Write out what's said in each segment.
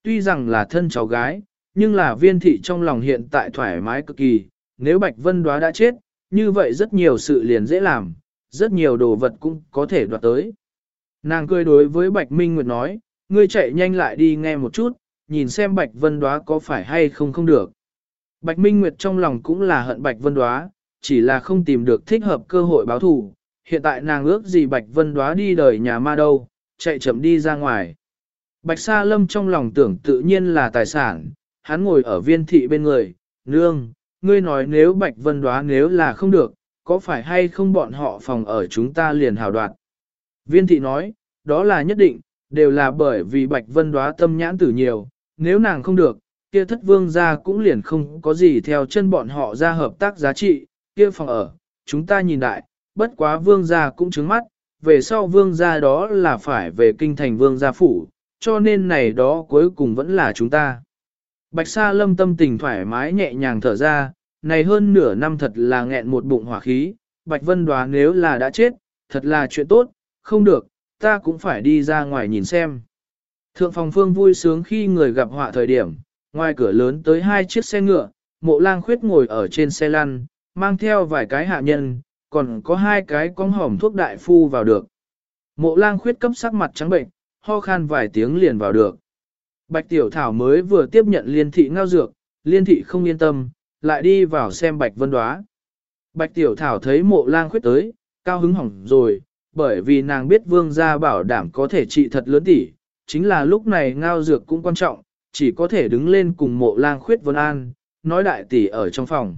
tuy rằng là thân cháu gái, nhưng là viên thị trong lòng hiện tại thoải mái cực kỳ, nếu Bạch Vân Đóa đã chết, như vậy rất nhiều sự liền dễ làm, rất nhiều đồ vật cũng có thể đoạt tới. Nàng cười đối với Bạch Minh Nguyệt nói, ngươi chạy nhanh lại đi nghe một chút, nhìn xem Bạch Vân Đóa có phải hay không không được. Bạch Minh Nguyệt trong lòng cũng là hận Bạch Vân Đóa, chỉ là không tìm được thích hợp cơ hội báo thù. Hiện tại nàng ước gì Bạch Vân Đóa đi đời nhà ma đâu, chạy chậm đi ra ngoài. Bạch Sa Lâm trong lòng tưởng tự nhiên là tài sản, hắn ngồi ở viên thị bên người, nương, ngươi nói nếu Bạch Vân Đóa nếu là không được, có phải hay không bọn họ phòng ở chúng ta liền hào đoạt. Viên thị nói, đó là nhất định, đều là bởi vì Bạch Vân Đóa tâm nhãn tử nhiều, nếu nàng không được, kia thất vương gia cũng liền không có gì theo chân bọn họ ra hợp tác giá trị, kia phòng ở, chúng ta nhìn đại, bất quá vương gia cũng trứng mắt, về sau vương gia đó là phải về kinh thành vương gia phủ, cho nên này đó cuối cùng vẫn là chúng ta. Bạch Sa Lâm tâm tình thoải mái nhẹ nhàng thở ra, này hơn nửa năm thật là nghẹn một bụng hỏa khí, Bạch Vân Đóa nếu là đã chết, thật là chuyện tốt, không được, ta cũng phải đi ra ngoài nhìn xem. Thượng phòng Phương vui sướng khi người gặp họa thời điểm, ngoài cửa lớn tới 2 chiếc xe ngựa, Mộ Lang Khuyết ngồi ở trên xe lăn, mang theo vài cái hạ nhân, còn có 2 cái con hỏng thuốc đại phu vào được. Mộ Lang Khuyết cấp sắc mặt trắng bệnh, ho khan vài tiếng liền vào được. Bạch Tiểu Thảo mới vừa tiếp nhận Liên thị ngao dược, Liên thị không yên tâm, lại đi vào xem Bạch Vân Đóa. Bạch Tiểu Thảo thấy Mộ Lang Khuyết tới, cao hứng hỏng rồi, bởi vì nàng biết vương gia bảo đảm có thể trị thật lớn tỷ, chính là lúc này ngao dược cũng quan trọng, chỉ có thể đứng lên cùng Mộ Lang Khuyết vấn an, nói đại tỷ ở trong phòng.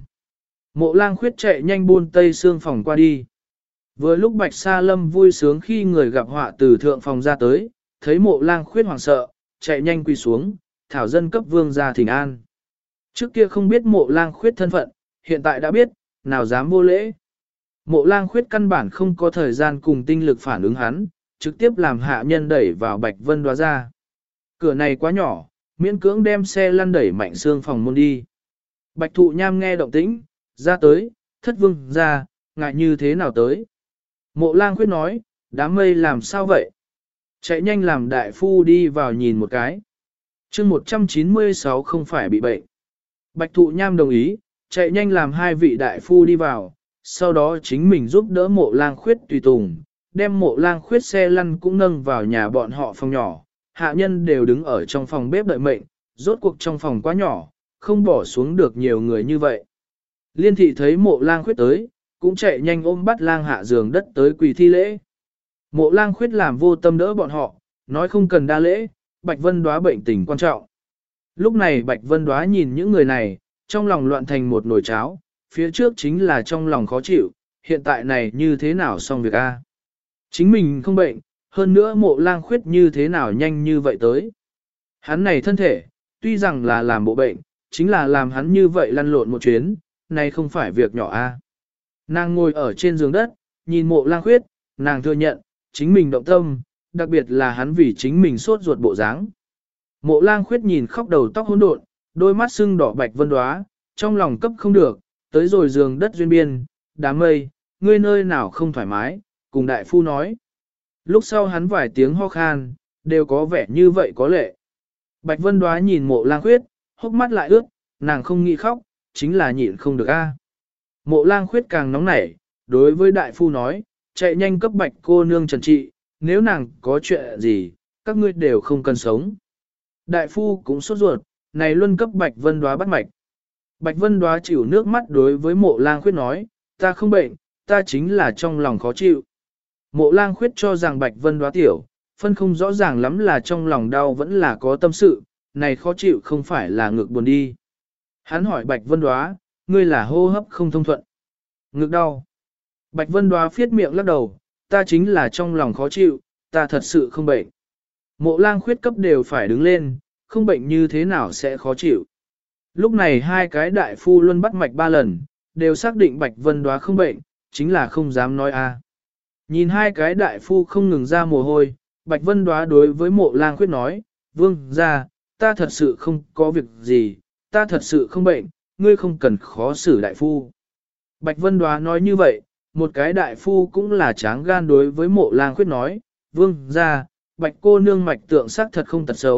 Mộ Lang Khuyết chạy nhanh buôn tây xương phòng qua đi. Vừa lúc Bạch Sa Lâm vui sướng khi người gặp họa từ thượng phòng ra tới, thấy Mộ Lang Khuyết hoảng sợ, chạy nhanh quỳ xuống, thảo dân cấp vương gia thỉnh an. Trước kia không biết Mộ Lang Khuyết thân phận, hiện tại đã biết, nào dám vô lễ. Mộ Lang Khuyết căn bản không có thời gian cùng tinh lực phản ứng hắn, trực tiếp làm hạ nhân đẩy vào Bạch Vân Đóa ra. Cửa này quá nhỏ, miễn cưỡng đem xe lăn đẩy mạnh xương phòng môn đi. Bạch Thụ Nham nghe động tĩnh, ra tới, thất vương ra, ngại như thế nào tới. Mộ Lang Khuyết nói, đám mây làm sao vậy? Chạy nhanh làm đại phu đi vào nhìn một cái. chương 196 không phải bị bệnh. Bạch Thụ Nham đồng ý, chạy nhanh làm 2 vị đại phu đi vào, sau đó chính mình giúp đỡ Mộ Lang Khuyết tùy tùng, đem Mộ Lang Khuyết xe lăn cũng nâng vào nhà bọn họ phòng nhỏ. Hạ nhân đều đứng ở trong phòng bếp đợi mệnh, rốt cuộc trong phòng quá nhỏ, không bỏ xuống được nhiều người như vậy. Liên thị thấy Mộ Lang Khuyết tới, cũng chạy nhanh ôm bắt lang hạ giường đất tới quỳ thi lễ. Mộ Lang Khuyết làm vô tâm đỡ bọn họ, nói không cần đa lễ, Bạch Vân Đóa bệnh tình quan trọng. Lúc này Bạch Vân Đóa nhìn những người này, trong lòng loạn thành một nồi cháo, phía trước chính là trong lòng khó chịu, hiện tại này như thế nào xong việc a? Chính mình không bệnh, hơn nữa Mộ Lang Khuyết như thế nào nhanh như vậy tới. Hắn này thân thể, tuy rằng là làm bộ bệnh, chính là làm hắn như vậy lăn lộn một chuyến, này không phải việc nhỏ a. Nàng ngồi ở trên giường đất, nhìn Mộ Lang Khuyết, nàng thừa nhận, chính mình động tâm, đặc biệt là hắn vì chính mình sốt ruột bộ dáng. Mộ Lang Khuyết nhìn khóc đầu tóc hỗn độn, đôi mắt sưng đỏ Bạch Vân Đóa, trong lòng cấp không được, tới rồi giường đất duyên biên, đám mây, ngươi nơi nào không thoải mái, cùng đại phu nói. Lúc sau hắn vài tiếng ho khan, đều có vẻ như vậy có lệ. Bạch Vân Đóa nhìn Mộ Lang Khuyết, hốc mắt lại ướt, nàng không nghĩ khóc, chính là nhịn không được a. Mộ Lang Khuyết càng nóng nảy, đối với đại phu nói, chạy nhanh cấp Bạch cô nương trần trị, nếu nàng có chuyện gì, các ngươi đều không cần sống. Đại phu cũng sốt ruột, này luôn cấp Bạch Vân Đóa bắt mạch. Bạch Vân Đóa chịu nước mắt đối với Mộ Lang Khuyết nói, ta không bệnh, ta chính là trong lòng khó chịu. Mộ Lang Khuyết cho rằng Bạch Vân Đóa tiểu, phân không rõ ràng lắm là trong lòng đau vẫn là có tâm sự, này khó chịu không phải là ngực buồn đi. Hắn hỏi Bạch Vân Đóa, ngươi là hô hấp không thông thuận. Ngực đau. Bạch Vân Đóa phiết miệng lắc đầu, ta chính là trong lòng khó chịu, ta thật sự không bệnh. Mộ Lang Khuyết cấp đều phải đứng lên, không bệnh như thế nào sẽ khó chịu. Lúc này 2 cái đại phu luôn bắt mạch 3 lần, đều xác định Bạch Vân Đóa không bệnh, chính là không dám nói a. Nhìn 2 cái đại phu không ngừng ra mồ hôi, Bạch Vân Đóa đối với Mộ Lang Khuyết nói, vương gia, ta thật sự không có việc gì, ta thật sự không bệnh, ngươi không cần khó xử đại phu. Bạch Vân Đóa nói như vậy, một cái đại phu cũng là tráng gan đối với Mộ Lang Khuyết nói, vương gia, Bạch cô nương mạch tượng sắc thật không tật xấu,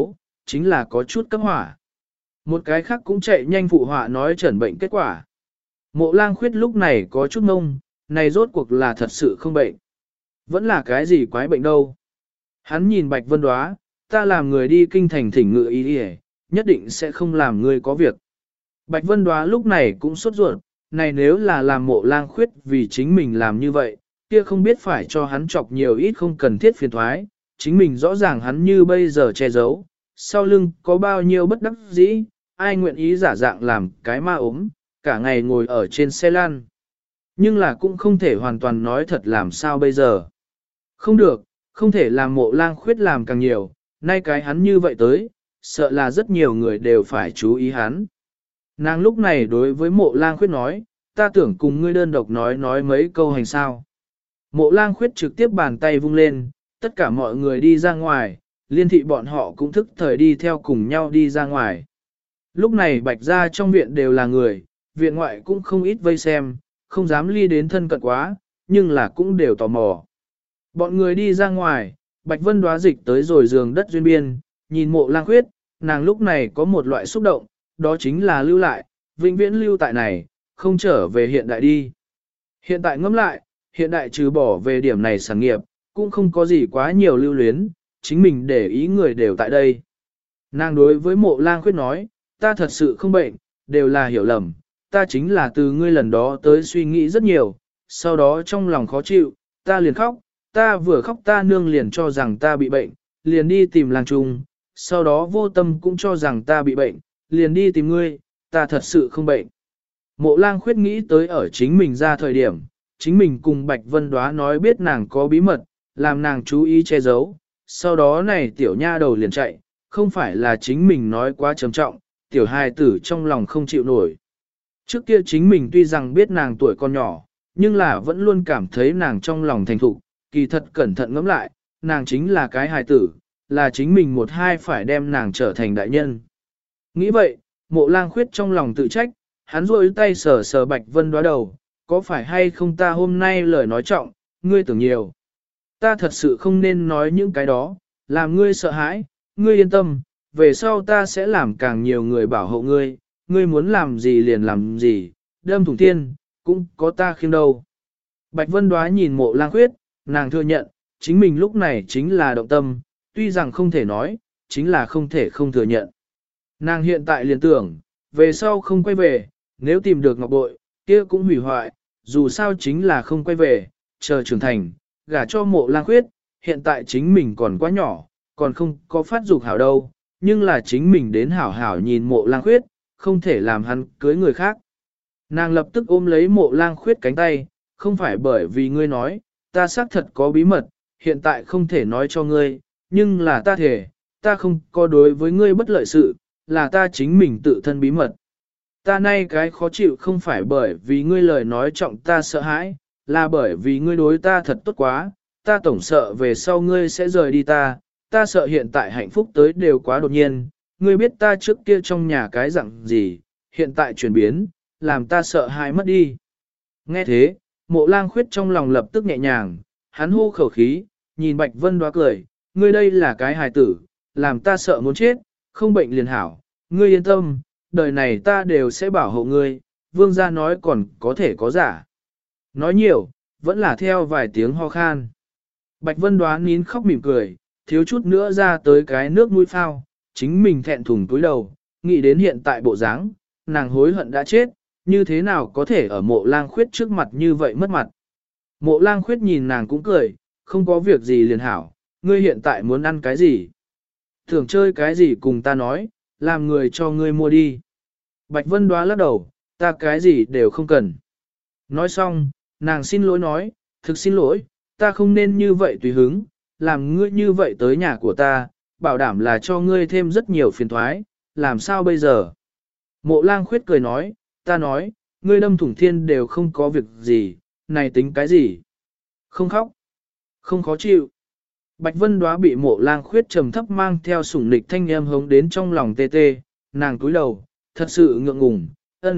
chính là có chút cấp hỏa. Một cái khác cũng chạy nhanh phụ họa nói trần bệnh kết quả. Mộ lang khuyết lúc này có chút ngông, này rốt cuộc là thật sự không bệnh. Vẫn là cái gì quái bệnh đâu. Hắn nhìn Bạch Vân Đóa, ta làm người đi kinh thành thỉnh ngự ý đi, nhất định sẽ không làm người có việc. Bạch Vân Đóa lúc này cũng sốt ruột, này nếu là làm mộ lang khuyết vì chính mình làm như vậy, kia không biết phải cho hắn chọc nhiều ít không cần thiết phiền thoái, chính mình rõ ràng hắn như bây giờ che giấu, sau lưng có bao nhiêu bất đắc dĩ, ai nguyện ý giả dạng làm cái ma ốm, cả ngày ngồi ở trên xe lăn. Nhưng là cũng không thể hoàn toàn nói thật làm sao bây giờ. Không được, không thể làm mộ lang khuyết làm càng nhiều, nay cái hắn như vậy tới, sợ là rất nhiều người đều phải chú ý hắn. Nàng lúc này đối với mộ lang khuyết nói, ta tưởng cùng ngươi đơn độc nói mấy câu hành sao. Mộ lang khuyết trực tiếp bàn tay vung lên, tất cả mọi người đi ra ngoài, liên thị bọn họ cũng thức thời đi theo cùng nhau đi ra ngoài. Lúc này bạch ra trong viện đều là người, viện ngoại cũng không ít vây xem, không dám ly đến thân cận quá, nhưng là cũng đều tò mò. Bọn người đi ra ngoài, Bạch Vân Đóa dịch tới rồi giường đất duyên biên, nhìn mộ lang khuyết, nàng lúc này có một loại xúc động, đó chính là lưu lại, vĩnh viễn lưu tại này, không trở về hiện đại đi. Hiện tại ngẫm lại, hiện đại trừ bỏ về điểm này sản nghiệp, cũng không có gì quá nhiều lưu luyến, chính mình để ý người đều tại đây. Nàng đối với mộ lang khuyết nói, ta thật sự không bệnh, đều là hiểu lầm, ta chính là từ ngươi lần đó tới suy nghĩ rất nhiều, sau đó trong lòng khó chịu, ta liền khóc, ta vừa khóc ta nương liền cho rằng ta bị bệnh, liền đi tìm làng trùng, sau đó vô tâm cũng cho rằng ta bị bệnh, liền đi tìm ngươi, ta thật sự không bệnh. Mộ lang khuyết nghĩ tới ở chính mình ra thời điểm, chính mình cùng Bạch Vân Đóa nói biết nàng có bí mật, làm nàng chú ý che giấu, sau đó này tiểu nha đầu liền chạy, không phải là chính mình nói quá trầm trọng, tiểu hài tử trong lòng không chịu nổi. Trước kia chính mình tuy rằng biết nàng tuổi còn nhỏ, nhưng là vẫn luôn cảm thấy nàng trong lòng thành thục, kỳ thật cẩn thận ngẫm lại, nàng chính là cái hài tử, là chính mình một hai phải đem nàng trở thành đại nhân. Nghĩ vậy, mộ lang khuyết trong lòng tự trách, hắn rôi tay sờ sờ Bạch Vân Đóa đầu, có phải hay không ta hôm nay lời nói trọng, ngươi tưởng nhiều. Ta thật sự không nên nói những cái đó, làm ngươi sợ hãi, ngươi yên tâm, về sau ta sẽ làm càng nhiều người bảo hộ ngươi, ngươi muốn làm gì liền làm gì, đâm thủng tiên, cũng có ta khiêng đâu. Bạch Vân Đóa nhìn mộ lang khuyết, nàng thừa nhận, chính mình lúc này chính là động tâm, tuy rằng không thể nói, chính là không thể không thừa nhận. Nàng hiện tại liền tưởng, về sau không quay về, nếu tìm được ngọc bội, kia cũng hủy hoại, dù sao chính là không quay về, chờ trưởng thành, gả cho mộ lang khuyết, hiện tại chính mình còn quá nhỏ, còn không có phát dục hảo đâu, nhưng là chính mình đến hảo hảo nhìn mộ lang khuyết, không thể làm hắn cưới người khác. Nàng lập tức ôm lấy mộ lang khuyết cánh tay, không phải bởi vì ngươi nói, ta xác thật có bí mật, hiện tại không thể nói cho ngươi, nhưng là ta thể, ta không có đối với ngươi bất lợi sự, là ta chính mình tự thân bí mật. Ta nay cái khó chịu không phải bởi vì ngươi lời nói trọng ta sợ hãi, là bởi vì ngươi đối ta thật tốt quá, ta tổng sợ về sau ngươi sẽ rời đi ta sợ hiện tại hạnh phúc tới đều quá đột nhiên, ngươi biết ta trước kia trong nhà cái dạng gì, hiện tại chuyển biến, làm ta sợ hãi mất đi. Nghe thế, mộ lang khuyết trong lòng lập tức nhẹ nhàng, hắn hô khẩu khí, nhìn Bạch Vân Đóa cười, ngươi đây là cái hài tử, làm ta sợ muốn chết, không bệnh liền hảo, ngươi yên tâm, đời này ta đều sẽ bảo hộ ngươi, vương gia nói còn có thể có giả. Nói nhiều, vẫn là theo vài tiếng ho khan. Bạch Vân Đóa nín khóc mỉm cười, thiếu chút nữa ra tới cái nước mũi phao, chính mình thẹn thùng túi đầu, nghĩ đến hiện tại bộ dáng, nàng hối hận đã chết, như thế nào có thể ở mộ lang khuyết trước mặt như vậy mất mặt. Mộ lang khuyết nhìn nàng cũng cười, không có việc gì liền hảo, ngươi hiện tại muốn ăn cái gì? Thường chơi cái gì cùng ta nói, làm người cho ngươi mua đi. Bạch Vân Đóa lắc đầu, ta cái gì đều không cần. Nói xong, nàng xin lỗi nói, thực xin lỗi, ta không nên như vậy tùy hứng, làm ngươi như vậy tới nhà của ta, bảo đảm là cho ngươi thêm rất nhiều phiền toái, làm sao bây giờ? Mộ lang khuyết cười nói, ta nói, ngươi đâm thủng thiên đều không có việc gì, này tính cái gì? Không khóc, không khó chịu. Bạch Vân Đóa bị mộ lang khuyết trầm thấp mang theo sủng nịch thanh âm hống đến trong lòng tê tê, nàng cúi đầu, thật sự ngượng ngùng,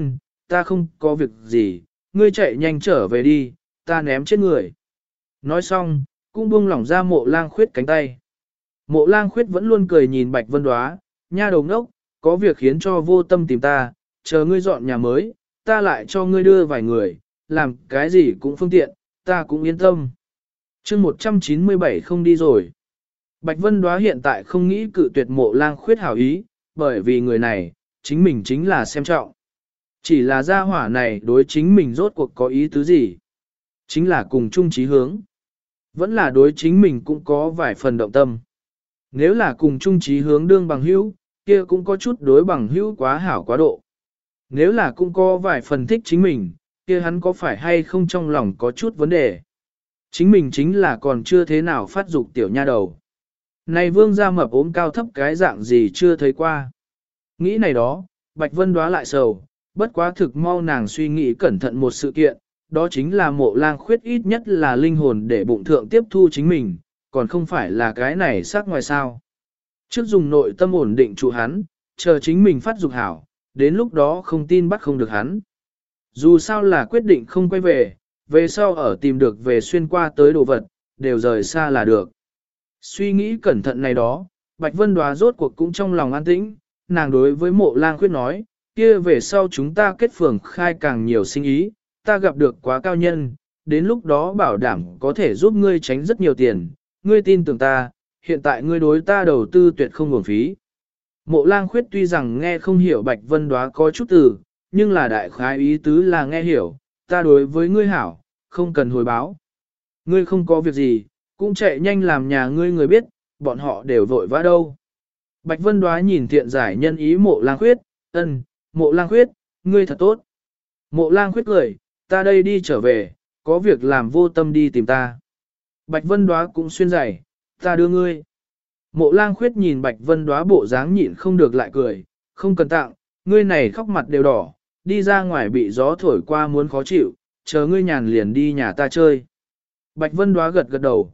ta không có việc gì, ngươi chạy nhanh trở về đi, ta ném chết người. Nói xong, cũng buông lỏng ra mộ lang khuyết cánh tay. Mộ lang khuyết vẫn luôn cười nhìn Bạch Vân Đóa, nha đầu ngốc, có việc khiến cho vô tâm tìm ta, chờ ngươi dọn nhà mới, ta lại cho ngươi đưa vài người, làm cái gì cũng phương tiện, ta cũng yên tâm. chương 197 không đi rồi. Bạch Vân Đóa hiện tại không nghĩ cự tuyệt Mộ Lang Khuyết hảo ý, bởi vì người này, chính mình chính là xem trọng. Chỉ là gia hỏa này đối chính mình rốt cuộc có ý tứ gì? Chính là cùng chung chí hướng. Vẫn là đối chính mình cũng có vài phần động tâm. Nếu là cùng chung chí hướng đương bằng hữu, kia cũng có chút đối bằng hữu quá hảo quá độ. Nếu là cũng có vài phần thích chính mình, kia hắn có phải hay không trong lòng có chút vấn đề. Chính mình chính là còn chưa thế nào phát dục tiểu nha đầu. Này vương gia mập ốm cao thấp cái dạng gì chưa thấy qua. Nghĩ này đó, Bạch Vân Đóa lại sầu, bất quá thực mau nàng suy nghĩ cẩn thận một sự kiện, đó chính là Mộ Lang Khuyết ít nhất là linh hồn để bụng thượng tiếp thu chính mình, còn không phải là cái này sắc ngoài sao. Trước dùng nội tâm ổn định trụ hắn, chờ chính mình phát dục hảo, đến lúc đó không tin bắt không được hắn. Dù sao là quyết định không quay về, về sau ở tìm được về xuyên qua tới đồ vật, đều rời xa là được. Suy nghĩ cẩn thận này đó, Bạch Vân Đóa rốt cuộc cũng trong lòng an tĩnh, nàng đối với Mộ Lang Khuyết nói, kia về sau chúng ta kết phường khai càng nhiều sinh ý, ta gặp được quá cao nhân, đến lúc đó bảo đảm có thể giúp ngươi tránh rất nhiều tiền, ngươi tin tưởng ta, hiện tại ngươi đối ta đầu tư tuyệt không uổng phí. Mộ Lang Khuyết tuy rằng nghe không hiểu Bạch Vân Đóa có chút từ, nhưng là đại khái ý tứ là nghe hiểu, ta đối với ngươi hảo, không cần hồi báo. Ngươi không có việc gì, cũng chạy nhanh làm nhà ngươi người biết, bọn họ đều vội vã đâu. Bạch Vân Đóa nhìn thiện giải nhân ý Mộ Lang Khuyết, Mộ Lang Khuyết, ngươi thật tốt. Mộ Lang Khuyết cười, ta đây đi trở về, có việc làm vô tâm đi tìm ta. Bạch Vân Đóa cũng xuyên giải, ta đưa ngươi. Mộ Lang Khuyết nhìn Bạch Vân Đóa bộ dáng nhịn không được lại cười, không cần tặng, ngươi này khóc mặt đều đỏ, đi ra ngoài bị gió thổi qua muốn khó chịu, chờ ngươi nhàn liền đi nhà ta chơi. Bạch Vân Đóa gật gật đầu,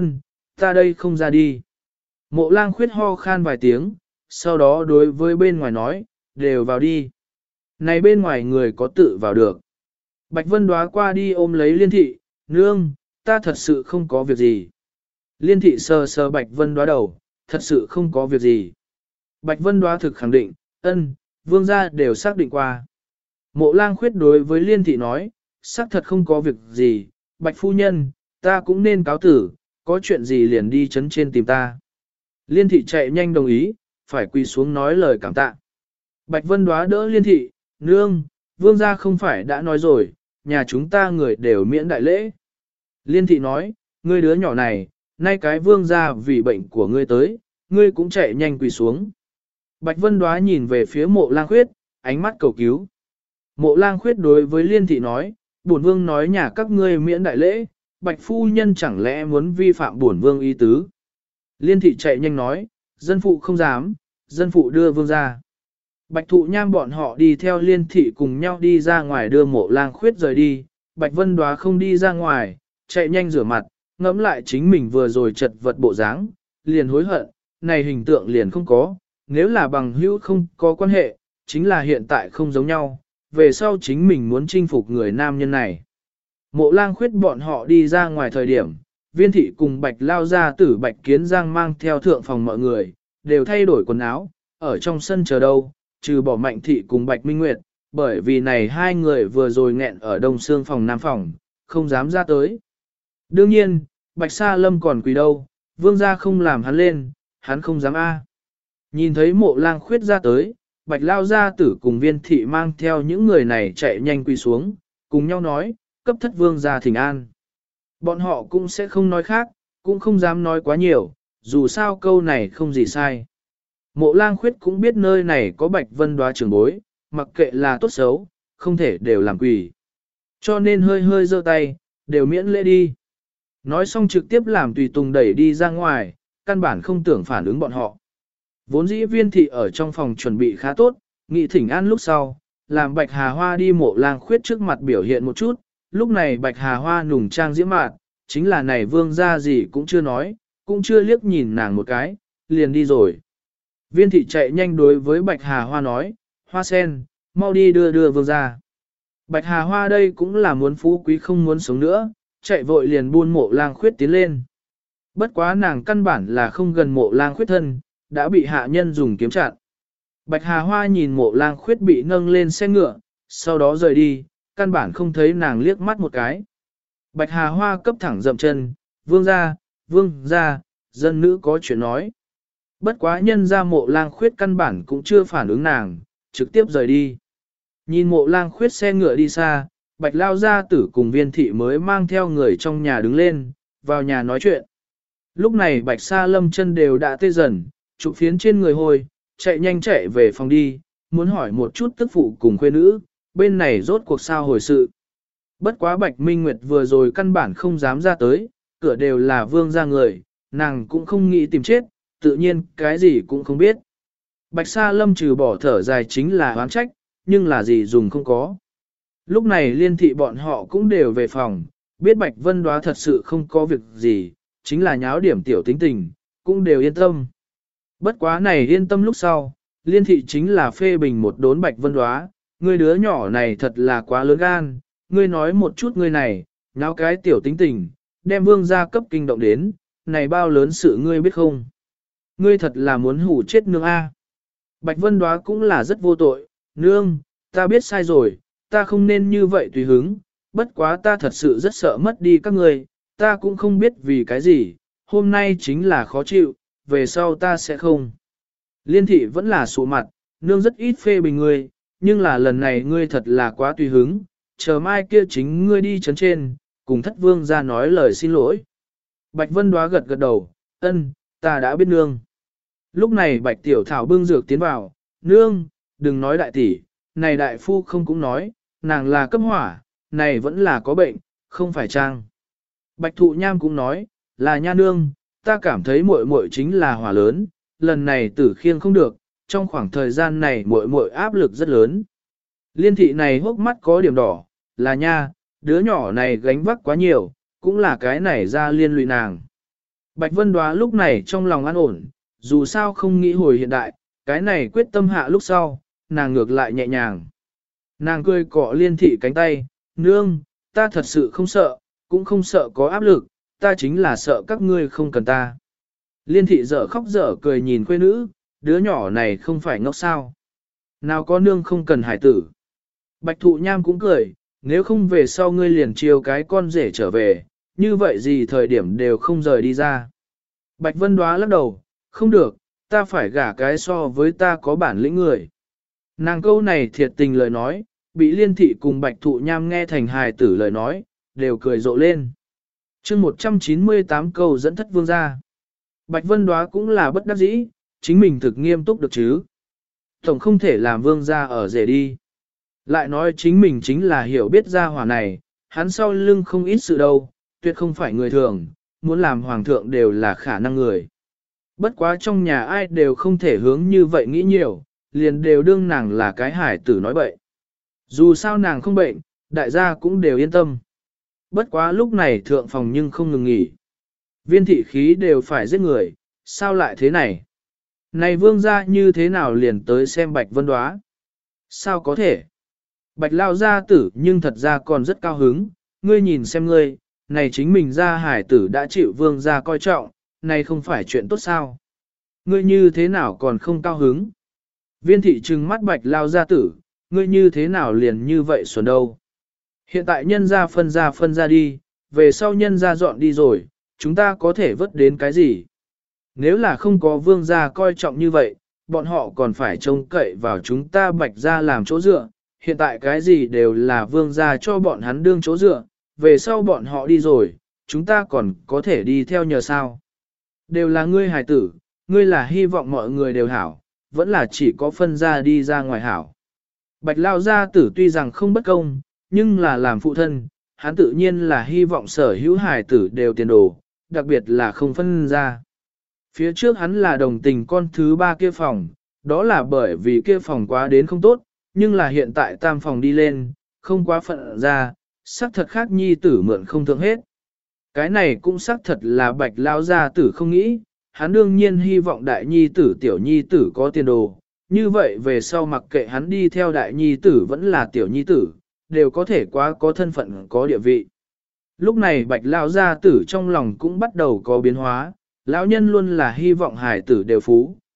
ta đây không ra đi. Mộ Lang Khuyết ho khan vài tiếng, sau đó đối với bên ngoài nói, đều vào đi. Này bên ngoài người có tự vào được. Bạch Vân Đóa qua đi ôm lấy Liên Thị, nương, ta thật sự không có việc gì. Liên Thị sờ sờ Bạch Vân Đóa đầu, thật sự không có việc gì. Bạch Vân Đóa thực khẳng định, vương gia đều xác định qua. Mộ Lang Khuyết đối với Liên Thị nói, xác thật không có việc gì, Bạch phu nhân, ta cũng nên cáo tử, có chuyện gì liền đi chấn trên tìm ta. Liên Thị chạy nhanh đồng ý, phải quỳ xuống nói lời cảm tạ. Bạch Vân Đóa đỡ Liên Thị, nương, vương gia không phải đã nói rồi, nhà chúng ta người đều miễn đại lễ. Liên Thị nói, ngươi đứa nhỏ này, nay cái vương gia vì bệnh của ngươi tới, ngươi cũng chạy nhanh quỳ xuống. Bạch Vân Đóa nhìn về phía Mộ Lang Khuyết, ánh mắt cầu cứu. Mộ Lang Khuyết đối với Liên Thị nói, bổn vương nói nhà các ngươi miễn đại lễ, Bạch phu nhân chẳng lẽ muốn vi phạm bổn vương ý tứ. Liên Thị chạy nhanh nói, dân phụ không dám, dân phụ đưa vương ra. Bạch Thụ Nham bọn họ đi theo Liên Thị cùng nhau đi ra ngoài đưa Mộ Lang Khuyết rời đi, Bạch Vân Đóa không đi ra ngoài, chạy nhanh rửa mặt, ngẫm lại chính mình vừa rồi chật vật bộ dáng, liền hối hận, này hình tượng liền không có, nếu là bằng hữu không có quan hệ, chính là hiện tại không giống nhau, về sau chính mình muốn chinh phục người nam nhân này. Mộ Lang Khuyết bọn họ đi ra ngoài thời điểm, Viên Thị cùng Bạch Lao gia tử Bạch Kiến Giang mang theo thượng phòng mọi người, đều thay đổi quần áo, ở trong sân chờ đâu, trừ bỏ Mạnh Thị cùng Bạch Minh Nguyệt, bởi vì này hai người vừa rồi nghẹn ở đông xương phòng nam phòng, không dám ra tới. Đương nhiên, Bạch Sa Lâm còn quỳ đâu, vương gia không làm hắn lên, hắn không dám a. Nhìn thấy Mộ Lang Khuyết ra tới, Bạch Lao gia tử cùng Viên Thị mang theo những người này chạy nhanh quỳ xuống, cùng nhau nói, cấp thất vương gia thỉnh an. Bọn họ cũng sẽ không nói khác, cũng không dám nói quá nhiều, dù sao câu này không gì sai. Mộ Lang Khuyết cũng biết nơi này có Bạch Vân Đóa trưởng bối, mặc kệ là tốt xấu, không thể đều làm quỳ. Cho nên hơi hơi giơ tay, đều miễn lễ đi. Nói xong trực tiếp làm tùy tùng đẩy đi ra ngoài, căn bản không tưởng phản ứng bọn họ. Vốn dĩ Viên Thị ở trong phòng chuẩn bị khá tốt, nghị thỉnh an lúc sau, làm Bạch Hà Hoa đi Mộ Lang Khuyết trước mặt biểu hiện một chút, lúc này Bạch Hà Hoa nùng trang diễm mạn, chính là này vương gia gì cũng chưa nói, cũng chưa liếc nhìn nàng một cái, liền đi rồi. Viên Thị chạy nhanh đối với Bạch Hà Hoa nói, Hoa sen, mau đi đưa vương gia. Bạch Hà Hoa đây cũng là muốn phú quý không muốn sống nữa, chạy vội liền buôn Mộ Lang Khuyết tiến lên. Bất quá nàng căn bản là không gần Mộ Lang Khuyết thân, đã bị hạ nhân dùng kiếm chặn. Bạch Hà Hoa nhìn Mộ Lang Khuyết bị nâng lên xe ngựa, sau đó rời đi, căn bản không thấy nàng liếc mắt một cái. Bạch Hà Hoa cấp thẳng dậm chân, vương gia, dân nữ có chuyện nói. Bất quá nhân ra Mộ Lang Khuyết căn bản cũng chưa phản ứng nàng, trực tiếp rời đi. Nhìn Mộ Lang Khuyết xe ngựa đi xa, Bạch Lao gia tử cùng Viên thị mới mang theo người trong nhà đứng lên, vào nhà nói chuyện. Lúc này Bạch Sa Lâm chân đều đã tê dần, trụ phiến trên người hôi, chạy nhanh chạy về phòng đi, muốn hỏi một chút tức phụ cùng khuê nữ, bên này rốt cuộc sao hồi sự. Bất quá Bạch Minh Nguyệt vừa rồi căn bản không dám ra tới, cửa đều là vương gia người, nàng cũng không nghĩ tìm chết, tự nhiên cái gì cũng không biết. Bạch Sa Lâm trừ bỏ thở dài chính là oán trách, nhưng là gì dùng không có. Lúc này Liên thị bọn họ cũng đều về phòng, biết Bạch Vân Đoá thật sự không có việc gì, chính là nháo điểm tiểu tính tình, cũng đều yên tâm. Bất quá này yên tâm lúc sau, Liên thị chính là phê bình một đốn Bạch Vân Đoá, ngươi đứa nhỏ này thật là quá lớn gan, ngươi nói một chút ngươi này, nháo cái tiểu tính tình, đem vương gia cấp kinh động đến, này bao lớn sự ngươi biết không? Ngươi thật là muốn hủ chết nương A. Bạch Vân Đoá cũng là rất vô tội, nương, ta biết sai rồi, ta không nên như vậy tùy hứng, bất quá ta thật sự rất sợ mất đi các ngươi, ta cũng không biết vì cái gì, hôm nay chính là khó chịu, về sau ta sẽ không. Liên thị vẫn là sụ mặt, nương rất ít phê bình ngươi, nhưng là lần này ngươi thật là quá tùy hứng, chờ mai kia chính ngươi đi chấn trên, cùng thất vương ra nói lời xin lỗi. Bạch Vân Đoá gật gật đầu, ân, ta đã biết nương. Lúc này Bạch Tiểu Thảo bưng dược tiến vào, nương, đừng nói đại tỷ, này đại phu không cũng nói, nàng là cấp hỏa, này vẫn là có bệnh, không phải trang. Bạch Thụ Nham cũng nói, là nha nương, ta cảm thấy muội muội chính là hỏa lớn, lần này tử khiêng không được, trong khoảng thời gian này muội muội áp lực rất lớn. Liên thị này hốc mắt có điểm đỏ, là nha, đứa nhỏ này gánh vác quá nhiều, cũng là cái này ra liên lụy nàng. Bạch Vân Đoá lúc này trong lòng an ổn, dù sao không nghĩ hồi hiện đại, cái này quyết tâm hạ lúc sau, nàng ngược lại nhẹ nhàng. Nàng cười cọ Liên thị cánh tay, nương, ta thật sự không sợ, cũng không sợ có áp lực, ta chính là sợ các ngươi không cần ta. Liên thị dở khóc dở cười nhìn khuê nữ, đứa nhỏ này không phải ngốc sao. Nào có nương không cần hải tử. Bạch Thụ Nham cũng cười, nếu không về sau ngươi liền chiều cái con rể trở về, như vậy gì thời điểm đều không rời đi ra. Bạch Vân Đoá lắc đầu, không được, ta phải gả cái so với ta có bản lĩnh người. Nàng câu này thiệt tình lời nói, bị Liên thị cùng Bạch Thụ Nham nghe thành hài tử lời nói, đều cười rộ lên. chương 198 câu dẫn thất vương ra. Bạch Vân Đoá cũng là bất đắc dĩ, chính mình thực nghiêm túc được chứ. Tổng không thể làm vương ra ở rể đi. Lại nói chính mình chính là hiểu biết gia hỏa này, hắn sau lưng không ít sự đâu, tuyệt không phải người thường, muốn làm hoàng thượng đều là khả năng người. Bất quá trong nhà ai đều không thể hướng như vậy nghĩ nhiều, liền đều đương nàng là cái hải tử nói bậy. Dù sao nàng không bệnh, đại gia cũng đều yên tâm. Bất quá lúc này thượng phòng nhưng không ngừng nghỉ. Viên thị khí đều phải giết người, sao lại thế này? Này vương gia như thế nào liền tới xem Bạch Vân Đoá? Sao có thể? Bạch Lao gia tử nhưng thật ra còn rất cao hứng, ngươi nhìn xem ngươi, này chính mình gia hải tử đã chịu vương gia coi trọng, này không phải chuyện tốt sao? Ngươi như thế nào còn không cao hứng? Viên thị trừng mắt Bạch Lao gia tử, ngươi như thế nào liền như vậy xuẩn đâu? Hiện tại nhân gia phân ra đi, về sau nhân gia dọn đi rồi, chúng ta có thể vớt đến cái gì? Nếu là không có vương gia coi trọng như vậy, bọn họ còn phải trông cậy vào chúng ta Bạch gia làm chỗ dựa, hiện tại cái gì đều là vương gia cho bọn hắn đương chỗ dựa, về sau bọn họ đi rồi, chúng ta còn có thể đi theo nhờ sao. Đều là ngươi hài tử, ngươi là hy vọng mọi người đều hảo, vẫn là chỉ có phân ra đi ra ngoài hảo. Bạch Lao gia tử tuy rằng không bất công, nhưng là làm phụ thân, hắn tự nhiên là hy vọng sở hữu hài tử đều tiền đồ, đặc biệt là không phân ra. Phía trước hắn là đồng tình con thứ ba kia phòng, đó là bởi vì kia phòng quá đến không tốt, nhưng là hiện tại tam phòng đi lên, không quá phận ra, xác thật khác nhi tử mượn không thượng hết. Cái này cũng xác thật là Bạch Lao gia tử không nghĩ, hắn đương nhiên hy vọng đại nhi tử tiểu nhi tử có tiền đồ, như vậy về sau mặc kệ hắn đi theo đại nhi tử vẫn là tiểu nhi tử, đều có thể quá có thân phận có địa vị. Lúc này Bạch Lao gia tử trong lòng cũng bắt đầu có biến hóa, lão nhân luôn là hy vọng hải tử đều phú,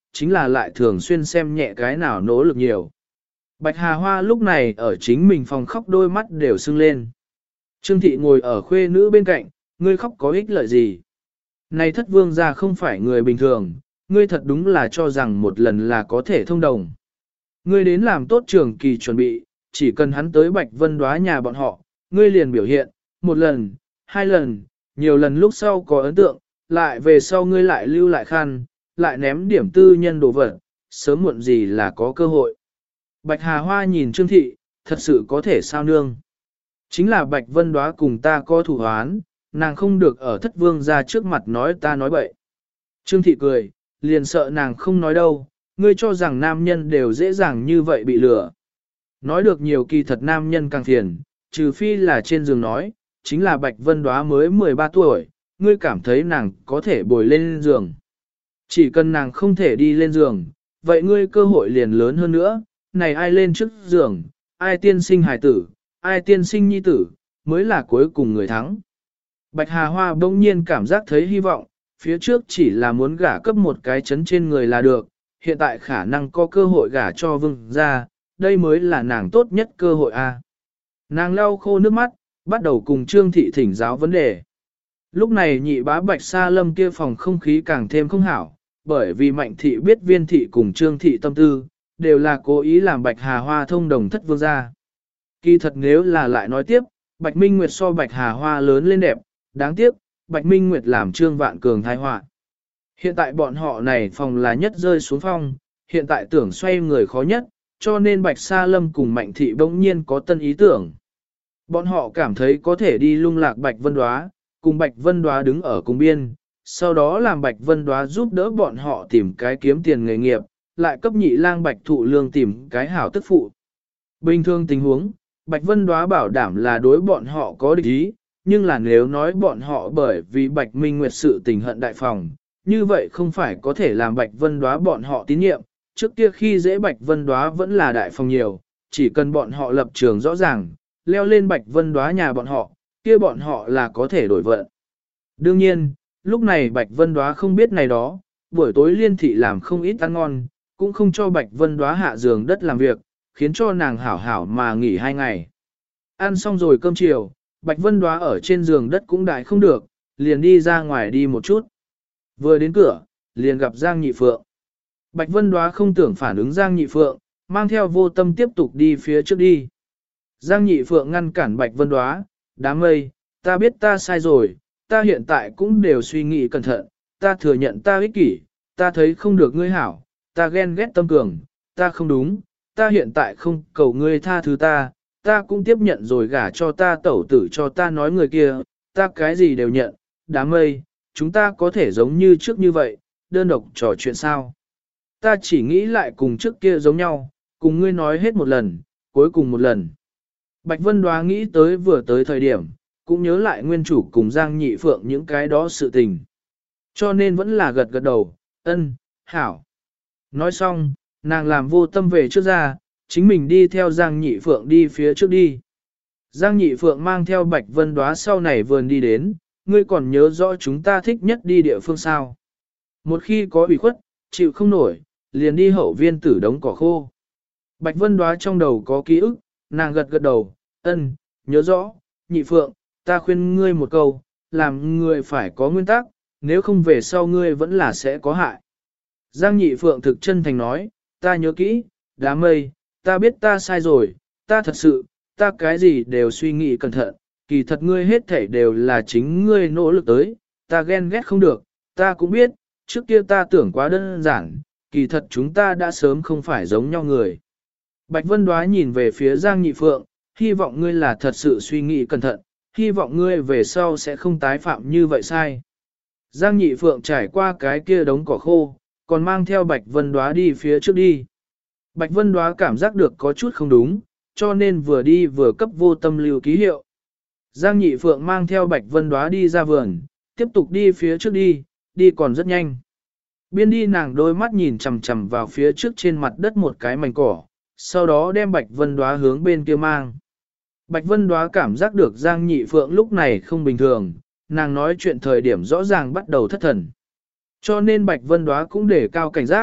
chính là lại thường xuyên xem nhẹ cái nào nỗ lực nhiều. Bạch Hà Hoa lúc này ở chính mình phòng khóc đôi mắt đều sưng lên. Trương Thị ngồi ở khuê nữ bên cạnh, ngươi khóc có ích lợi gì? Này thất vương gia không phải người bình thường, ngươi thật đúng là cho rằng một lần là có thể thông đồng. Ngươi đến làm tốt trường kỳ chuẩn bị, chỉ cần hắn tới Bạch Vân Đóa nhà bọn họ, ngươi liền biểu hiện, một lần, hai lần, nhiều lần lúc sau có ấn tượng, lại về sau ngươi lại lưu lại khăn, lại ném điểm tư nhân đồ vật, sớm muộn gì là có cơ hội. Bạch Hà Hoa nhìn Trương Thị, thật sự có thể sao nương. Chính là Bạch Vân Đóa cùng ta có thủ hoán, nàng không được ở thất vương ra trước mặt nói ta nói bậy. Trương Thị cười, liền sợ nàng không nói đâu, ngươi cho rằng nam nhân đều dễ dàng như vậy bị lừa. Nói được nhiều kỳ thật nam nhân càng phiền, trừ phi là trên giường nói, chính là Bạch Vân Đóa mới 13 tuổi, ngươi cảm thấy nàng có thể bồi lên giường. Chỉ cần nàng không thể đi lên giường, vậy ngươi cơ hội liền lớn hơn nữa, này ai lên trước giường, ai tiên sinh hài tử, ai tiên sinh nhi tử, mới là cuối cùng người thắng. Bạch Hà Hoa bỗng nhiên cảm giác thấy hy vọng, phía trước chỉ là muốn gả cấp một cái chấn trên người là được, hiện tại khả năng có cơ hội gả cho vương gia, đây mới là nàng tốt nhất cơ hội a. Nàng lau khô nước mắt, bắt đầu cùng Trương Thị thỉnh giáo vấn đề. Lúc này nhị bá Bạch Sa Lâm kia phòng không khí càng thêm không hảo, bởi vì Mạnh Thị biết Viên Thị cùng Trương Thị tâm tư, đều là cố ý làm Bạch Hà Hoa thông đồng thất vương gia. Kỳ thật nếu là lại nói tiếp, Bạch Minh Nguyệt so Bạch Hà Hoa lớn lên đẹp, đáng tiếc, Bạch Minh Nguyệt làm Trương Vạn Cường tai họa. Hiện tại bọn họ này phòng là nhất rơi xuống phong, hiện tại tưởng xoay người khó nhất, cho nên Bạch Sa Lâm cùng Mạnh Thị bỗng nhiên có tân ý tưởng. Bọn họ cảm thấy có thể đi lung lạc Bạch Vân Đóa, cùng Bạch Vân Đóa đứng ở cùng biên, sau đó làm Bạch Vân Đóa giúp đỡ bọn họ tìm cái kiếm tiền nghề nghiệp, lại cấp nhị lang Bạch Thụ Lương tìm cái hảo tức phụ. Bình thường tình huống, Bạch Vân Đóa bảo đảm là đối bọn họ có địch ý, nhưng là nếu nói bọn họ bởi vì Bạch Minh Nguyệt sự tình hận đại phòng, như vậy không phải có thể làm Bạch Vân Đóa bọn họ tín nhiệm, trước kia khi dễ Bạch Vân Đóa vẫn là đại phòng nhiều, chỉ cần bọn họ lập trường rõ ràng, leo lên Bạch Vân Đóa nhà bọn họ, kia bọn họ là có thể đổi vận. Đương nhiên, lúc này Bạch Vân Đóa không biết này đó, buổi tối Liên Thị làm không ít ăn ngon, cũng không cho Bạch Vân Đóa hạ giường đất làm việc, khiến cho nàng hảo hảo mà nghỉ 2 ngày. Ăn xong rồi cơm chiều, Bạch Vân Đóa ở trên giường đất cũng đại không được, liền đi ra ngoài đi một chút. Vừa đến cửa, liền gặp Giang Nhị Phượng. Bạch Vân Đóa không tưởng phản ứng Giang Nhị Phượng, mang theo Vô Tâm tiếp tục đi phía trước đi. Giang Nhị Phượng ngăn cản Bạch Vân Đóa, đám mây, ta biết ta sai rồi, ta hiện tại cũng đều suy nghĩ cẩn thận, ta thừa nhận ta ích kỷ, ta thấy không được ngươi hảo, ta ghen ghét tâm cường, ta không đúng, ta hiện tại không cầu ngươi tha thứ ta, ta cũng tiếp nhận rồi gả cho ta tẩu tử cho ta nói người kia, ta cái gì đều nhận, đám mây, chúng ta có thể giống như trước như vậy, đơn độc trò chuyện sao. Ta chỉ nghĩ lại cùng trước kia giống nhau, cùng ngươi nói hết một lần, cuối cùng một lần. Bạch Vân Đóa nghĩ tới vừa tới thời điểm, cũng nhớ lại nguyên chủ cùng Giang Nhị Phượng những cái đó sự tình. Cho nên vẫn là gật gật đầu, ân, hảo. Nói xong, nàng làm Vô Tâm về trước ra, chính mình đi theo Giang Nhị Phượng đi phía trước đi. Giang Nhị Phượng mang theo Bạch Vân Đóa sau này vườn đi đến, ngươi còn nhớ rõ chúng ta thích nhất đi địa phương sao. Một khi có ủy khuất, chịu không nổi, liền đi hậu viên tử đống cỏ khô. Bạch Vân Đóa trong đầu có ký ức, nàng gật gật đầu, ân, nhớ rõ, Nhị Phượng, ta khuyên ngươi một câu, làm người phải có nguyên tắc, nếu không về sau ngươi vẫn là sẽ có hại. Giang Nhị Phượng thực chân thành nói, ta nhớ kỹ, đám mây, ta biết ta sai rồi, ta thật sự, ta cái gì đều suy nghĩ cẩn thận, kỳ thật ngươi hết thảy đều là chính ngươi nỗ lực tới, ta ghen ghét không được, ta cũng biết, trước kia ta tưởng quá đơn giản, kỳ thật chúng ta đã sớm không phải giống nhau người. Bạch Vân Đóa nhìn về phía Giang Nhị Phượng, hy vọng ngươi là thật sự suy nghĩ cẩn thận, hy vọng ngươi về sau sẽ không tái phạm như vậy sai. Giang Nhị Phượng trải qua cái kia đống cỏ khô, còn mang theo Bạch Vân Đóa đi phía trước đi. Bạch Vân Đóa cảm giác được có chút không đúng, cho nên vừa đi vừa cấp Vô Tâm lưu ký hiệu. Giang Nhị Phượng mang theo Bạch Vân Đóa đi ra vườn, tiếp tục đi phía trước đi, đi còn rất nhanh. Biên đi nàng đôi mắt nhìn chằm chằm vào phía trước trên mặt đất một cái mảnh cỏ, sau đó đem Bạch Vân Đóa hướng bên kia mang. Bạch Vân Đóa cảm giác được Giang Nhị Phượng lúc này không bình thường, nàng nói chuyện thời điểm rõ ràng bắt đầu thất thần. Cho nên Bạch Vân Đóa cũng để cao cảnh giác,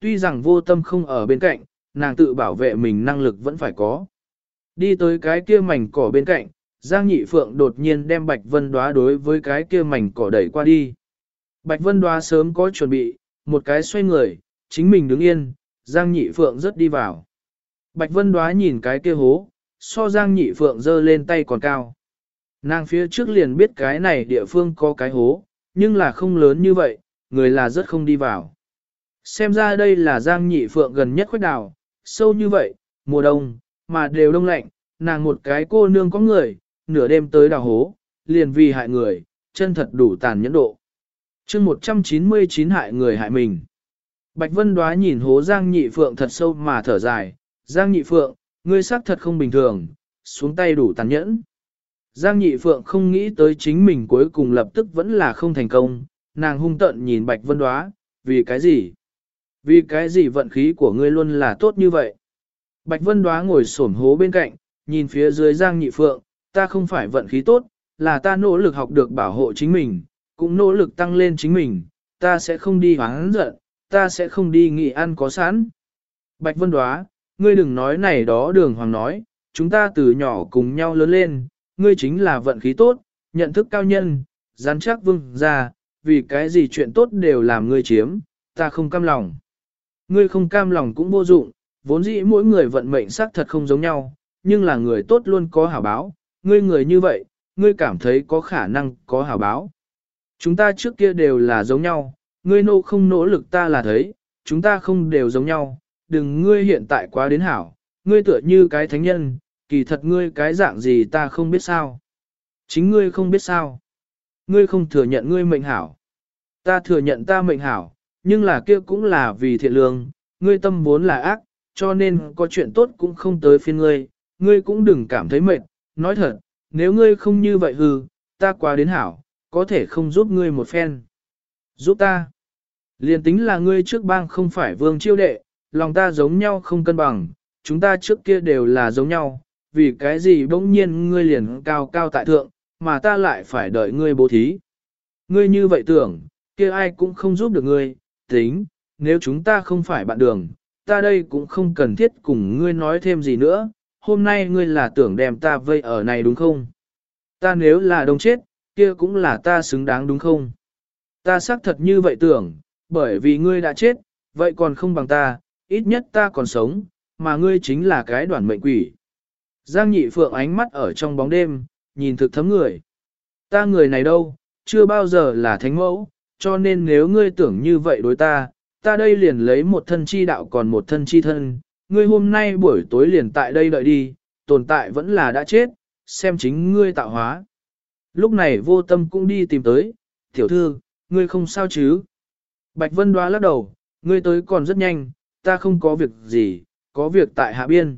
tuy rằng vô tâm không ở bên cạnh, nàng tự bảo vệ mình năng lực vẫn phải có. Đi tới cái kia mảnh cỏ bên cạnh, Giang Nhị Phượng đột nhiên đem Bạch Vân Đóa đối với cái kia mảnh cỏ đẩy qua đi. Bạch Vân Đóa sớm có chuẩn bị, một cái xoay người, chính mình đứng yên, Giang Nhị Phượng rất đi vào. Bạch Vân Đóa nhìn cái kia hố, so Giang Nhị Phượng giơ lên tay còn cao. Nàng phía trước liền biết cái này địa phương có cái hố, nhưng là không lớn như vậy, người là rất không đi vào. Xem ra đây là Giang Nhị Phượng gần nhất khuếch đào, sâu như vậy, mùa đông, mà đều đông lạnh, nàng một cái cô nương có người, nửa đêm tới đào hố, liền vì hại người, chân thật đủ tàn nhẫn độ. chương 199 hại người hại mình. Bạch Vân Đóa nhìn hố Giang Nhị Phượng thật sâu mà thở dài, Giang Nhị Phượng, ngươi xác thật không bình thường, xuống tay đủ tàn nhẫn. Giang Nhị Phượng không nghĩ tới chính mình cuối cùng lập tức vẫn là không thành công, nàng hung tợn nhìn Bạch Vân Đóa, vì cái gì? Vì cái gì vận khí của ngươi luôn là tốt như vậy? Bạch Vân Đóa ngồi xổm hố bên cạnh, nhìn phía dưới Giang Nhị Phượng, ta không phải vận khí tốt, là ta nỗ lực học được bảo hộ chính mình, cũng nỗ lực tăng lên chính mình, ta sẽ không đi hoáng giận, ta sẽ không đi nghị ăn có sẵn. Bạch Vân Đóa, ngươi đừng nói này đó Đường Hoàng nói, chúng ta từ nhỏ cùng nhau lớn lên, ngươi chính là vận khí tốt, nhận thức cao nhân, rắn chắc vương ra, vì cái gì chuyện tốt đều làm ngươi chiếm, ta không cam lòng. Ngươi không cam lòng cũng vô dụng, vốn dĩ mỗi người vận mệnh xác thật không giống nhau, nhưng là người tốt luôn có hảo báo, ngươi người như vậy, ngươi cảm thấy có khả năng có hảo báo. Chúng ta trước kia đều là giống nhau, ngươi không nỗ lực ta là thấy, chúng ta không đều giống nhau, đừng ngươi hiện tại quá đến hảo, ngươi tựa như cái thánh nhân, kỳ thật ngươi cái dạng gì ta không biết sao. Chính ngươi không biết sao. Ngươi không thừa nhận ngươi mệnh hảo. Ta thừa nhận ta mệnh hảo, nhưng là kia cũng là vì thiện lương, ngươi tâm vốn là ác, cho nên có chuyện tốt cũng không tới phiên ngươi, ngươi cũng đừng cảm thấy mệt, nói thật, nếu ngươi không như vậy hừ, ta quá đến hảo, có thể không giúp ngươi một phen. Giúp ta. Liên tính là ngươi trước bang không phải vương chiêu đệ, lòng ta giống nhau không cân bằng, chúng ta trước kia đều là giống nhau, vì cái gì bỗng nhiên ngươi liền cao cao tại thượng, mà ta lại phải đợi ngươi bố thí. Ngươi như vậy tưởng, kia ai cũng không giúp được ngươi, tính, nếu chúng ta không phải bạn đường, ta đây cũng không cần thiết cùng ngươi nói thêm gì nữa, hôm nay ngươi là tưởng đem ta vây ở này đúng không? Ta nếu là đông chết, kia cũng là ta xứng đáng đúng không? Ta xác thật như vậy tưởng, bởi vì ngươi đã chết, vậy còn không bằng ta, ít nhất ta còn sống, mà ngươi chính là cái đoản mệnh quỷ. Giang Nhị Phượng ánh mắt ở trong bóng đêm, nhìn thực thấm người. Ta người này đâu, chưa bao giờ là thánh mẫu, cho nên nếu ngươi tưởng như vậy đối ta, ta đây liền lấy một thân chi đạo còn một thân chi thân, ngươi hôm nay buổi tối liền tại đây đợi đi, tồn tại vẫn là đã chết, xem chính ngươi tạo hóa. Lúc này Vô Tâm cũng đi tìm tới, tiểu thư, ngươi không sao chứ? Bạch Vân Đóa lắc đầu, ngươi tới còn rất nhanh, ta không có việc gì, có việc tại hạ biên.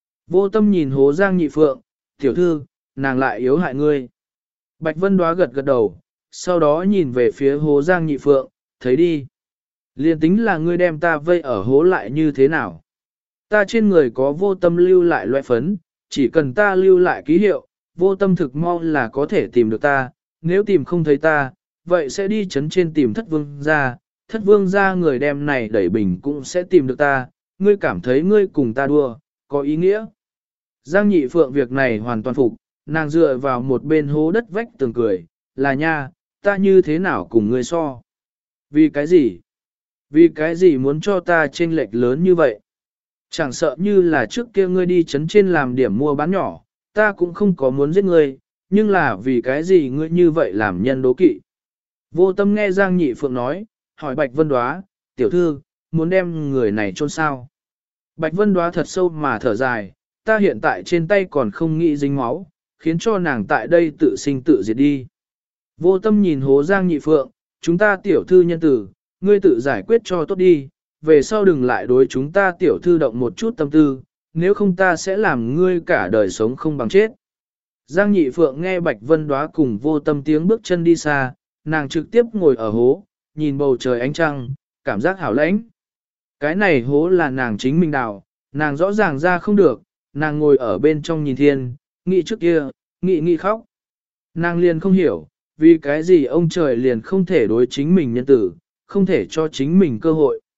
Vô Tâm nhìn hố Giang Nhị Phượng, tiểu thư, nàng lại yếu hại ngươi. Bạch Vân Đóa gật gật đầu, sau đó nhìn về phía hố Giang Nhị Phượng, thấy đi. Liên tính là ngươi đem ta vây ở hố lại như thế nào. Ta trên người có Vô Tâm lưu lại loại phấn, chỉ cần ta lưu lại ký hiệu, Vô Tâm thực mau là có thể tìm được ta, nếu tìm không thấy ta, vậy sẽ đi chấn trên tìm Thất Vương gia, Thất Vương gia người đem này đẩy bình cũng sẽ tìm được ta, ngươi cảm thấy ngươi cùng ta đua, có ý nghĩa. Giang Nhị Phượng việc này hoàn toàn phục, nàng dựa vào một bên hố đất vách tường cười, là nha, ta như thế nào cùng ngươi so? Vì cái gì? Vì cái gì muốn cho ta chênh lệch lớn như vậy? Chẳng sợ như là trước kia ngươi đi chấn trên làm điểm mua bán nhỏ, ta cũng không có muốn giết ngươi, nhưng là vì cái gì ngươi như vậy làm nhân đố kỵ? Vô Tâm nghe Giang Nhị Phượng nói, hỏi Bạch Vân Đóa, tiểu thư, muốn đem người này chôn sao? Bạch Vân Đóa thật sâu mà thở dài, ta hiện tại trên tay còn không nghĩ dính máu, khiến cho nàng tại đây tự sinh tự diệt đi. Vô Tâm nhìn hố Giang Nhị Phượng, chúng ta tiểu thư nhân tử, ngươi tự giải quyết cho tốt đi, về sau đừng lại đối chúng ta tiểu thư động một chút tâm tư, nếu không ta sẽ làm ngươi cả đời sống không bằng chết. Giang Nhị Phượng nghe Bạch Vân Đóa cùng Vô Tâm tiếng bước chân đi xa, nàng trực tiếp ngồi ở hố, nhìn bầu trời ánh trăng, cảm giác hảo lãnh. Cái này hố là nàng chính mình đào, nàng rõ ràng ra không được, nàng ngồi ở bên trong nhìn thiên, nghĩ trước kia, nghĩ khóc. Nàng liền không hiểu, vì cái gì ông trời liền không thể đối chính mình nhân tử, không thể cho chính mình cơ hội.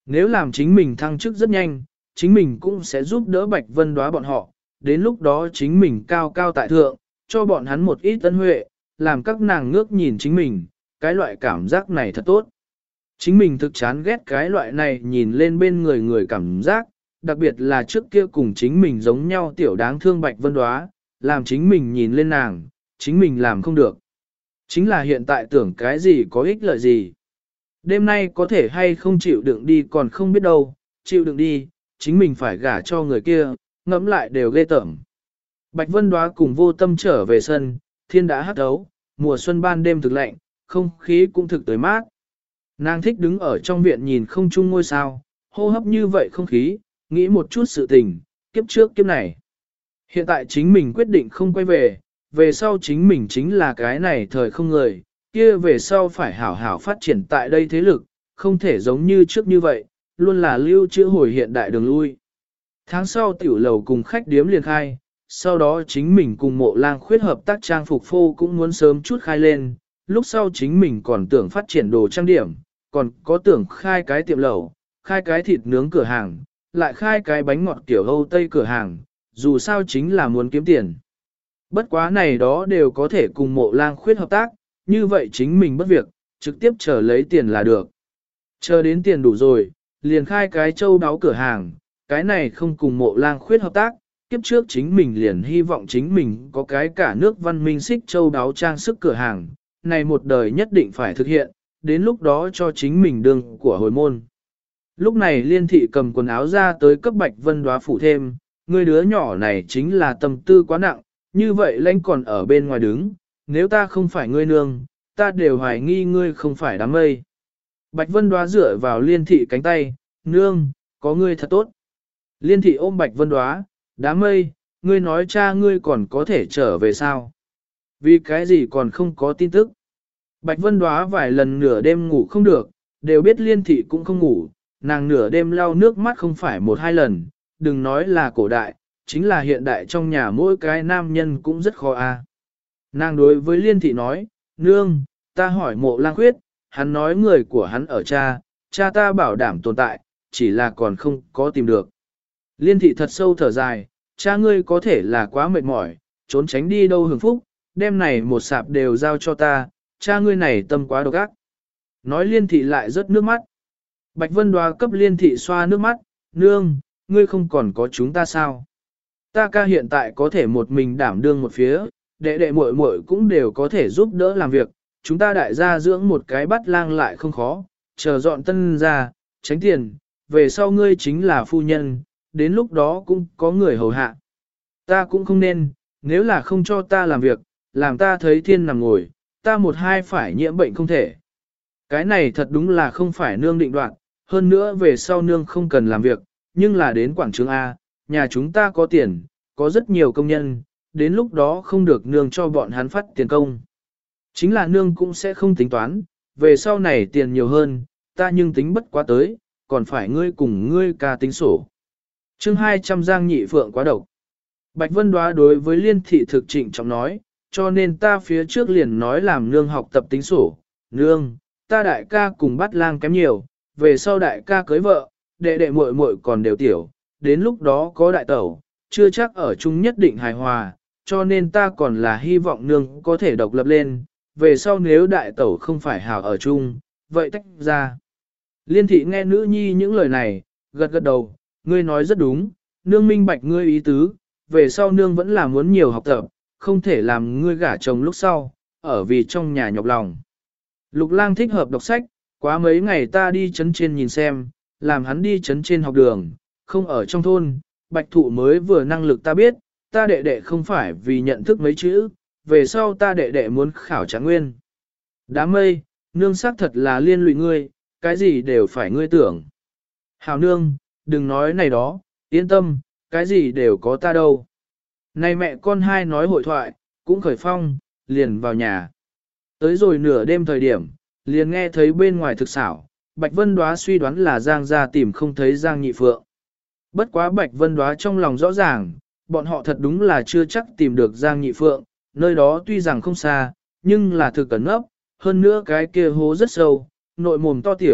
Nếu làm chính mình thăng chức rất nhanh, chính mình cũng sẽ giúp đỡ Bạch Vân Đóa bọn họ, đến lúc đó chính mình cao cao tại thượng, cho bọn hắn một ít ân huệ, làm các nàng ngước nhìn chính mình, cái loại cảm giác này thật tốt. Chính mình thực chán ghét cái loại này nhìn lên bên người người cảm giác, đặc biệt là trước kia cùng chính mình giống nhau tiểu đáng thương Bạch Vân Đóa, làm chính mình nhìn lên nàng, chính mình làm không được. Chính là hiện tại tưởng cái gì có ích lợi gì. Đêm nay có thể hay không chịu đựng đi còn không biết đâu, chịu đựng đi, chính mình phải gả cho người kia, ngẫm lại đều ghê tởm. Bạch Vân Đóa cùng Vô Tâm trở về sân, thiên đã hắt thấu, mùa xuân ban đêm thực lạnh, không khí cũng thực tới mát. Nàng thích đứng ở trong viện nhìn không chung ngôi sao, hô hấp như vậy không khí, nghĩ một chút sự tình, kiếp trước kiếp này. Hiện tại chính mình quyết định không quay về, về sau chính mình chính là cái này thời không người, kia về sau phải hảo hảo phát triển tại đây thế lực, không thể giống như trước như vậy, luôn là lưu trữ hồi hiện đại đường lui. Tháng sau tiểu lầu cùng khách điếm liền khai, sau đó chính mình cùng Mộ Lang Khuyết hợp tác trang phục phô cũng muốn sớm chút khai lên, lúc sau chính mình còn tưởng phát triển đồ trang điểm, còn có tưởng khai cái tiệm lẩu, khai cái thịt nướng cửa hàng, lại khai cái bánh ngọt kiểu Âu Tây cửa hàng, dù sao chính là muốn kiếm tiền. Bất quá này đó đều có thể cùng Mộ Lang Khuyết hợp tác, như vậy chính mình bất việc, trực tiếp chờ lấy tiền là được. Chờ đến tiền đủ rồi, liền khai cái châu đáo cửa hàng, cái này không cùng Mộ Lang Khuyết hợp tác, kiếp trước chính mình liền hy vọng chính mình có cái cả nước văn minh xích châu đáo trang sức cửa hàng, này một đời nhất định phải thực hiện, đến lúc đó cho chính mình đường của hồi môn. Lúc này Liên thị cầm quần áo ra tới cấp Bạch Vân Đóa phủ thêm, người đứa nhỏ này chính là tâm tư quá nặng, như vậy lãnh còn ở bên ngoài đứng, nếu ta không phải ngươi nương, ta đều hoài nghi ngươi không phải đám mây. Bạch Vân Đóa dựa vào Liên thị cánh tay, nương, có ngươi thật tốt. Liên thị ôm Bạch Vân Đóa, đám mây, ngươi nói cha ngươi còn có thể trở về sao? Vì cái gì còn không có tin tức? Bạch Vân Đóa vài lần nửa đêm ngủ không được, đều biết Liên thị cũng không ngủ, nàng nửa đêm lau nước mắt không phải một hai lần, đừng nói là cổ đại, chính là hiện đại trong nhà mỗi cái nam nhân cũng rất khó a. Nàng đối với Liên thị nói, nương, ta hỏi Mộ Lang Khuyết, hắn nói người của hắn ở cha, cha ta bảo đảm tồn tại, chỉ là còn không có tìm được. Liên thị thật sâu thở dài, cha ngươi có thể là quá mệt mỏi, trốn tránh đi đâu hưởng phúc, đêm này một sạp đều giao cho ta, cha ngươi này tâm quá độc ác. Nói Liên thị lại rớt nước mắt. Bạch Vân Đóa cấp Liên thị xoa nước mắt, nương, ngươi không còn có chúng ta sao? Ta ca hiện tại có thể một mình đảm đương một phía, đệ đệ muội muội cũng đều có thể giúp đỡ làm việc, chúng ta đại gia dưỡng một cái bắt lang lại không khó, chờ dọn tân ra, tránh tiền, về sau ngươi chính là phu nhân, đến lúc đó cũng có người hầu hạ. Ta cũng không nên, nếu là không cho ta làm việc, làm ta thấy thiên nằm ngồi, ta một hai phải nhiễm bệnh không thể. Cái này thật đúng là không phải nương định đoạt, hơn nữa về sau nương không cần làm việc, nhưng là đến quảng trường A, nhà chúng ta có tiền, có rất nhiều công nhân, đến lúc đó không được nương cho bọn hắn phát tiền công. Chính là nương cũng sẽ không tính toán, về sau này tiền nhiều hơn, ta nhưng tính bất quá tới, còn phải ngươi cùng ngươi ca tính sổ. Chương 200 Giang Nhị Phượng quá độc. Bạch Vân Đóa đối với Liên thị thực trịnh trọng nói, cho nên ta phía trước liền nói làm nương học tập tính sổ. Nương, ta đại ca cùng bắt lang kém nhiều, về sau đại ca cưới vợ, đệ đệ muội muội còn đều tiểu, đến lúc đó có đại tẩu, chưa chắc ở chung nhất định hài hòa, cho nên ta còn là hy vọng nương có thể độc lập lên, về sau nếu đại tẩu không phải hảo ở chung, vậy tách ra. Liên thị nghe nữ nhi những lời này, gật gật đầu, ngươi nói rất đúng, nương minh bạch ngươi ý tứ, về sau nương vẫn là muốn nhiều học tập, không thể làm ngươi gả chồng lúc sau, ở vì trong nhà nhọc lòng. Lục Lang thích hợp đọc sách, quá mấy ngày ta đi chấn trên nhìn xem, làm hắn đi chấn trên học đường, không ở trong thôn, Bạch Thụ mới vừa năng lực ta biết, ta đệ đệ không phải vì nhận thức mấy chữ, về sau ta đệ đệ muốn khảo Trạng Nguyên. Đám mây, nương xác thật là liên lụy ngươi, cái gì đều phải ngươi tưởng. Hảo nương, đừng nói này đó, yên tâm, cái gì đều có ta đâu. Này mẹ con hai nói hội thoại, cũng khởi phong, liền vào nhà. Tới rồi nửa đêm thời điểm, liền nghe thấy bên ngoài thực xảo, Bạch Vân Đóa suy đoán là Giang gia tìm không thấy Giang Nhị Phượng. Bất quá Bạch Vân Đóa trong lòng rõ ràng, bọn họ thật đúng là chưa chắc tìm được Giang Nhị Phượng, nơi đó tuy rằng không xa, nhưng là thực cẩn ngốc, hơn nữa cái kia hố rất sâu, nội mồm to tiểu,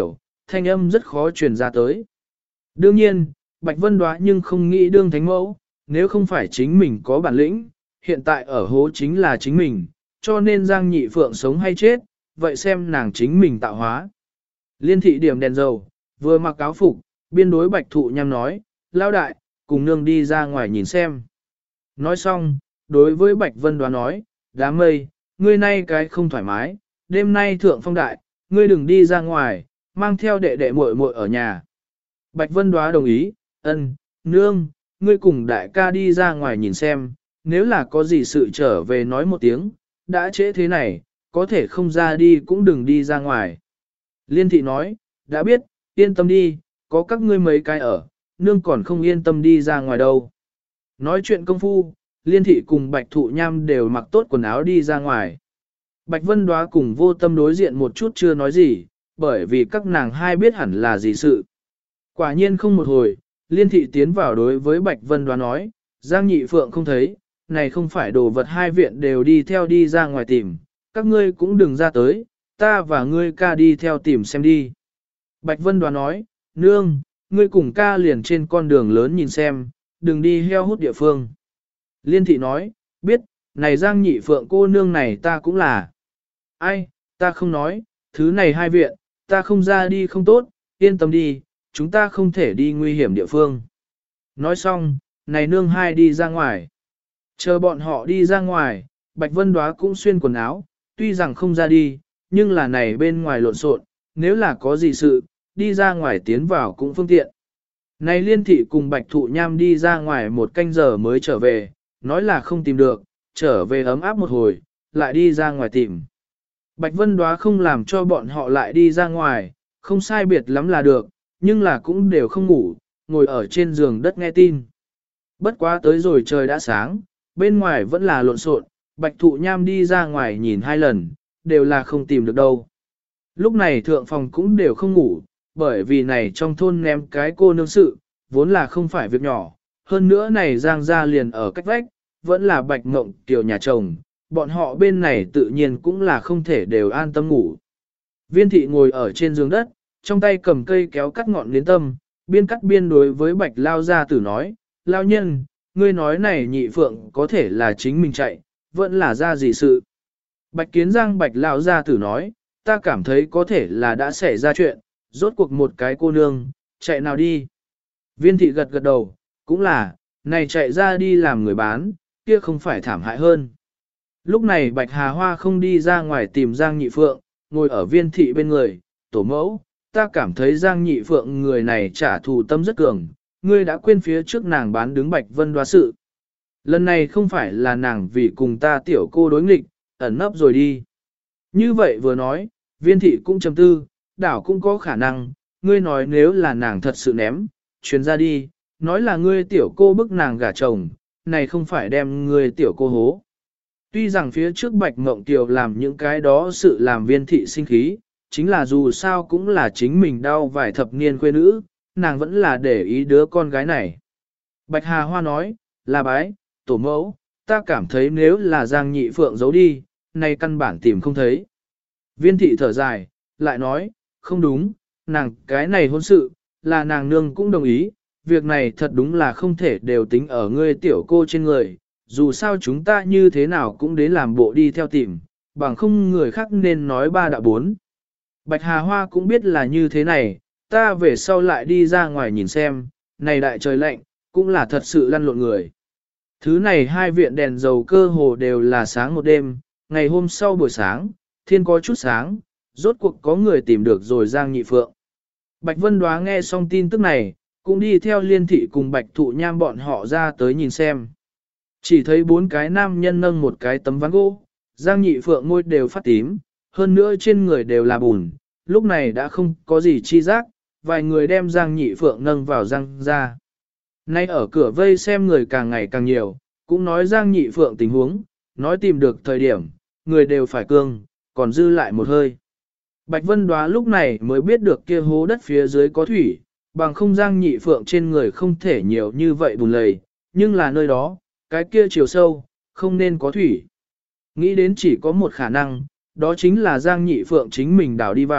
thanh âm rất khó truyền ra tới. Đương nhiên, Bạch Vân Đoá nhưng không nghĩ đương thánh mẫu, nếu không phải chính mình có bản lĩnh, hiện tại ở hố chính là chính mình, cho nên Giang Nhị Phượng sống hay chết, vậy xem nàng chính mình tạo hóa. Liên thị điểm đèn dầu, vừa mặc áo phục, biên đối Bạch Thụ Nham nói, lao đại, cùng nương đi ra ngoài nhìn xem. Nói xong, đối với Bạch Vân Đoá nói, đám mây, ngươi nay cái không thoải mái, đêm nay thượng phong đại, ngươi đừng đi ra ngoài, mang theo đệ đệ muội muội ở nhà. Bạch Vân Đoá đồng ý, ân, nương, ngươi cùng đại ca đi ra ngoài nhìn xem, nếu là có gì sự trở về nói một tiếng, đã trễ thế này, có thể không ra đi cũng đừng đi ra ngoài. Liên thị nói, đã biết, yên tâm đi, có các ngươi mấy cái ở, nương còn không yên tâm đi ra ngoài đâu. Nói chuyện công phu, Liên thị cùng Bạch Thụ Nham đều mặc tốt quần áo đi ra ngoài. Bạch Vân Đoá cùng Vô Tâm đối diện một chút chưa nói gì, bởi vì các nàng hai biết hẳn là gì sự. Quả nhiên không một hồi, Liên thị tiến vào đối với Bạch Vân Đoá nói, Giang Nhị Phượng không thấy, này không phải đồ vật hai viện đều đi theo đi ra ngoài tìm, các ngươi cũng đừng ra tới, ta và ngươi ca đi theo tìm xem đi. Bạch Vân Đoá nói, nương, ngươi cùng ca liền trên con đường lớn nhìn xem, đừng đi heo hút địa phương. Liên thị nói, biết, này Giang Nhị Phượng cô nương này ta cũng là. Ai, ta không nói, thứ này hai viện, ta không ra đi không tốt, yên tâm đi, chúng ta không thể đi nguy hiểm địa phương. Nói xong, này nương hai đi ra ngoài. Chờ bọn họ đi ra ngoài, Bạch Vân Đoá cũng xuyên quần áo, tuy rằng không ra đi, nhưng là này bên ngoài lộn xộn, nếu là có gì sự, đi ra ngoài tiến vào cũng phương tiện. Này Liên thị cùng Bạch Thụ Nham đi ra ngoài một canh giờ mới trở về, nói là không tìm được, trở về ấm áp một hồi, lại đi ra ngoài tìm. Bạch Vân Đoá không làm cho bọn họ lại đi ra ngoài, không sai biệt lắm là được, nhưng là cũng đều không ngủ, ngồi ở trên giường đất nghe tin. Bất quá tới rồi trời đã sáng, bên ngoài vẫn là lộn xộn, Bạch Thụ Nham đi ra ngoài nhìn hai lần, đều là không tìm được đâu. Lúc này thượng phòng cũng đều không ngủ, bởi vì này trong thôn ném cái cô nương sự, vốn là không phải việc nhỏ, hơn nữa này Giang gia liền ở cách vách, vẫn là Bạch Mộng tiểu nhà chồng, bọn họ bên này tự nhiên cũng là không thể đều an tâm ngủ. Viên thị ngồi ở trên giường đất, trong tay cầm cây kéo cắt ngọn nến tâm, biên cắt biên đối với Bạch Lao gia tử nói, Lao nhân, ngươi nói này Nhị Phượng có thể là chính mình chạy, vẫn là ra gì sự. Bạch Kiến Giang Bạch Lao gia tử nói, ta cảm thấy có thể là đã xảy ra chuyện, rốt cuộc một cái cô nương, chạy nào đi. Viên thị gật gật đầu, cũng là, này chạy ra đi làm người bán, kia không phải thảm hại hơn. Lúc này Bạch Hà Hoa không đi ra ngoài tìm Giang Nhị Phượng, ngồi ở viên thị bên người, tổ mẫu, ta cảm thấy Giang Nhị Phượng người này trả thù tâm rất cường, ngươi đã quên phía trước nàng bán đứng Bạch Vân Đoá sự. Lần này không phải là nàng vì cùng ta tiểu cô đối nghịch, ẩn nấp rồi đi. Như vậy vừa nói, viên thị cũng trầm tư, đảo cũng có khả năng, ngươi nói nếu là nàng thật sự ném, truyền ra đi, nói là ngươi tiểu cô bức nàng gả chồng, này không phải đem ngươi tiểu cô hố. Tuy rằng phía trước Bạch Mộng Kiều làm những cái đó sự làm viên thị sinh khí, chính là dù sao cũng là chính mình đau vài thập niên quê nữ, nàng vẫn là để ý đứa con gái này. Bạch Hà Hoa nói, là bái, tổ mẫu, ta cảm thấy nếu là Giang Nhị Phượng giấu đi, này căn bản tìm không thấy. Viên thị thở dài, lại nói, không đúng, nàng cái này hôn sự, là nàng nương cũng đồng ý, việc này thật đúng là không thể đều tính ở ngươi tiểu cô trên người, dù sao chúng ta như thế nào cũng đến làm bộ đi theo tìm, bằng không người khác nên nói ba đã bốn. Bạch Hà Hoa cũng biết là như thế này, ta về sau lại đi ra ngoài nhìn xem, này đại trời lạnh, cũng là thật sự lăn lộn người. Thứ này hai viện đèn dầu cơ hồ đều là sáng một đêm, ngày hôm sau buổi sáng, thiên có chút sáng, rốt cuộc có người tìm được rồi Giang Nhị Phượng. Bạch Vân Đoá nghe xong tin tức này, cũng đi theo Liên thị cùng Bạch Thụ Nham bọn họ ra tới nhìn xem. Chỉ thấy bốn cái nam nhân nâng một cái tấm ván gỗ, Giang Nhị Phượng môi đều phát tím, hơn nữa trên người đều là bùn, lúc này đã không có gì chi giác, vài người đem Giang Nhị Phượng nâng vào Giang ra. Nay ở cửa vây xem người càng ngày càng nhiều, cũng nói Giang Nhị Phượng tình huống, nói tìm được thời điểm, người đều phải cương, còn dư lại một hơi. Bạch Vân Đoá lúc này mới biết được kia hố đất phía dưới có thủy, bằng không Giang Nhị Phượng trên người không thể nhiều như vậy bùn lầy, nhưng là nơi đó, cái kia chiều sâu, không nên có thủy. Nghĩ đến chỉ có một khả năng, đó chính là Giang Nhị Phượng chính mình đào đi vào,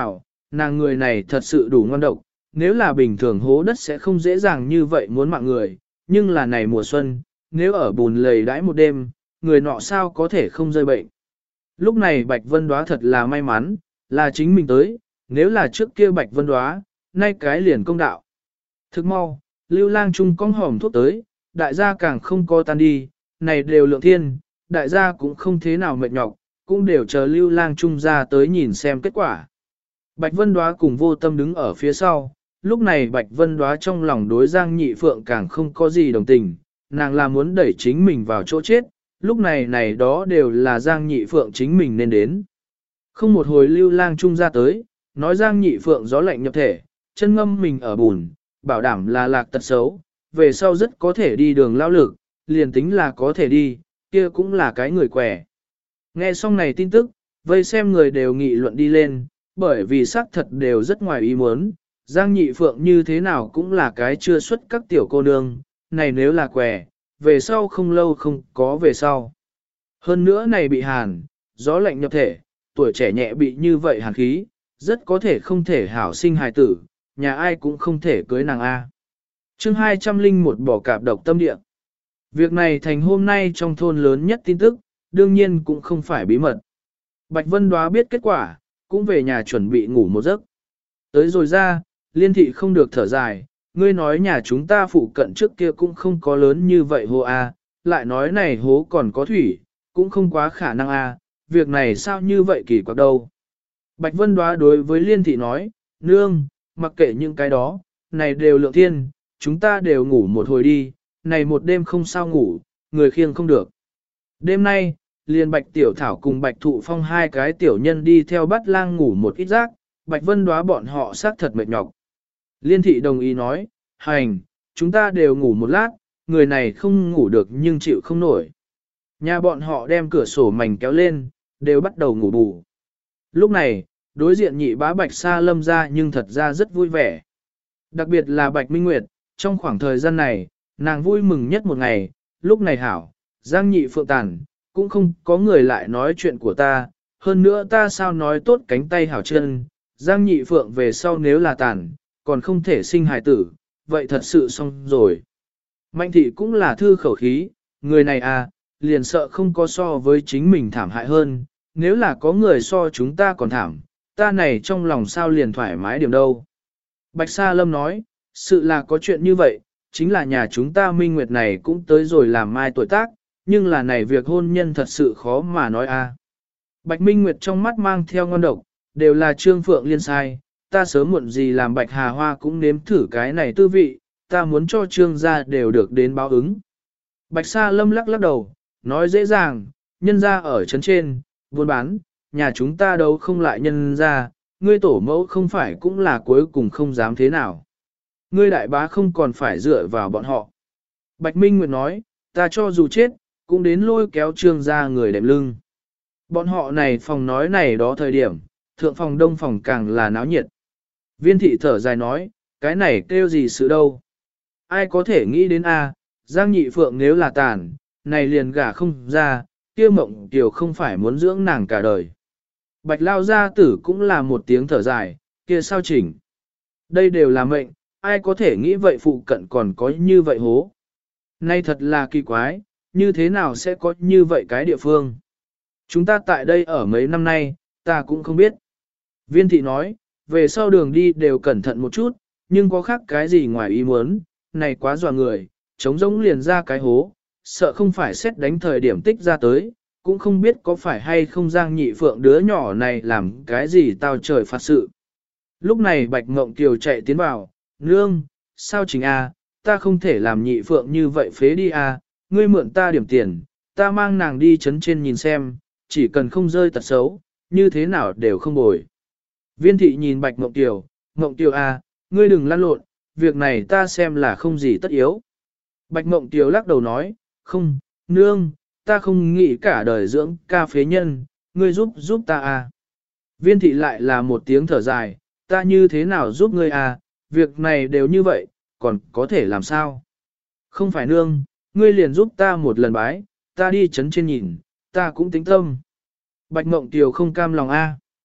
nàng người này thật sự đủ ngon độc, nếu là bình thường hố đất sẽ không dễ dàng như vậy muốn mạng người, nhưng là này mùa xuân, nếu ở bùn lầy đãi một đêm, người nọ sao có thể không rơi bệnh. Lúc này Bạch Vân Đóa thật là may mắn, là chính mình tới, nếu là trước kia Bạch Vân Đóa, nay cái liền công đạo. Thức mau, Lưu Lang Trung cong hòm thuốc tới, đại gia càng không có tan đi, này đều lượng thiên, đại gia cũng không thế nào mệt nhọc, cũng đều chờ Lưu Lang Trung ra tới nhìn xem kết quả. Bạch Vân Đóa cùng Vô Tâm đứng ở phía sau, lúc này Bạch Vân Đóa trong lòng đối Giang Nhị Phượng càng không có gì đồng tình, nàng là muốn đẩy chính mình vào chỗ chết, lúc này này đó đều là Giang Nhị Phượng chính mình nên đến. Không một hồi Lưu Lang Trung ra tới, nói Giang Nhị Phượng gió lạnh nhập thể, chân ngâm mình ở bùn, bảo đảm là lạc tật xấu, về sau rất có thể đi đường lao lực, liền tính là có thể đi, kia cũng là cái người quẻ. Nghe xong này tin tức, vây xem người đều nghị luận đi lên, bởi vì xác thật đều rất ngoài ý muốn, Giang Nhị Phượng như thế nào cũng là cái chưa xuất các tiểu cô nương, này nếu là quẻ, về sau không lâu không có về sau. Hơn nữa này bị hàn, gió lạnh nhập thể, tuổi trẻ nhẹ bị như vậy hàn khí, rất có thể không thể hảo sinh hài tử, nhà ai cũng không thể cưới nàng A. Chương 201 bỏ cạp độc tâm địa. Việc này thành hôm nay trong thôn lớn nhất tin tức, đương nhiên cũng không phải bí mật. Bạch Vân Đóa biết kết quả, cũng về nhà chuẩn bị ngủ một giấc. Tới rồi ra, Liên thị không được thở dài, ngươi nói nhà chúng ta phụ cận trước kia cũng không có lớn như vậy hô A, lại nói này hố còn có thủy, cũng không quá khả năng A, việc này sao như vậy kỳ quặc đâu. Bạch Vân Đóa đối với Liên thị nói, nương, mặc kệ những cái đó, này đều lượng thiên, chúng ta đều ngủ một hồi đi, này một đêm không sao ngủ, người khiêng không được. Đêm nay, liền Bạch Tiểu Thảo cùng Bạch Thụ Phong hai cái tiểu nhân đi theo Bát Lang ngủ một ít giấc, Bạch Vân Đóa bọn họ xác thật mệt nhọc. Liên thị đồng ý nói, hành, chúng ta đều ngủ một lát, người này không ngủ được nhưng chịu không nổi. Nhà bọn họ đem cửa sổ mảnh kéo lên, đều bắt đầu ngủ bù. Lúc này, đối diện nhị bá Bạch Sa Lâm ra nhưng thật ra rất vui vẻ. Đặc biệt là Bạch Minh Nguyệt, trong khoảng thời gian này, nàng vui mừng nhất một ngày, lúc này hảo, Giang Nhị Phượng tàn, cũng không có người lại nói chuyện của ta, hơn nữa ta sao nói tốt cánh tay hảo chân, Giang Nhị Phượng về sau nếu là tàn, còn không thể sinh hài tử, vậy thật sự xong rồi. Mạnh thị cũng là thư khẩu khí, người này à, liền sợ không có so với chính mình thảm hại hơn, nếu là có người so chúng ta còn thảm, ta này trong lòng sao liền thoải mái điểm đâu. Bạch Sa Lâm nói, sự là có chuyện như vậy, chính là nhà chúng ta Minh Nguyệt này cũng tới rồi làm mai tuổi tác, nhưng là này việc hôn nhân thật sự khó mà nói a. Bạch Minh Nguyệt trong mắt mang theo ngon độc, đều là Trương Phượng liên sai, ta sớm muộn gì làm Bạch Hà Hoa cũng nếm thử cái này tư vị, ta muốn cho Trương gia đều được đến báo ứng. Bạch Sa Lâm lắc lắc đầu, nói dễ dàng, nhân gia ở trấn trên, buôn bán, nhà chúng ta đâu không lại nhân gia, ngươi tổ mẫu không phải cũng là cuối cùng không dám thế nào. Ngươi đại bá không còn phải dựa vào bọn họ. Bạch Minh Nguyệt nói, ta cho dù chết, cũng đến lôi kéo Trương gia người đệm lưng. Bọn họ này phòng nói này đó thời điểm, thượng phòng đông phòng càng là náo nhiệt. Viên thị thở dài nói, cái này kêu gì sự đâu. Ai có thể nghĩ đến a, Giang Nhị Phượng nếu là tàn, này liền gả không ra, kia Mộng Kiều không phải muốn dưỡng nàng cả đời. Bạch Lao gia tử cũng là một tiếng thở dài, kia sao chỉnh. Đây đều là mệnh, ai có thể nghĩ vậy phụ cận còn có như vậy hố. Nay thật là kỳ quái, như thế nào sẽ có như vậy cái địa phương. Chúng ta tại đây ở mấy năm nay, ta cũng không biết. Viên thị nói, về sau đường đi đều cẩn thận một chút, nhưng có khác cái gì ngoài ý muốn, này quá dọa người, trống rỗng liền ra cái hố, sợ không phải xét đánh thời điểm tích ra tới, cũng không biết có phải hay không Giang Nhị Phượng đứa nhỏ này làm cái gì tao trời phạt sự. Lúc này Bạch Ngộng Kiều chạy tiến vào, nương, sao chính a, ta không thể làm Nhị Phượng như vậy phế đi a, ngươi mượn ta điểm tiền, ta mang nàng đi chấn trên nhìn xem, chỉ cần không rơi tật xấu, như thế nào đều không bồi. Viên thị nhìn Bạch Ngộng Kiều a, ngươi đừng lăn lộn, việc này ta xem là không gì tất yếu. Bạch Ngộng Kiều lắc đầu nói, không, nương, ta không nghĩ cả đời dưỡng ca phế nhân, ngươi giúp ta a. Viên thị lại là một tiếng thở dài, ta như thế nào giúp ngươi a, việc này đều như vậy, còn có thể làm sao? Không phải nương, ngươi liền giúp ta một lần bái, ta đi chấn trên nhìn, ta cũng tính tâm. Bạch Mộng Kiều không cam lòng a.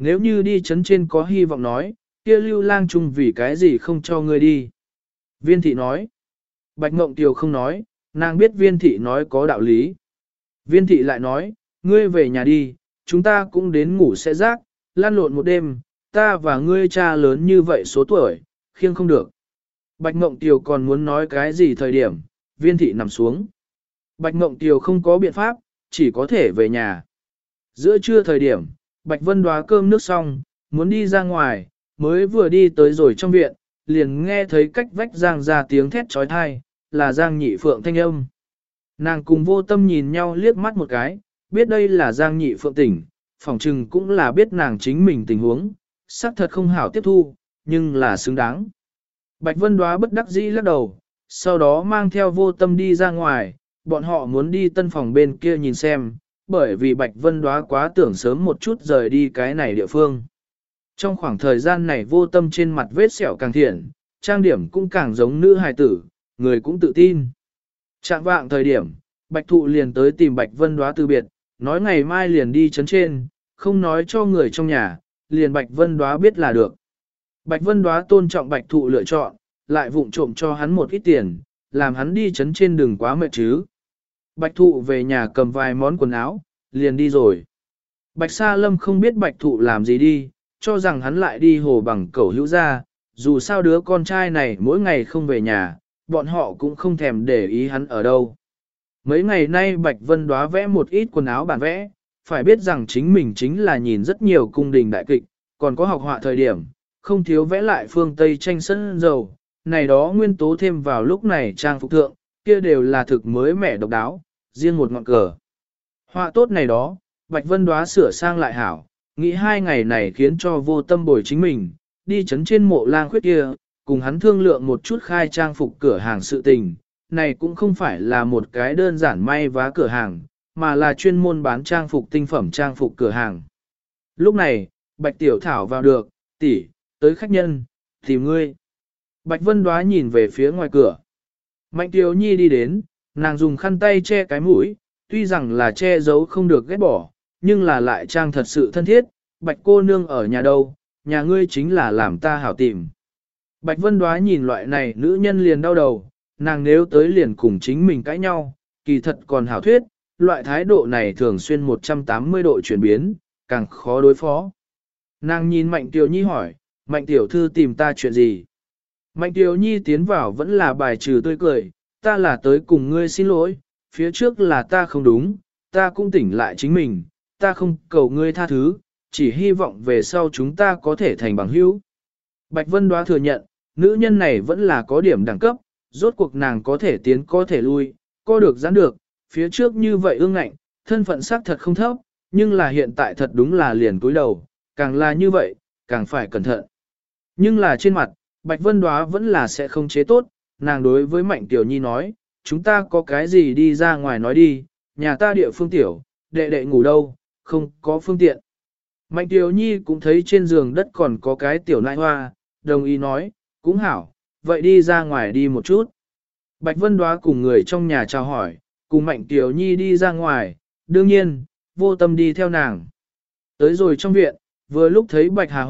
Nếu như đi chấn trên có hy vọng nói, kia Lưu Lang Trung vì cái gì không cho ngươi đi. Viên thị nói. Bạch Ngộng Tiều không nói, nàng biết viên thị nói có đạo lý. Viên thị lại nói, ngươi về nhà đi, chúng ta cũng đến ngủ sẽ rác, lan lộn một đêm, ta và ngươi cha lớn như vậy số tuổi, khiêng không được. Bạch Ngộng Tiều còn muốn nói cái gì thời điểm, viên thị nằm xuống. Bạch Ngộng Tiều không có biện pháp, chỉ có thể về nhà. Giữa trưa thời điểm, Bạch Vân Đoá cơm nước xong, muốn đi ra ngoài, mới vừa đi tới rồi trong viện, liền nghe thấy cách vách Giang ra tiếng thét trói thai, là Giang Nhị Phượng thanh âm. Nàng cùng Vô Tâm nhìn nhau liếc mắt một cái, biết đây là Giang Nhị Phượng tỉnh, phỏng chừng cũng là biết nàng chính mình tình huống, xác thật không hảo tiếp thu, nhưng là xứng đáng. Bạch Vân Đoá bất đắc dĩ lắc đầu, sau đó mang theo Vô Tâm đi ra ngoài, bọn họ muốn đi tân phòng bên kia nhìn xem, bởi vì Bạch Vân Đoá quá tưởng sớm một chút rời đi cái này địa phương. Trong khoảng thời gian này Vô Tâm trên mặt vết sẹo càng thiện, trang điểm cũng càng giống nữ hài tử, người cũng tự tin. Trạng vạng thời điểm, Bạch Thụ liền tới tìm Bạch Vân Đoá từ biệt, nói ngày mai liền đi chấn trên, không nói cho người trong nhà, liền Bạch Vân Đoá biết là được. Bạch Vân Đoá tôn trọng Bạch Thụ lựa chọn, lại vụng trộm cho hắn một ít tiền, làm hắn đi chấn trên đừng quá mệt chứ. Bạch Thụ về nhà cầm vài món quần áo, liền đi rồi. Bạch Sa Lâm không biết Bạch Thụ làm gì đi, cho rằng hắn lại đi hồ bằng cẩu hữu ra, dù sao đứa con trai này mỗi ngày không về nhà, bọn họ cũng không thèm để ý hắn ở đâu. Mấy ngày nay Bạch Vân Đoá vẽ một ít quần áo bản vẽ, phải biết rằng chính mình chính là nhìn rất nhiều cung đình đại kịch, còn có học họa thời điểm, không thiếu vẽ lại phương Tây tranh sân dầu, này đó nguyên tố thêm vào lúc này trang phục thượng, kia đều là thực mới mẻ độc đáo, riêng một ngọn cờ. Họa tốt này đó, Bạch Vân Đoá sửa sang lại hảo, nghĩ 2 ngày này khiến cho Vô Tâm bồi chính mình, đi chấn trên mộ lang khuyết kia, cùng hắn thương lượng một chút khai trang phục cửa hàng sự tình. Này cũng không phải là một cái đơn giản may vá cửa hàng, mà là chuyên môn bán trang phục tinh phẩm trang phục cửa hàng. Lúc này, Bạch Tiểu Thảo vào được, tỷ, tới khách nhân, tìm ngươi. Bạch Vân Đoá nhìn về phía ngoài cửa. Mạnh Tiểu Nhi đi đến, nàng dùng khăn tay che cái mũi, tuy rằng là che giấu không được ghét bỏ, nhưng là lại trang thật sự thân thiết. Bạch cô nương ở nhà đâu, nhà ngươi chính là làm ta hảo tìm. Bạch Vân Đoá nhìn loại này nữ nhân liền đau đầu, nàng nếu tới liền cùng chính mình cãi nhau, kỳ thật còn hảo thuyết, loại thái độ này thường xuyên 180 độ chuyển biến, càng khó đối phó. Nàng nhìn Mạnh Tiểu Nhi hỏi, Mạnh Tiểu Thư tìm ta chuyện gì? Mạnh Tiểu Nhi tiến vào vẫn là bài trừ tươi cười, ta là tới cùng ngươi xin lỗi, phía trước là ta không đúng, ta cũng tỉnh lại chính mình, ta không cầu ngươi tha thứ, chỉ hy vọng về sau chúng ta có thể thành bằng hữu. Bạch Vân Đoá thừa nhận, nữ nhân này vẫn là có điểm đẳng cấp, rốt cuộc nàng có thể tiến có thể lui, co được giãn được, phía trước như vậy ương ngạnh, thân phận xác thật không thấp, nhưng là hiện tại thật đúng là liền cúi đầu, càng là như vậy, càng phải cẩn thận. Nhưng là trên mặt, Bạch Vân Đoá vẫn là sẽ không chế tốt, nàng đối với Mạnh Tiểu Nhi nói, chúng ta có cái gì đi ra ngoài nói đi, nhà ta địa phương tiểu, đệ đệ ngủ đâu, không có phương tiện. Mạnh Tiểu Nhi cũng thấy trên giường đất còn có cái tiểu nại hoa, đồng ý nói, cũng hảo, vậy đi ra ngoài đi một chút. Bạch Vân Đoá cùng người trong nhà chào hỏi, cùng Mạnh Tiểu Nhi đi ra ngoài, đương nhiên, Vô Tâm đi theo nàng. Tới rồi trong viện, vừa lúc thấy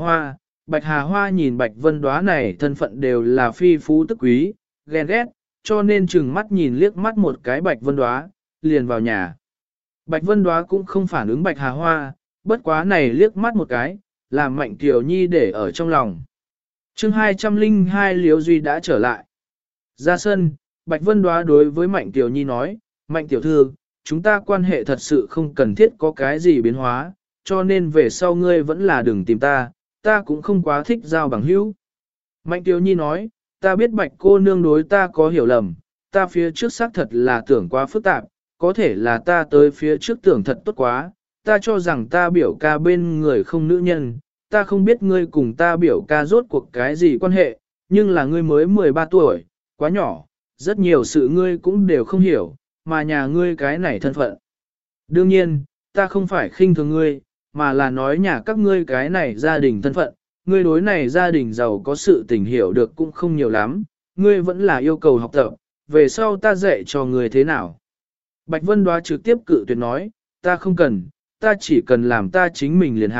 Bạch Hà Hoa nhìn Bạch Vân Đoá này thân phận đều là phi phú tức quý, ghen ghét, cho nên chừng mắt nhìn liếc mắt một cái Bạch Vân Đoá, liền vào nhà. Bạch Vân Đoá cũng không phản ứng Bạch Hà Hoa, bất quá này liếc mắt một cái, làm Mạnh Tiểu Nhi để ở trong lòng. chương 202 Liễu Duy đã trở lại. Ra sân, Bạch Vân Đoá đối với Mạnh Tiểu Nhi nói, Mạnh Tiểu Thư, chúng ta quan hệ thật sự không cần thiết có cái gì biến hóa, cho nên về sau ngươi vẫn là đừng tìm ta, ta cũng không quá thích giao bằng hữu. Mạnh Tiểu Nhi nói, ta biết Bạch cô nương đối ta có hiểu lầm, ta phía trước xác thật là tưởng quá phức tạp, có thể là ta tới phía trước tưởng thật tốt quá, ta cho rằng ta biểu ca bên người không nữ nhân, ta không biết ngươi cùng ta biểu ca rốt cuộc cái gì quan hệ, nhưng là ngươi mới 13 tuổi, quá nhỏ, rất nhiều sự ngươi cũng đều không hiểu, mà nhà ngươi cái này thân phận. Đương nhiên, ta không phải khinh thường ngươi, mà là nói nhà các ngươi cái này gia đình thân phận, ngươi đối này gia đình giàu có sự tình hiểu được cũng không nhiều lắm, ngươi vẫn là yêu cầu học tập, về sau ta dạy cho ngươi thế nào. Bạch Vân Đoá trực tiếp cự tuyệt nói, ta không cần, ta chỉ cần làm ta chính mình liền hảo,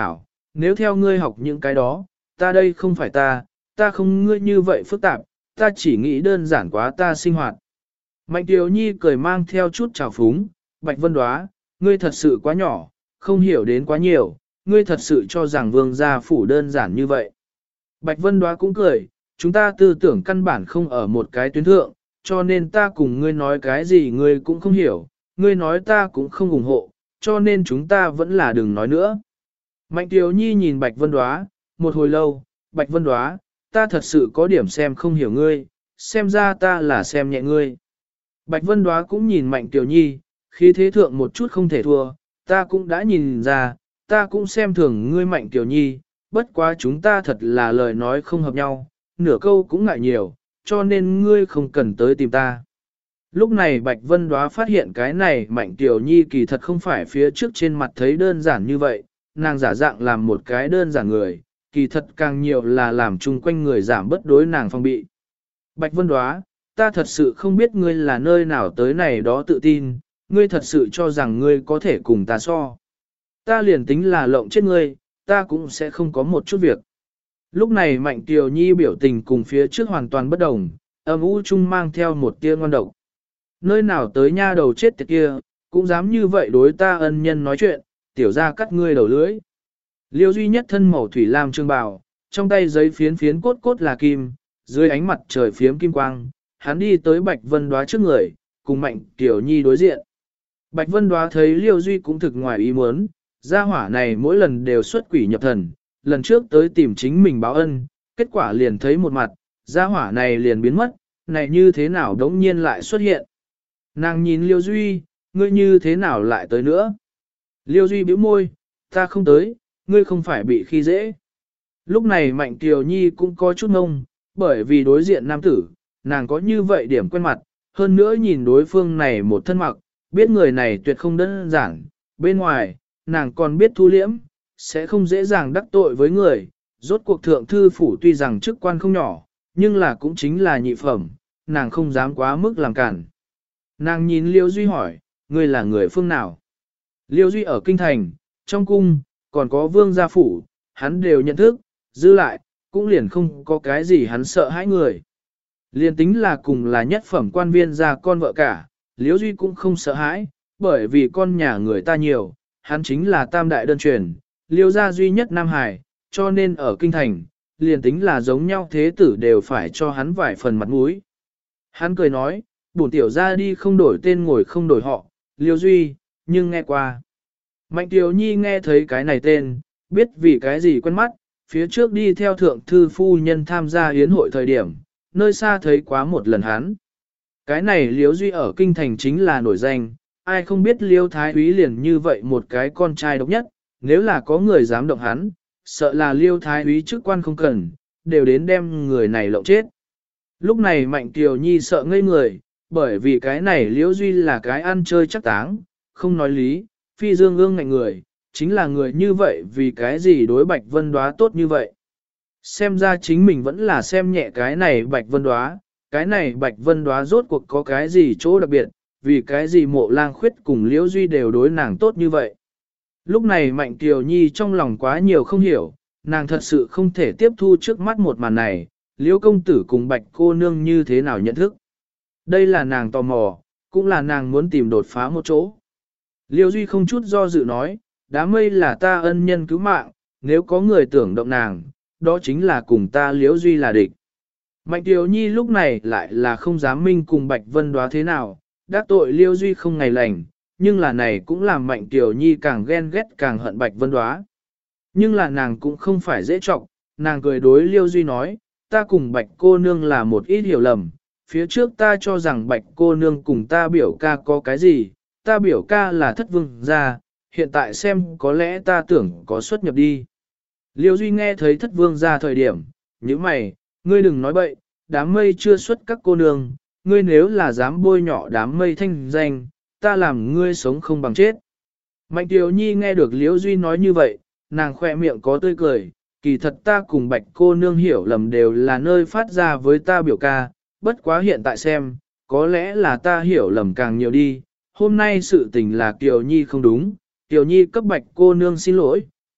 nếu theo ngươi học những cái đó, ta đây không phải ta không ngươi như vậy phức tạp, ta chỉ nghĩ đơn giản quá ta sinh hoạt. Mạnh Tiểu Nhi cười mang theo chút trào phúng, Bạch Vân Đóa, ngươi thật sự quá nhỏ, không hiểu đến quá nhiều, ngươi thật sự cho rằng vương gia phủ đơn giản như vậy. Bạch Vân Đóa cũng cười, chúng ta tư tưởng căn bản không ở một cái tuyến thượng, cho nên ta cùng ngươi nói cái gì ngươi cũng không hiểu, ngươi nói ta cũng không ủng hộ, cho nên chúng ta vẫn là đừng nói nữa. Mạnh Tiểu Nhi nhìn Bạch Vân Đóa, một hồi lâu, Bạch Vân Đóa, ta thật sự có điểm xem không hiểu ngươi, xem ra ta là xem nhẹ ngươi. Bạch Vân Đóa cũng nhìn Mạnh Tiểu Nhi, khí thế thượng một chút không thể thua, ta cũng đã nhìn ra, ta cũng xem thường ngươi Mạnh Tiểu Nhi, bất quá chúng ta thật là lời nói không hợp nhau, nửa câu cũng ngại nhiều, cho nên ngươi không cần tới tìm ta. Lúc này Bạch Vân Đóa phát hiện cái này Mạnh Tiểu Nhi kỳ thật không phải phía trước trên mặt thấy đơn giản như vậy, nàng giả dạng làm một cái đơn giản người, kỳ thật càng nhiều là làm chung quanh người giảm bất đối nàng phong bị. Bạch Vân Đóa, ta thật sự không biết ngươi là nơi nào tới này đó tự tin, ngươi thật sự cho rằng ngươi có thể cùng ta so. Ta liền tính là lộng chết ngươi, ta cũng sẽ không có một chút việc. Lúc này Mạnh Tiểu Nhi biểu tình cùng phía trước hoàn toàn bất đồng, âm u chung mang theo một tia ngon độc. Nơi nào tới nha đầu chết tiệt kia, cũng dám như vậy đối ta ân nhân nói chuyện, tiểu ra cắt ngươi đầu lưỡi. Liêu duy nhất thân màu thủy lam trương bào, trong tay giấy phiến phiến cốt cốt là kim, dưới ánh mặt trời phiếm kim quang, hắn đi tới Bạch Vân Đóa trước người, cùng Mạnh Tiểu Nhi đối diện. Bạch Vân Đóa thấy Liêu duy cũng thực ngoài ý muốn, gia hỏa này mỗi lần đều xuất quỷ nhập thần, lần trước tới tìm chính mình báo ân, kết quả liền thấy một mặt, gia hỏa này liền biến mất, này như thế nào đống nhiên lại xuất hiện. Nàng nhìn Liêu Duy, ngươi như thế nào lại tới nữa? Liêu Duy bĩu môi, ta không tới, ngươi không phải bị khi dễ. Lúc này Mạnh Kiều Nhi cũng có chút ngông, bởi vì đối diện nam tử, nàng có như vậy điểm quen mặt, hơn nữa nhìn đối phương này một thân mặc, biết người này tuyệt không đơn giản, bên ngoài, nàng còn biết thu liễm, sẽ không dễ dàng đắc tội với người, rốt cuộc thượng thư phủ tuy rằng chức quan không nhỏ, nhưng là cũng chính là nhị phẩm, nàng không dám quá mức làm cản. Nàng nhìn Liêu Duy hỏi, ngươi là người phương nào? Liêu Duy ở kinh thành, trong cung, còn có vương gia phủ, hắn đều nhận thức, giữ lại, cũng liền không có cái gì hắn sợ hãi người. Liền tính là cùng là nhất phẩm quan viên gia con vợ cả, Liêu Duy cũng không sợ hãi, bởi vì con nhà người ta nhiều, hắn chính là tam đại đơn truyền, Liêu gia duy nhất Nam Hải, cho nên ở kinh thành, liền tính là giống nhau thế tử đều phải cho hắn vài phần mặt mũi. Hắn cười nói, bổn tiểu ra đi không đổi tên ngồi không đổi họ, Liêu Duy, nhưng nghe qua. Mạnh Tiểu Nhi nghe thấy cái này tên, biết vì cái gì quen mắt, phía trước đi theo thượng thư phu nhân tham gia yến hội thời điểm, nơi xa thấy quá một lần hắn. Cái này Liêu Duy ở kinh thành chính là nổi danh, ai không biết Liêu Thái Úy liền như vậy một cái con trai độc nhất, nếu là có người dám động hắn, sợ là Liêu Thái Úy chức quan không cần, đều đến đem người này lộng chết. Lúc này Mạnh Tiểu Nhi sợ ngây người, bởi vì cái này Liễu Duy là cái ăn chơi chắc táng, không nói lý, phi dương ương ngạnh người, chính là người như vậy vì cái gì đối Bạch Vân Đóa tốt như vậy. Xem ra chính mình vẫn là xem nhẹ cái này Bạch Vân Đóa, cái này Bạch Vân Đóa rốt cuộc có cái gì chỗ đặc biệt, vì cái gì Mộ Lang Khuyết cùng Liễu Duy đều đối nàng tốt như vậy. Lúc này Mạnh Kiều Nhi trong lòng quá nhiều không hiểu, nàng thật sự không thể tiếp thu trước mắt một màn này, Liễu công tử cùng Bạch cô nương như thế nào nhận thức. Đây là nàng tò mò, cũng là nàng muốn tìm đột phá một chỗ. Liêu Duy không chút do dự nói, đám mây là ta ân nhân cứu mạng, nếu có người tưởng động nàng, đó chính là cùng ta Liễu Duy là địch. Mạnh Kiều Nhi lúc này lại là không dám minh cùng Bạch Vân Đóa thế nào, đắc tội Liêu Duy không ngày lành, nhưng là này cũng làm Mạnh Kiều Nhi càng ghen ghét càng hận Bạch Vân Đóa. Nhưng là nàng cũng không phải dễ trọng, nàng cười đối Liêu Duy nói, ta cùng Bạch cô nương là một ít hiểu lầm, phía trước ta cho rằng Bạch cô nương cùng ta biểu ca có cái gì, ta biểu ca là thất vương gia, hiện tại xem có lẽ ta tưởng có xuất nhập đi. Liêu Duy nghe thấy thất vương gia thời điểm, như mày, ngươi đừng nói bậy, đám mây chưa xuất các cô nương, ngươi nếu là dám bôi nhọ đám mây thanh danh, ta làm ngươi sống không bằng chết. Mạnh Kiều Nhi nghe được Liêu Duy nói như vậy, nàng khoe miệng có tươi cười, kỳ thật ta cùng Bạch cô nương hiểu lầm đều là nơi phát ra với ta biểu ca, bất quá hiện tại xem, có lẽ là ta hiểu lầm càng nhiều đi, hôm nay sự tình là Kiều Nhi không đúng, Kiều Nhi cấp Bạch cô nương xin lỗi,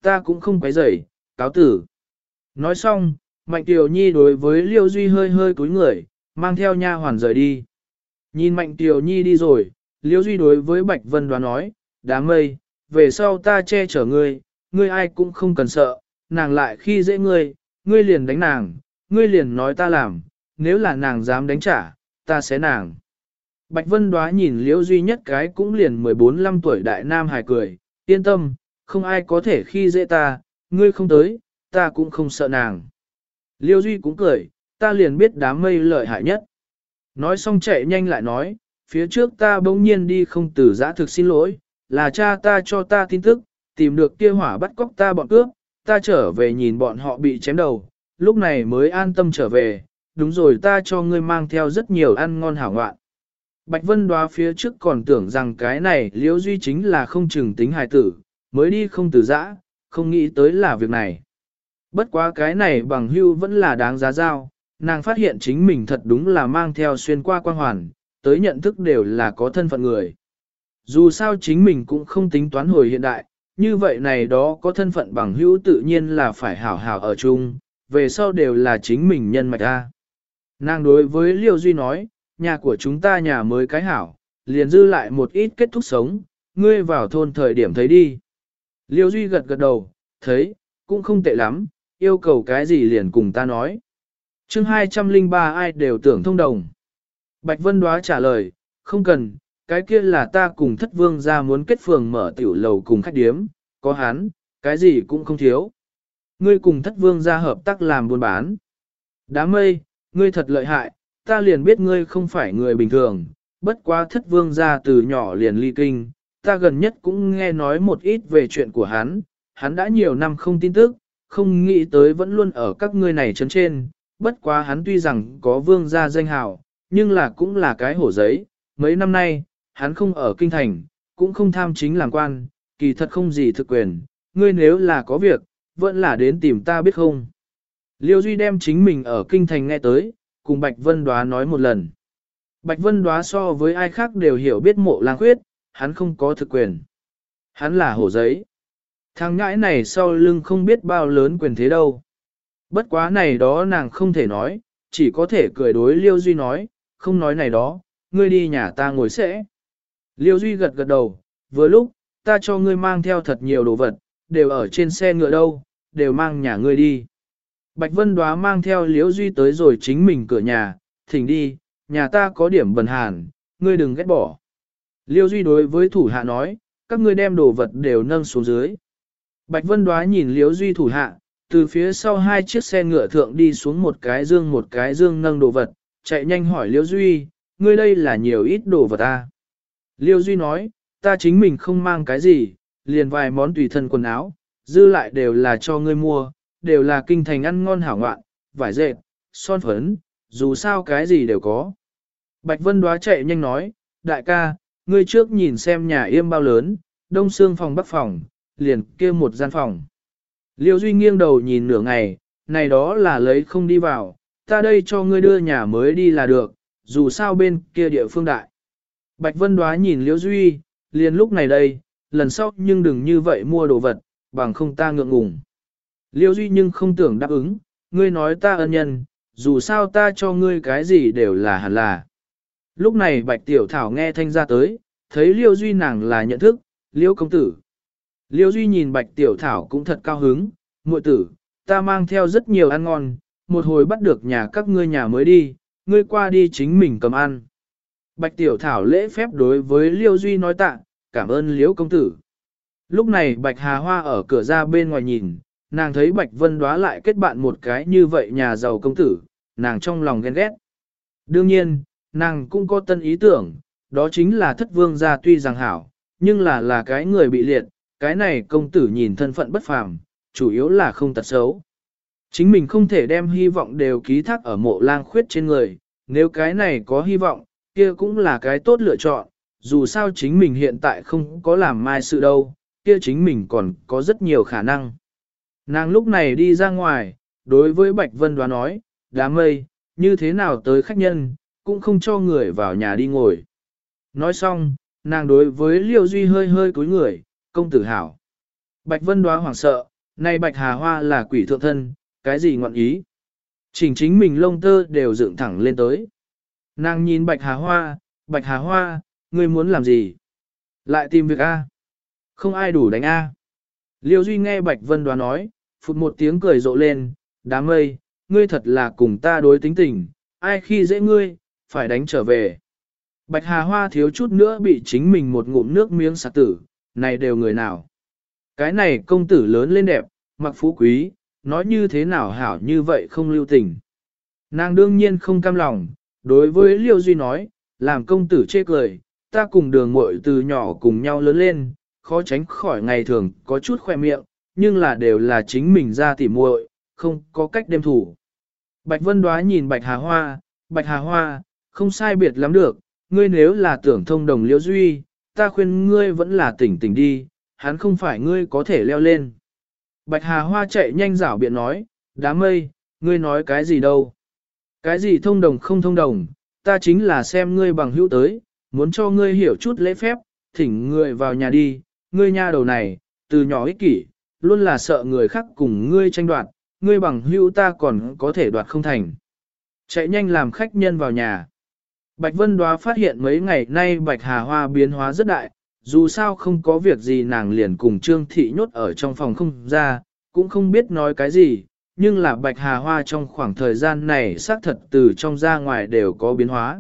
ta cũng không quấy rầy, cáo tử. Nói xong, Mạnh Tiểu Nhi đối với Liêu Duy hơi hơi cúi người, mang theo nha hoàn rời đi. Nhìn Mạnh Tiểu Nhi đi rồi, Liêu Duy đối với Bạch Vân Đoá nói, đám mây, về sau ta che chở ngươi, ngươi ai cũng không cần sợ, nàng lại khi dễ ngươi, ngươi liền đánh nàng, ngươi liền nói ta làm, nếu là nàng dám đánh trả, ta sẽ nàng. Bạch Vân Đoá nhìn Liễu Duy nhất cái cũng liền 14-15 tuổi đại nam hài cười, yên tâm, không ai có thể khi dễ ta, ngươi không tới, ta cũng không sợ nàng. Liễu Duy cũng cười, ta liền biết đám mây lợi hại nhất. Nói xong chạy nhanh lại nói, phía trước ta bỗng nhiên đi không từ giã thực xin lỗi, là cha ta cho ta tin tức, tìm được kia hỏa bắt cóc ta bọn cướp, ta trở về nhìn bọn họ bị chém đầu, lúc này mới an tâm trở về, đúng rồi ta cho ngươi mang theo rất nhiều ăn ngon hảo ngoạn. Bạch Vân Đoá phía trước còn tưởng rằng cái này Liễu Duy chính là không chừng tính hài tử, mới đi không từ giã, không nghĩ tới là việc này. Bất quá cái này bằng hưu vẫn là đáng giá giao, nàng phát hiện chính mình thật đúng là mang theo xuyên qua quang hoàn, tới nhận thức đều là có thân phận người. Dù sao chính mình cũng không tính toán hồi hiện đại, như vậy này đó có thân phận bằng hữu tự nhiên là phải hảo hảo ở chung, về sau đều là chính mình nhân mạch ra. Nàng đối với Liêu Duy nói, nhà của chúng ta nhà mới cái hảo, liền dư lại một ít kết thúc sống, ngươi vào thôn thời điểm thấy đi. Liêu Duy gật gật đầu, thấy, cũng không tệ lắm, yêu cầu cái gì liền cùng ta nói. Chương 203 ai đều tưởng thông đồng. Bạch Vân Đoá trả lời, không cần, cái kia là ta cùng thất vương ra muốn kết phường mở tiểu lầu cùng khách điếm, có hắn, cái gì cũng không thiếu. Ngươi cùng thất vương ra hợp tác làm buôn bán. Đám mây, ngươi thật lợi hại, ta liền biết ngươi không phải người bình thường, bất quá thất vương ra từ nhỏ liền ly kinh, ta gần nhất cũng nghe nói một ít về chuyện của hắn đã nhiều năm không tin tức, không nghĩ tới vẫn luôn ở các ngươi này trấn trên, bất quá hắn tuy rằng có vương gia danh hào, nhưng là cũng là cái hổ giấy, mấy năm nay, hắn không ở kinh thành, cũng không tham chính làm quan, kỳ thật không gì thực quyền, ngươi nếu là có việc, vẫn là đến tìm ta biết không. Liêu Duy đem chính mình ở kinh thành nghe tới, cùng Bạch Vân Đoá nói một lần. Bạch Vân Đoá so với ai khác đều hiểu biết Mộ Lang Khuyết, hắn không có thực quyền. Hắn là hổ giấy. Thằng ngãi này sau lưng không biết bao lớn quyền thế đâu. Bất quá này đó nàng không thể nói, chỉ có thể cười đối Liêu Duy nói, không nói này đó, ngươi đi nhà ta ngồi sẽ. Liêu Duy gật gật đầu, vừa lúc, ta cho ngươi mang theo thật nhiều đồ vật, đều ở trên xe ngựa đâu, đều mang nhà ngươi đi. Bạch Vân Đoá mang theo Liêu Duy tới rồi chính mình cửa nhà, thỉnh đi, nhà ta có điểm bần hàn, ngươi đừng ghét bỏ. Liêu Duy đối với thủ hạ nói, các ngươi đem đồ vật đều nâng xuống dưới. Bạch Vân Đoá nhìn Liêu Duy thủ hạ, từ phía sau hai chiếc xe ngựa thượng đi xuống một cái dương nâng đồ vật, chạy nhanh hỏi Liêu Duy, ngươi đây là nhiều ít đồ vật ta. Liêu Duy nói, ta chính mình không mang cái gì, liền vài món tùy thân quần áo, dư lại đều là cho ngươi mua, đều là kinh thành ăn ngon hảo ngoạn, vải dệt, son phấn, dù sao cái gì đều có. Bạch Vân Đoá chạy nhanh nói, đại ca, ngươi trước nhìn xem nhà yêm bao lớn, đông xương phòng bắc phòng, liền kia một gian phòng. Liêu Duy nghiêng đầu nhìn nửa ngày, này đó là lấy không đi vào, ta đây cho ngươi đưa nhà mới đi là được, dù sao bên kia địa phương đại. Bạch Vân Đoá nhìn Liêu Duy, liền lúc này đây, lần sau nhưng đừng như vậy mua đồ vật, bằng không ta ngượng ngùng. Liêu Duy nhưng không tưởng đáp ứng, ngươi nói ta ân nhân, dù sao ta cho ngươi cái gì đều là hẳn là. Lúc này Bạch Tiểu Thảo nghe thanh ra tới, thấy Liêu Duy nàng là nhận thức, Liêu công tử. Liêu Duy nhìn Bạch Tiểu Thảo cũng thật cao hứng, muội tử, ta mang theo rất nhiều ăn ngon, một hồi bắt được nhà các ngươi nhà mới đi, ngươi qua đi chính mình cầm ăn. Bạch Tiểu Thảo lễ phép đối với Liêu Duy nói tạ, cảm ơn Liêu công tử. Lúc này Bạch Hà Hoa ở cửa ra bên ngoài nhìn, nàng thấy Bạch Vân Đoá lại kết bạn một cái như vậy nhà giàu công tử, nàng trong lòng ghen ghét. Đương nhiên, nàng cũng có tân ý tưởng, đó chính là thất vương gia tuy rằng hảo, nhưng là cái người bị liệt, cái này công tử nhìn thân phận bất phàm, chủ yếu là không tật xấu. Chính mình không thể đem hy vọng đều ký thác ở Mộ Lang Khuyết trên người, nếu cái này có hy vọng, kia cũng là cái tốt lựa chọn, dù sao chính mình hiện tại không có làm mai sự đâu, kia chính mình còn có rất nhiều khả năng. Nàng lúc này đi ra ngoài, đối với Bạch Vân Đoá nói, đám mây, như thế nào tới khách nhân, cũng không cho người vào nhà đi ngồi. Nói xong, nàng đối với Liêu Duy hơi hơi cúi người, công tử hảo. Bạch Vân Đoá hoảng sợ, Này Bạch Hà Hoa là quỷ thượng thân, cái gì ngọn ý? Chỉnh chính mình lông tơ đều dựng thẳng lên tới. Nàng nhìn Bạch Hà Hoa, ngươi muốn làm gì? Lại tìm việc A. Không ai đủ đánh A. Liêu Duy nghe Bạch Vân Đoá nói, phụt một tiếng cười rộ lên, đám mây, ngươi thật là cùng ta đối tính tình, ai khi dễ ngươi, phải đánh trở về. Bạch Hà Hoa thiếu chút nữa bị chính mình một ngụm nước miếng sặc tử, này đều người nào. Cái này công tử lớn lên đẹp, mặc phú quý, nói như thế nào hảo như vậy không lưu tình. Nàng đương nhiên không cam lòng, đối với Liêu Duy nói, làm công tử chê cười, ta cùng đường muội từ nhỏ cùng nhau lớn lên, khó tránh khỏi ngày thường có chút khoe miệng, nhưng là đều là chính mình ra tỉ muội, không có cách đem thủ. Bạch Vân Đoá nhìn Bạch Hà Hoa, không sai biệt lắm được, ngươi nếu là tưởng thông đồng Liễu Duy, ta khuyên ngươi vẫn là tỉnh tỉnh đi, hắn không phải ngươi có thể leo lên. Bạch Hà Hoa chạy nhanh rảo biện nói, đám mây, ngươi nói cái gì đâu? Cái gì thông đồng không thông đồng, ta chính là xem ngươi bằng hữu tới, muốn cho ngươi hiểu chút lễ phép, thỉnh ngươi vào nhà đi, ngươi nha đầu này, từ nhỏ ích kỷ, luôn là sợ người khác cùng ngươi tranh đoạt, ngươi bằng hữu ta còn có thể đoạt không thành. Chạy nhanh làm khách nhân vào nhà. Bạch Vân Đoá phát hiện mấy ngày nay Bạch Hà Hoa biến hóa rất đại, dù sao không có việc gì nàng liền cùng Trương Thị nhốt ở trong phòng không ra, cũng không biết nói cái gì, nhưng là Bạch Hà Hoa trong khoảng thời gian này xác thật từ trong ra ngoài đều có biến hóa.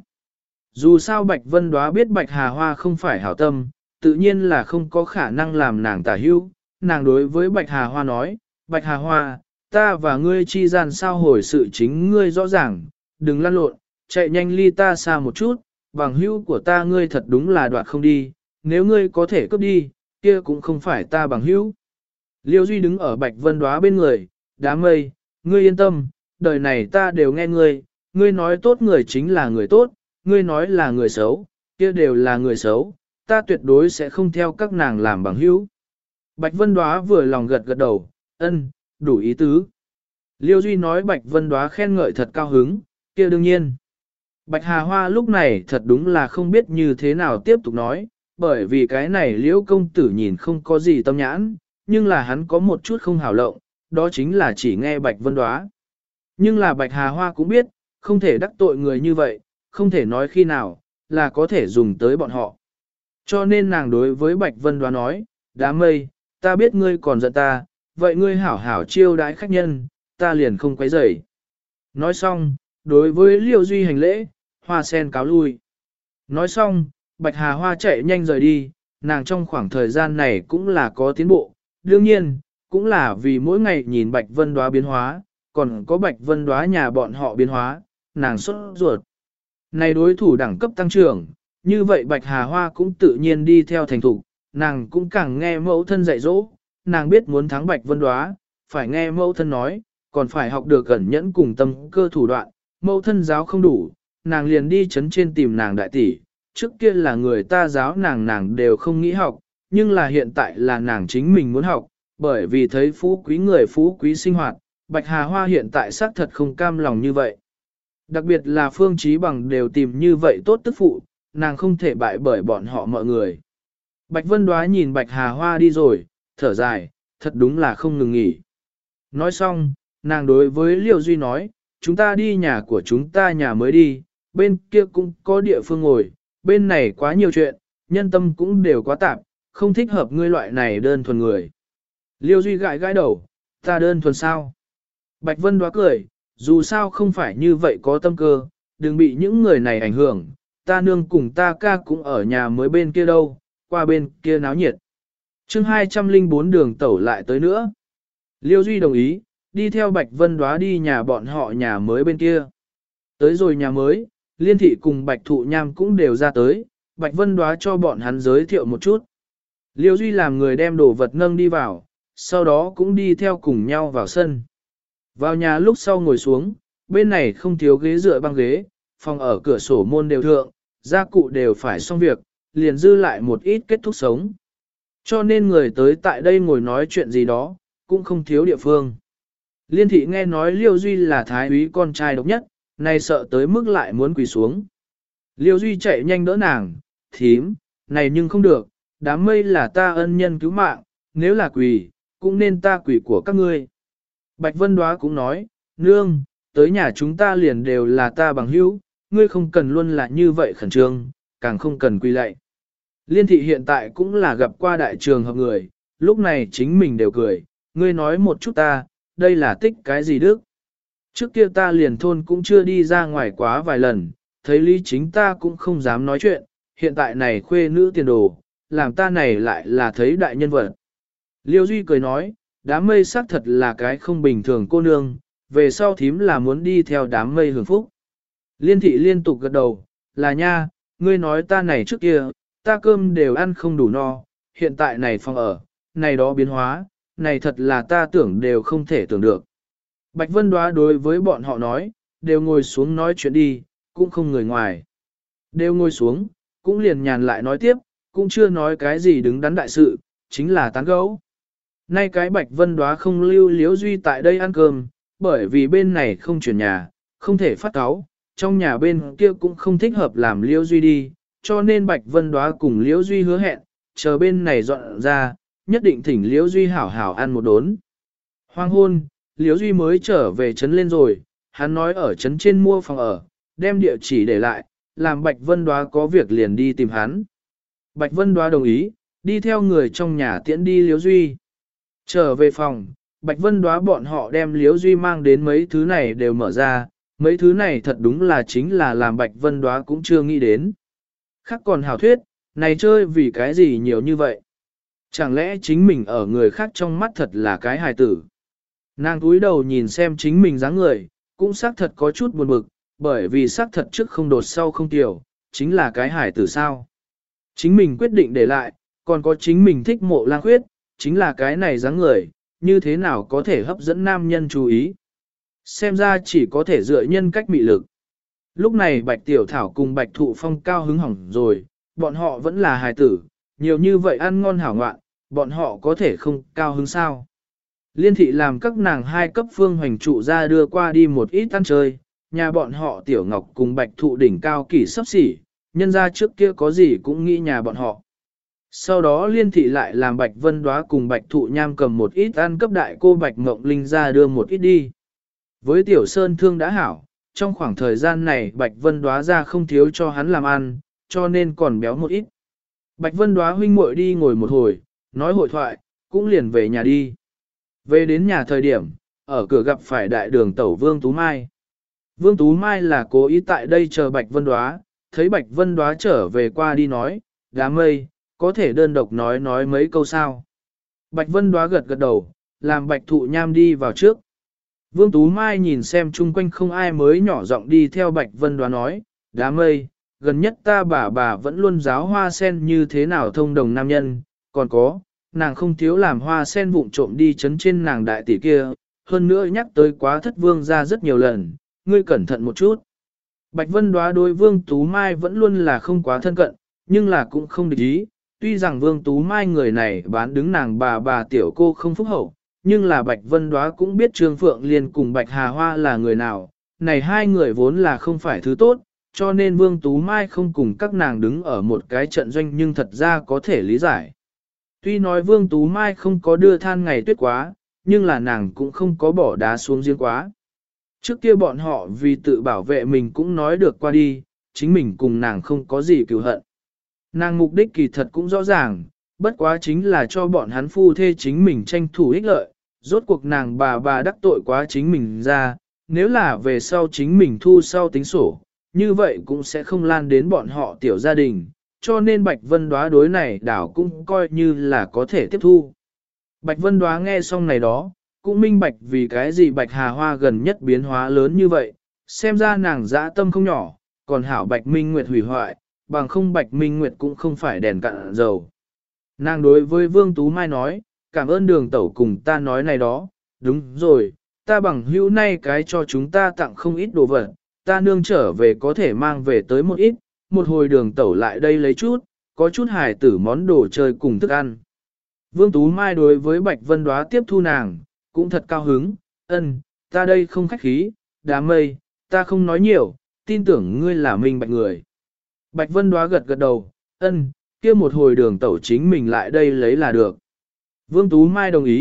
Dù sao Bạch Vân Đoá biết Bạch Hà Hoa không phải hảo tâm, tự nhiên là không có khả năng làm nàng tả hữu, nàng đối với Bạch Hà Hoa nói, Bạch Hà Hoa, ta và ngươi chi gian sao hồi sự chính ngươi rõ ràng, đừng lăn lộn, chạy nhanh ly ta xa một chút, bằng hữu của ta ngươi thật đúng là đoạt không đi, nếu ngươi có thể cướp đi, kia cũng không phải ta bằng hữu. Liêu Duy đứng ở Bạch Vân Đoá bên người, đám mây, ngươi yên tâm, đời này ta đều nghe ngươi nói tốt người chính là người tốt, ngươi nói là người xấu, kia đều là người xấu, ta tuyệt đối sẽ không theo các nàng làm bằng hữu. Bạch Vân Đoá vừa lòng gật gật đầu, ân, đủ ý tứ. Liêu Duy nói Bạch Vân Đoá khen ngợi thật cao hứng, kia đương nhiên. Bạch Hà Hoa lúc này thật đúng là không biết như thế nào tiếp tục nói, bởi vì cái này Liễu công tử nhìn không có gì tâm nhãn, nhưng là hắn có một chút không hảo lộng, đó chính là chỉ nghe Bạch Vân Đoá. Nhưng là Bạch Hà Hoa cũng biết, không thể đắc tội người như vậy, không thể nói khi nào, là có thể dùng tới bọn họ. Cho nên nàng đối với Bạch Vân Đoá nói, đám mây, ta biết ngươi còn giận ta, vậy ngươi hảo hảo chiêu đãi khách nhân, ta liền không quấy rầy. Nói xong, đối với Liêu Duy hành lễ, Hoa sen cáo lui. Nói xong, Bạch Hà Hoa chạy nhanh rời đi, nàng trong khoảng thời gian này cũng là có tiến bộ, đương nhiên, cũng là vì mỗi ngày nhìn Bạch Vân Đoá biến hóa, còn có Bạch Vân Đoá nhà bọn họ biến hóa, nàng sốt ruột. Này đối thủ đẳng cấp tăng trưởng, như vậy Bạch Hà Hoa cũng tự nhiên đi theo thành thủ, nàng cũng càng nghe mẫu thân dạy dỗ, nàng biết muốn thắng Bạch Vân Đoá, phải nghe mẫu thân nói, còn phải học được cẩn nhẫn cùng tâm cơ thủ đoạn, mẫu thân giáo không đủ, nàng liền đi chấn trên tìm nàng đại tỷ, trước kia là người ta giáo nàng đều không nghĩ học, nhưng là hiện tại là nàng chính mình muốn học, bởi vì thấy phú quý người phú quý sinh hoạt, Bạch Hà Hoa hiện tại xác thật không cam lòng như vậy. Đặc biệt là Phương Chí Bằng đều tìm như vậy tốt tức phụ, nàng không thể bại bởi bọn họ mọi người. Bạch Vân Đoá nhìn Bạch Hà Hoa đi rồi, thở dài, thật đúng là không ngừng nghỉ. Nói xong, nàng đối với Liêu Duy nói, chúng ta đi nhà của chúng ta nhà mới đi, bên kia cũng có địa phương ngồi, bên này quá nhiều chuyện, nhân tâm cũng đều quá tạp, không thích hợp ngươi loại này đơn thuần người. Liêu Duy gãi gãi đầu, ta đơn thuần sao? Bạch Vân Đoá cười, dù sao không phải như vậy có tâm cơ, đừng bị những người này ảnh hưởng, ta nương cùng ta ca cũng ở nhà mới bên kia đâu, qua bên kia náo nhiệt. chương 204 đường tẩu lại tới nữa. Liêu Duy đồng ý, đi theo Bạch Vân Đoá đi nhà bọn họ nhà mới bên kia. Tới rồi nhà mới, Liên Thị cùng Bạch Thụ Nham cũng đều ra tới, Bạch Vân Đoá cho bọn hắn giới thiệu một chút. Liêu Duy làm người đem đồ vật nâng đi vào, sau đó cũng đi theo cùng nhau vào sân. Vào nhà lúc sau ngồi xuống, bên này không thiếu ghế dựa băng ghế, phòng ở cửa sổ môn đều thượng, gia cụ đều phải xong việc, liền dư lại một ít kết thúc sống. Cho nên người tới tại đây ngồi nói chuyện gì đó, cũng không thiếu địa phương. Liên Thị nghe nói Liêu Duy là thái úy con trai độc nhất, này sợ tới mức lại muốn quỳ xuống. Liêu Duy chạy nhanh đỡ nàng, thím, này nhưng không được, đám mây là ta ân nhân cứu mạng, nếu là quỳ, cũng nên ta quỷ của các ngươi. Bạch Vân Đóa cũng nói, nương, tới nhà chúng ta liền đều là ta bằng hữu, ngươi không cần luôn là như vậy khẩn trương, càng không cần quỳ lạy. Liên thị hiện tại cũng là gặp qua đại trường hợp người, lúc này chính mình đều cười, ngươi nói một chút ta, đây là tích cái gì đức. Trước kia ta liền thôn cũng chưa đi ra ngoài quá vài lần, thấy lý chính ta cũng không dám nói chuyện, hiện tại này khuê nữ tiền đồ, làm ta này lại là thấy đại nhân vật. Liêu Duy cười nói, đám mây xác thật là cái không bình thường cô nương, về sau thím là muốn đi theo đám mây hưởng phúc. Liên thị liên tục gật đầu, là nha, ngươi nói ta này trước kia, ta cơm đều ăn không đủ no, hiện tại này phòng ở, này đó biến hóa, này thật là ta tưởng đều không thể tưởng được. Bạch Vân Đóa đối với bọn họ nói, đều ngồi xuống nói chuyện đi, cũng không người ngoài. Đều ngồi xuống, cũng liền nhàn lại nói tiếp, cũng chưa nói cái gì đứng đắn đại sự, chính là tán gẫu. Nay cái Bạch Vân Đóa không lưu Liễu Duy tại đây ăn cơm, bởi vì bên này không chuyển nhà, không thể phát cáo, trong nhà bên kia cũng không thích hợp làm Liễu Duy đi, cho nên Bạch Vân Đóa cùng Liễu Duy hứa hẹn, chờ bên này dọn ra, nhất định thỉnh Liễu Duy hảo hảo ăn một đốn. Hoang hôn, Liễu Duy mới trở về trấn lên rồi, hắn nói ở trấn trên mua phòng ở, đem địa chỉ để lại, làm Bạch Vân Đóa có việc liền đi tìm hắn. Bạch Vân Đóa đồng ý, đi theo người trong nhà tiễn đi Liễu Duy. Trở về phòng, Bạch Vân Đóa bọn họ đem Liễu Duy mang đến mấy thứ này đều mở ra, mấy thứ này thật đúng là chính là làm Bạch Vân Đóa cũng chưa nghĩ đến. Khác còn hảo thuyết, này chơi vì cái gì nhiều như vậy? Chẳng lẽ chính mình ở người khác trong mắt thật là cái hài tử? Nàng túi đầu nhìn xem chính mình dáng người, cũng xác thật có chút buồn bực, bởi vì xác thật trước không đột sau không tiểu, chính là cái hài tử sao. Chính mình quyết định để lại, còn có chính mình thích Mộ Lang Khuyết, chính là cái này dáng người, như thế nào có thể hấp dẫn nam nhân chú ý. Xem ra chỉ có thể dựa nhân cách mị lực. Lúc này Bạch Tiểu Thảo cùng Bạch Thụ Phong cao hứng hỏng rồi, bọn họ vẫn là hài tử, nhiều như vậy ăn ngon hảo ngoạn, bọn họ có thể không cao hứng sao. Liên thị làm các nàng hai cấp phương hoành trụ ra đưa qua đi một ít ăn chơi, nhà bọn họ Tiểu Ngọc cùng Bạch Thụ đỉnh cao kỷ sắp xỉ, nhân ra trước kia có gì cũng nghĩ nhà bọn họ. Sau đó Liên thị lại làm Bạch Vân Đóa cùng Bạch Thụ Nham cầm một ít ăn cấp đại cô Bạch Ngộng Linh ra đưa một ít đi. Với Tiểu Sơn Thương đã hảo, trong khoảng thời gian này Bạch Vân Đóa ra không thiếu cho hắn làm ăn, cho nên còn béo một ít. Bạch Vân Đóa huynh muội đi ngồi một hồi, nói hội thoại, cũng liền về nhà đi. Về đến nhà thời điểm, ở cửa gặp phải đại đường tẩu Vương Tú Mai. Vương Tú Mai là cố ý tại đây chờ Bạch Vân Đóa, thấy Bạch Vân Đóa trở về qua đi nói, đám mây, có thể đơn độc nói mấy câu sao. Bạch Vân Đóa gật gật đầu, làm Bạch Thụ Nham đi vào trước. Vương Tú Mai nhìn xem chung quanh không ai mới nhỏ giọng đi theo Bạch Vân Đóa nói, đám mây, gần nhất ta bà vẫn luôn giáo hoa sen như thế nào thông đồng nam nhân, còn có, nàng không thiếu làm hoa sen vụng trộm đi chấn trên nàng đại tỷ kia, hơn nữa nhắc tới quá thất vương ra rất nhiều lần, ngươi cẩn thận một chút. Bạch Vân Đóa đối Vương Tú Mai vẫn luôn là không quá thân cận, nhưng là cũng không địch ý, tuy rằng Vương Tú Mai người này bán đứng nàng bà tiểu cô không phúc hậu, nhưng là Bạch Vân Đóa cũng biết Trương Phượng Liên cùng Bạch Hà Hoa là người nào, này hai người vốn là không phải thứ tốt, cho nên Vương Tú Mai không cùng các nàng đứng ở một cái trận doanh nhưng thật ra có thể lý giải. Tuy nói Vương Tú Mai không có đưa than ngày tuyết quá, nhưng là nàng cũng không có bỏ đá xuống giếng quá. Trước kia bọn họ vì tự bảo vệ mình cũng nói được qua đi, chính mình cùng nàng không có gì cừu hận. Nàng mục đích kỳ thật cũng rõ ràng, bất quá chính là cho bọn hắn phu thê chính mình tranh thủ ích lợi, rốt cuộc nàng bà đắc tội quá chính mình ra, nếu là về sau chính mình thu sau tính sổ, như vậy cũng sẽ không lan đến bọn họ tiểu gia đình, cho nên Bạch Vân Đóa đối này đảo cũng coi như là có thể tiếp thu. Bạch Vân Đóa nghe xong này đó, cũng minh bạch vì cái gì Bạch Hà Hoa gần nhất biến hóa lớn như vậy, xem ra nàng dã tâm không nhỏ, còn hảo Bạch Minh Nguyệt hủy hoại, bằng không Bạch Minh Nguyệt cũng không phải đèn cạn dầu. Nàng đối với Vương Tú Mai nói, cảm ơn đường tẩu cùng ta nói này đó, đúng rồi, ta bằng hữu nay cái cho chúng ta tặng không ít đồ vật, ta nương trở về có thể mang về tới một ít, một hồi đường tẩu lại đây lấy chút, có chút hài tử món đồ chơi cùng thức ăn. Vương Tú Mai đối với Bạch Vân Đóa tiếp thu nàng, cũng thật cao hứng, ta đây không khách khí, đám mây, ta không nói nhiều, tin tưởng ngươi là minh bạch người. Bạch Vân Đóa gật gật đầu, kia một hồi đường tẩu chính mình lại đây lấy là được. Vương Tú Mai đồng ý,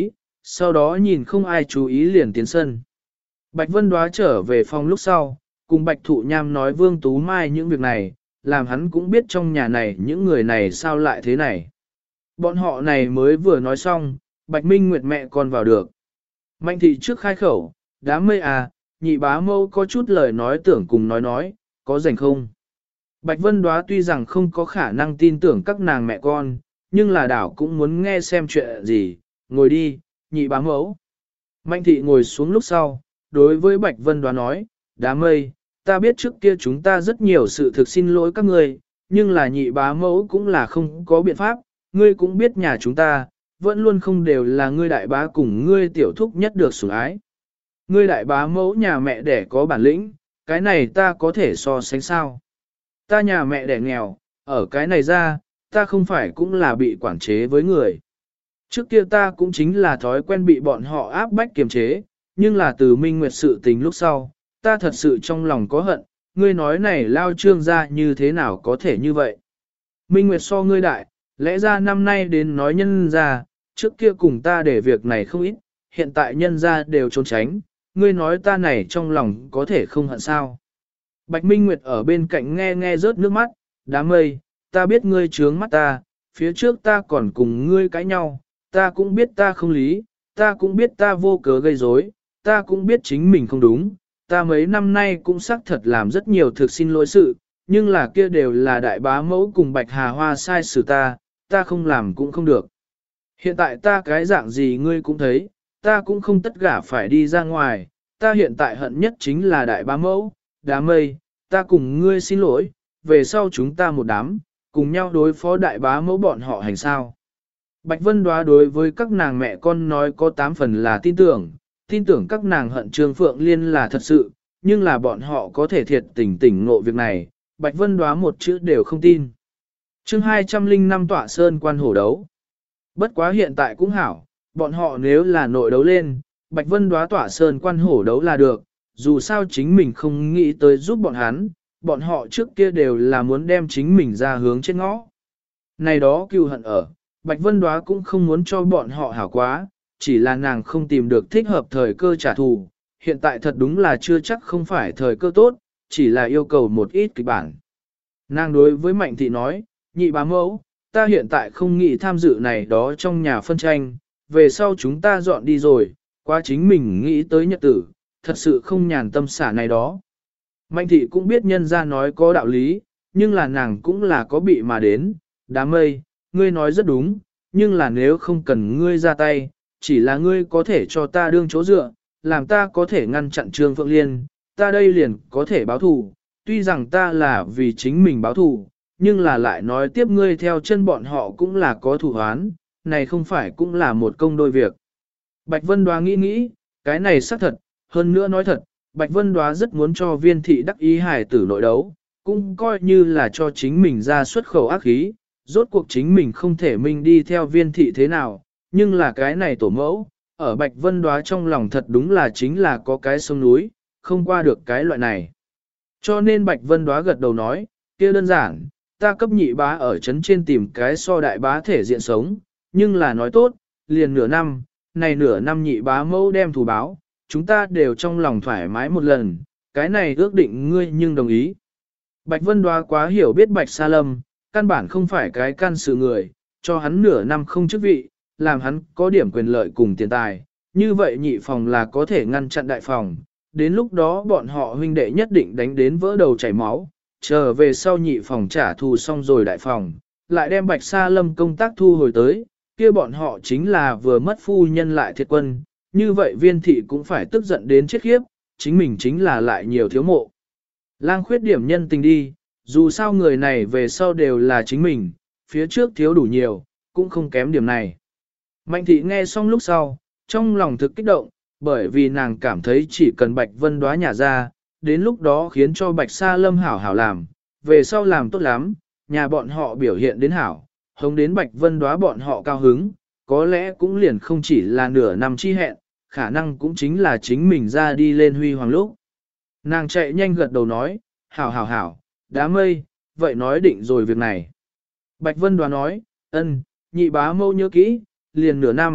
sau đó nhìn không ai chú ý liền tiến sân. Bạch Vân Đóa trở về phòng lúc sau, cùng Bạch Thụ Nham nói Vương Tú Mai những việc này, làm hắn cũng biết trong nhà này những người này sao lại thế này. Bọn họ này mới vừa nói xong, Bạch Minh Nguyệt mẹ con vào được. Mạnh thị trước khai khẩu, đám mây à, nhị bá mâu có chút lời nói tưởng cùng nói, có rảnh không? Bạch Vân Đóa tuy rằng không có khả năng tin tưởng các nàng mẹ con, nhưng là đảo cũng muốn nghe xem chuyện gì, ngồi đi, nhị bá mẫu. Mạnh thị ngồi xuống lúc sau, đối với Bạch Vân Đóa nói, đám mây, ta biết trước kia chúng ta rất nhiều sự thực xin lỗi các ngươi, nhưng là nhị bá mẫu cũng là không có biện pháp, ngươi cũng biết nhà chúng ta, vẫn luôn không đều là ngươi đại bá cùng ngươi tiểu thúc nhất được sủng ái. Ngươi đại bá mẫu nhà mẹ đẻ có bản lĩnh, cái này ta có thể so sánh sao. Ta nhà mẹ đẻ nghèo, ở cái này ra, ta không phải cũng là bị quản chế với người. Trước kia ta cũng chính là thói quen bị bọn họ áp bách kiềm chế, nhưng là từ Minh Nguyệt sự tình lúc sau, ta thật sự trong lòng có hận, ngươi nói này lao trương ra như thế nào có thể như vậy. Minh Nguyệt so ngươi đại, lẽ ra năm nay đến nói nhân ra, trước kia cùng ta để việc này không ít, hiện tại nhân ra đều trốn tránh, ngươi nói ta này trong lòng có thể không hận sao. Bạch Minh Nguyệt ở bên cạnh nghe rớt nước mắt, đám mây, ta biết ngươi trướng mắt ta, phía trước ta còn cùng ngươi cãi nhau, ta cũng biết ta không lý, ta cũng biết ta vô cớ gây rối, ta cũng biết chính mình không đúng, ta mấy năm nay cũng xác thật làm rất nhiều thực xin lỗi sự, nhưng là kia đều là đại bá mẫu cùng Bạch Hà Hoa sai xử ta không làm cũng không được. Hiện tại ta cái dạng gì ngươi cũng thấy, ta cũng không tất cả phải đi ra ngoài, ta hiện tại hận nhất chính là đại bá mẫu, đám mây, ta cùng ngươi xin lỗi, về sau chúng ta một đám, cùng nhau đối phó đại bá mẫu bọn họ hành sao. Bạch Vân Đóa đối với các nàng mẹ con nói có 8 phần là tin tưởng các nàng hận Trương Phượng Liên là thật sự, nhưng là bọn họ có thể thiệt tình ngộ việc này, Bạch Vân Đóa một chữ đều không tin. Chương 205 Tọa Sơn quan hổ đấu. Bất quá hiện tại cũng hảo, bọn họ nếu là nội đấu lên, Bạch Vân Đóa Tọa Sơn quan hổ đấu là được, dù sao chính mình không nghĩ tới giúp bọn hắn, bọn họ trước kia đều là muốn đem chính mình ra hướng trên ngõ. Này đó cừu hận ở, Bạch Vân Đóa cũng không muốn cho bọn họ hảo quá, chỉ là nàng không tìm được thích hợp thời cơ trả thù, hiện tại thật đúng là chưa chắc không phải thời cơ tốt, chỉ là yêu cầu một ít kịch bản. Nàng đối với Mạnh Thị nói, nhị bá mẫu, ta hiện tại không nghĩ tham dự này đó trong nhà phân tranh, về sau chúng ta dọn đi rồi, qua chính mình nghĩ tới nhật tử, thật sự không nhàn tâm xả này đó. Mạnh Thị cũng biết nhân ra nói có đạo lý, nhưng là nàng cũng là có bị mà đến, đám mây, ngươi nói rất đúng, nhưng là nếu không cần ngươi ra tay, chỉ là ngươi có thể cho ta đương chỗ dựa, làm ta có thể ngăn chặn Trương Phượng Liên, ta đây liền có thể báo thù, tuy rằng ta là vì chính mình báo thù, nhưng là lại nói tiếp ngươi theo chân bọn họ cũng là có thù hoán, này không phải cũng là một công đôi việc. Bạch Vân Đóa nghĩ, cái này xác thật, hơn nữa nói thật, Bạch Vân Đóa rất muốn cho Viên thị đắc ý hài tử nội đấu, cũng coi như là cho chính mình ra xuất khẩu ác khí, rốt cuộc chính mình không thể mình đi theo Viên thị thế nào, nhưng là cái này tổ mẫu, ở Bạch Vân Đóa trong lòng thật đúng là chính là có cái sông núi, không qua được cái loại này. Cho nên Bạch Vân Đóa gật đầu nói, kia đơn giản, ta cấp nhị bá ở trấn trên tìm cái so đại bá thể diện sống, nhưng là nói tốt, liền nửa năm, này nửa năm nhị bá mẫu đem thù báo, chúng ta đều trong lòng thoải mái một lần, cái này ước định ngươi nhưng đồng ý. Bạch Vân Đóa quá hiểu biết Bạch Sa Lâm, căn bản không phải cái can sự người, cho hắn nửa năm không chức vị, làm hắn có điểm quyền lợi cùng tiền tài, như vậy nhị phòng là có thể ngăn chặn đại phòng, đến lúc đó bọn họ huynh đệ nhất định đánh đến vỡ đầu chảy máu, trở về sau nhị phòng trả thù xong rồi đại phòng, lại đem Bạch Sa Lâm công tác thu hồi tới, kia bọn họ chính là vừa mất phu nhân lại thiệt quân, như vậy Viên thị cũng phải tức giận đến chết khiếp, chính mình chính là lại nhiều thiếu mộ. Lang khuyết điểm nhân tình đi, dù sao người này về sau đều là chính mình, phía trước thiếu đủ nhiều, cũng không kém điểm này. Mạnh thị nghe xong lúc sau, trong lòng thực kích động, bởi vì nàng cảm thấy chỉ cần Bạch Vân Đóa nhả ra, đến lúc đó khiến cho Bạch Sa Lâm hảo hảo làm, về sau làm tốt lắm, nhà bọn họ biểu hiện đến hảo, hống đến Bạch Vân Đóa bọn họ cao hứng, có lẽ cũng liền không chỉ là nửa năm chi hẹn, khả năng cũng chính là chính mình ra đi lên huy hoàng lúc. Nàng chạy nhanh gật đầu nói, hảo, đám mây, vậy nói định rồi việc này. Bạch Vân Đóa nói, ân, nhị bá mâu nhớ kỹ, liền nửa năm,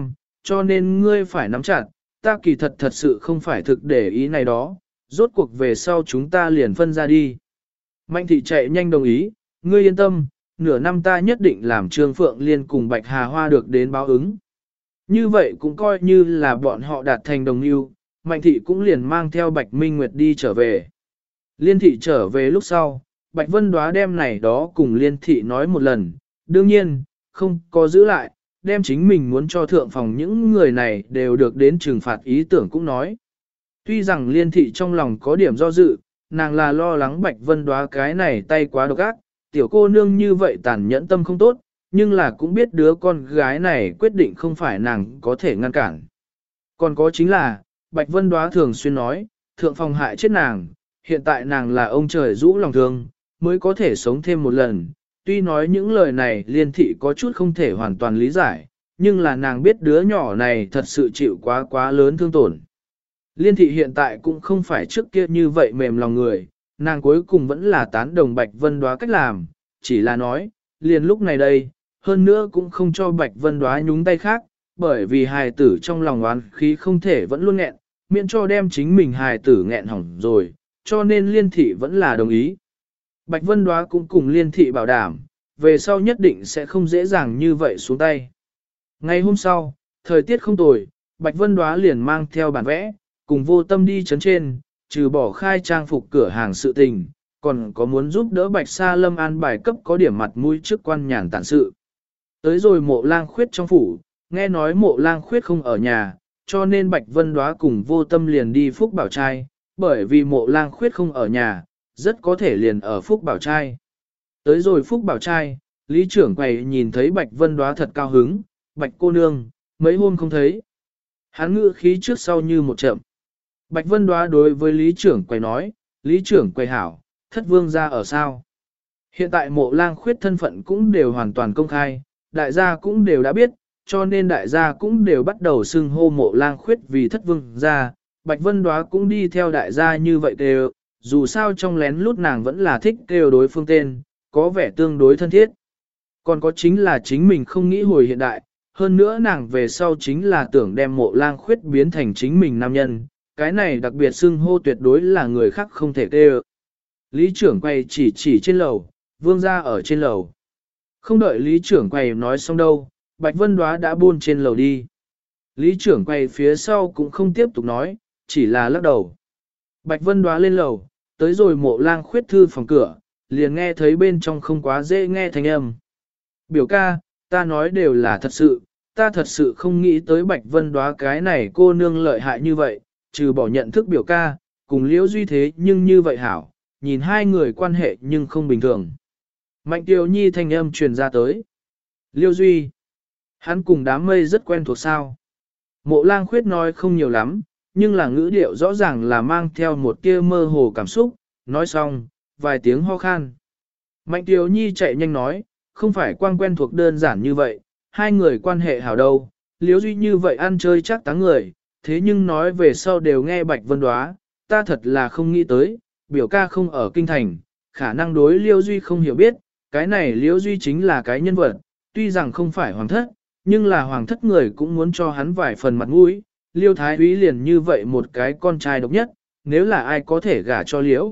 cho nên ngươi phải nắm chặt, ta kỳ thật sự không phải thực để ý này đó, rốt cuộc về sau chúng ta liền phân ra đi. Mạnh thị chạy nhanh đồng ý, ngươi yên tâm, nửa năm ta nhất định làm Trương Phượng Liên cùng Bạch Hà Hoa được đến báo ứng. Như vậy cũng coi như là bọn họ đạt thành đồng yêu, Mạnh thị cũng liền mang theo Bạch Minh Nguyệt đi trở về. Liên thị trở về lúc sau, Bạch Vân Đoá đem này đó cùng Liên thị nói một lần, đương nhiên, không có giữ lại, đem chính mình muốn cho thượng phòng những người này đều được đến trừng phạt ý tưởng cũng nói. Tuy rằng Liên thị trong lòng có điểm do dự, nàng là lo lắng Bạch Vân Đoá cái này tay quá độc ác, tiểu cô nương như vậy tàn nhẫn tâm không tốt, nhưng là cũng biết đứa con gái này quyết định không phải nàng có thể ngăn cản. Còn có chính là, Bạch Vân Đoá thường xuyên nói, thượng phòng hại chết nàng, hiện tại nàng là ông trời rũ lòng thương, mới có thể sống thêm một lần. Tuy nói những lời này Liên thị có chút không thể hoàn toàn lý giải, nhưng là nàng biết đứa nhỏ này thật sự chịu quá lớn thương tổn. Liên thị hiện tại cũng không phải trước kia như vậy mềm lòng người, nàng cuối cùng vẫn là tán đồng Bạch Vân Đoá cách làm, chỉ là nói, liền lúc này đây, hơn nữa cũng không cho Bạch Vân Đoá nhúng tay khác, bởi vì hài tử trong lòng oán khí không thể vẫn luôn nghẹn, miễn cho đem chính mình hài tử nghẹn hỏng rồi, cho nên Liên thị vẫn là đồng ý. Bạch Vân Đoá cũng cùng Liên thị bảo đảm, về sau nhất định sẽ không dễ dàng như vậy xuống tay. Ngày hôm sau, thời tiết không tồi, Bạch Vân Đoá liền mang theo bản vẽ, cùng Vô Tâm đi chấn trên, trừ bỏ khai trang phục cửa hàng sự tình, còn có muốn giúp đỡ Bạch Sa Lâm an bài cấp có điểm mặt mũi trước quan nhàn tản sự. Tới rồi Mộ Lang Khuyết trong phủ, nghe nói Mộ Lang Khuyết không ở nhà, cho nên Bạch Vân Đoá cùng Vô Tâm liền đi Phúc Bảo Trai, bởi vì Mộ Lang Khuyết không ở nhà, rất có thể liền ở Phúc Bảo Trai. Tới rồi Phúc Bảo Trai, Lý trưởng quầy nhìn thấy Bạch Vân Đoá thật cao hứng, Bạch cô nương, mấy hôm không thấy. Hắn ngữ khí trước sau như một chậm. Bạch Vân Đoá đối với Lý trưởng quầy nói, Lý trưởng quầy hảo, thất vương gia ở sao? Hiện tại Mộ Lang Khuyết thân phận cũng đều hoàn toàn công khai, đại gia cũng đều đã biết, cho nên đại gia cũng đều bắt đầu xưng hô Mộ Lang Khuyết vì thất vương gia. Bạch Vân Đoá cũng đi theo đại gia như vậy đều, dù sao trong lén lút nàng vẫn là thích kêu đối phương tên, có vẻ tương đối thân thiết. Còn có chính là chính mình không nghĩ hồi hiện đại, hơn nữa nàng về sau chính là tưởng đem Mộ Lang Khuyết biến thành chính mình nam nhân, cái này đặc biệt xưng hô tuyệt đối là người khác không thể kêu. Lý trưởng quay chỉ trên lầu, vương gia ở trên lầu. Không đợi Lý trưởng quay nói xong đâu, Bạch Vân Đoá đã buôn trên lầu đi. Lý trưởng quay phía sau cũng không tiếp tục nói, chỉ là lắc đầu. Bạch Vân Đoá lên lầu, tới rồi Mộ Lang Khuyết thư phòng cửa, liền nghe thấy bên trong không quá dễ nghe thanh âm. Biểu ca, ta nói đều là thật sự, ta thật sự không nghĩ tới Bạch Vân Đoá cái này cô nương lợi hại như vậy, trừ bỏ nhận thức biểu ca, cùng Liễu Duy thế nhưng như vậy hảo, nhìn hai người quan hệ nhưng không bình thường. Mạnh Tiêu Nhi thanh âm truyền ra tới. Liễu Duy, hắn cùng đám mây rất quen thuộc sao. Mộ Lang Khuyết nói không nhiều lắm, nhưng là ngữ điệu rõ ràng là mang theo một tia mơ hồ cảm xúc, nói xong, vài tiếng ho khan. Mạnh Tiêu Nhi chạy nhanh nói, không phải quang quen thuộc đơn giản như vậy, hai người quan hệ hảo đâu, Liễu Duy như vậy ăn chơi chắc táng người, thế nhưng nói về sau đều nghe Bạch Vân Đoá, ta thật là không nghĩ tới, biểu ca không ở kinh thành, khả năng đối Liễu Duy không hiểu biết, cái này Liễu Duy chính là cái nhân vật, tuy rằng không phải hoàng thất, nhưng là hoàng thất người cũng muốn cho hắn vài phần mặt mũi, Liêu Thái Úy liền như vậy một cái con trai độc nhất, nếu là ai có thể gả cho Liễu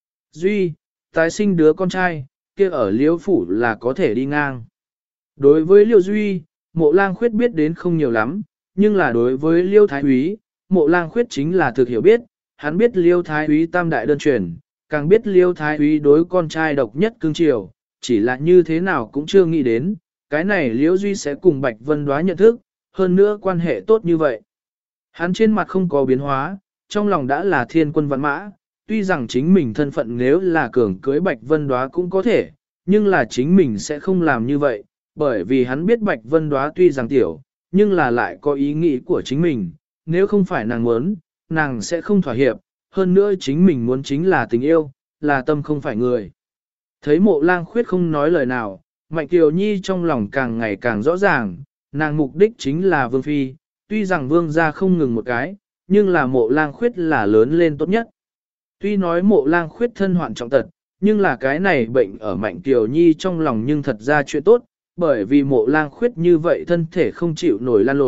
Duy, tái sinh đứa con trai, kia ở Liễu phủ là có thể đi ngang. Đối với Liễu Duy, Mộ Lang Khuyết biết đến không nhiều lắm, nhưng là đối với Liêu Thái Úy, Mộ Lang Khuyết chính là thực hiểu biết, hắn biết Liêu Thái Úy tam đại đơn truyền, càng biết Liêu Thái Úy đối con trai độc nhất cưng chiều, chỉ là như thế nào cũng chưa nghĩ đến, cái này Liễu Duy sẽ cùng Bạch Vân Đoá nhận thức, hơn nữa quan hệ tốt như vậy. Hắn trên mặt không có biến hóa, trong lòng đã là thiên quân vạn mã, tuy rằng chính mình thân phận nếu là cường cưới Bạch Vân Đoá cũng có thể, nhưng là chính mình sẽ không làm như vậy, bởi vì hắn biết Bạch Vân Đoá tuy rằng tiểu, nhưng là lại có ý nghĩ của chính mình, nếu không phải nàng muốn, nàng sẽ không thỏa hiệp, hơn nữa chính mình muốn chính là tình yêu, là tâm không phải người. Thấy Mộ Lang Khuyết không nói lời nào, Mạnh Kiều Nhi trong lòng càng ngày càng rõ ràng, nàng mục đích chính là Vương Phi, tuy rằng Vương gia không ngừng một cái, nhưng là Mộ Lang Khuyết là lớn lên tốt nhất. Tuy nói Mộ Lang Khuyết thân hoạn trọng tật, nhưng là cái này bệnh ở Mạnh Kiều Nhi trong lòng nhưng thật ra chuyện tốt, bởi vì Mộ Lang Khuyết như vậy thân thể không chịu nổi lan lộn,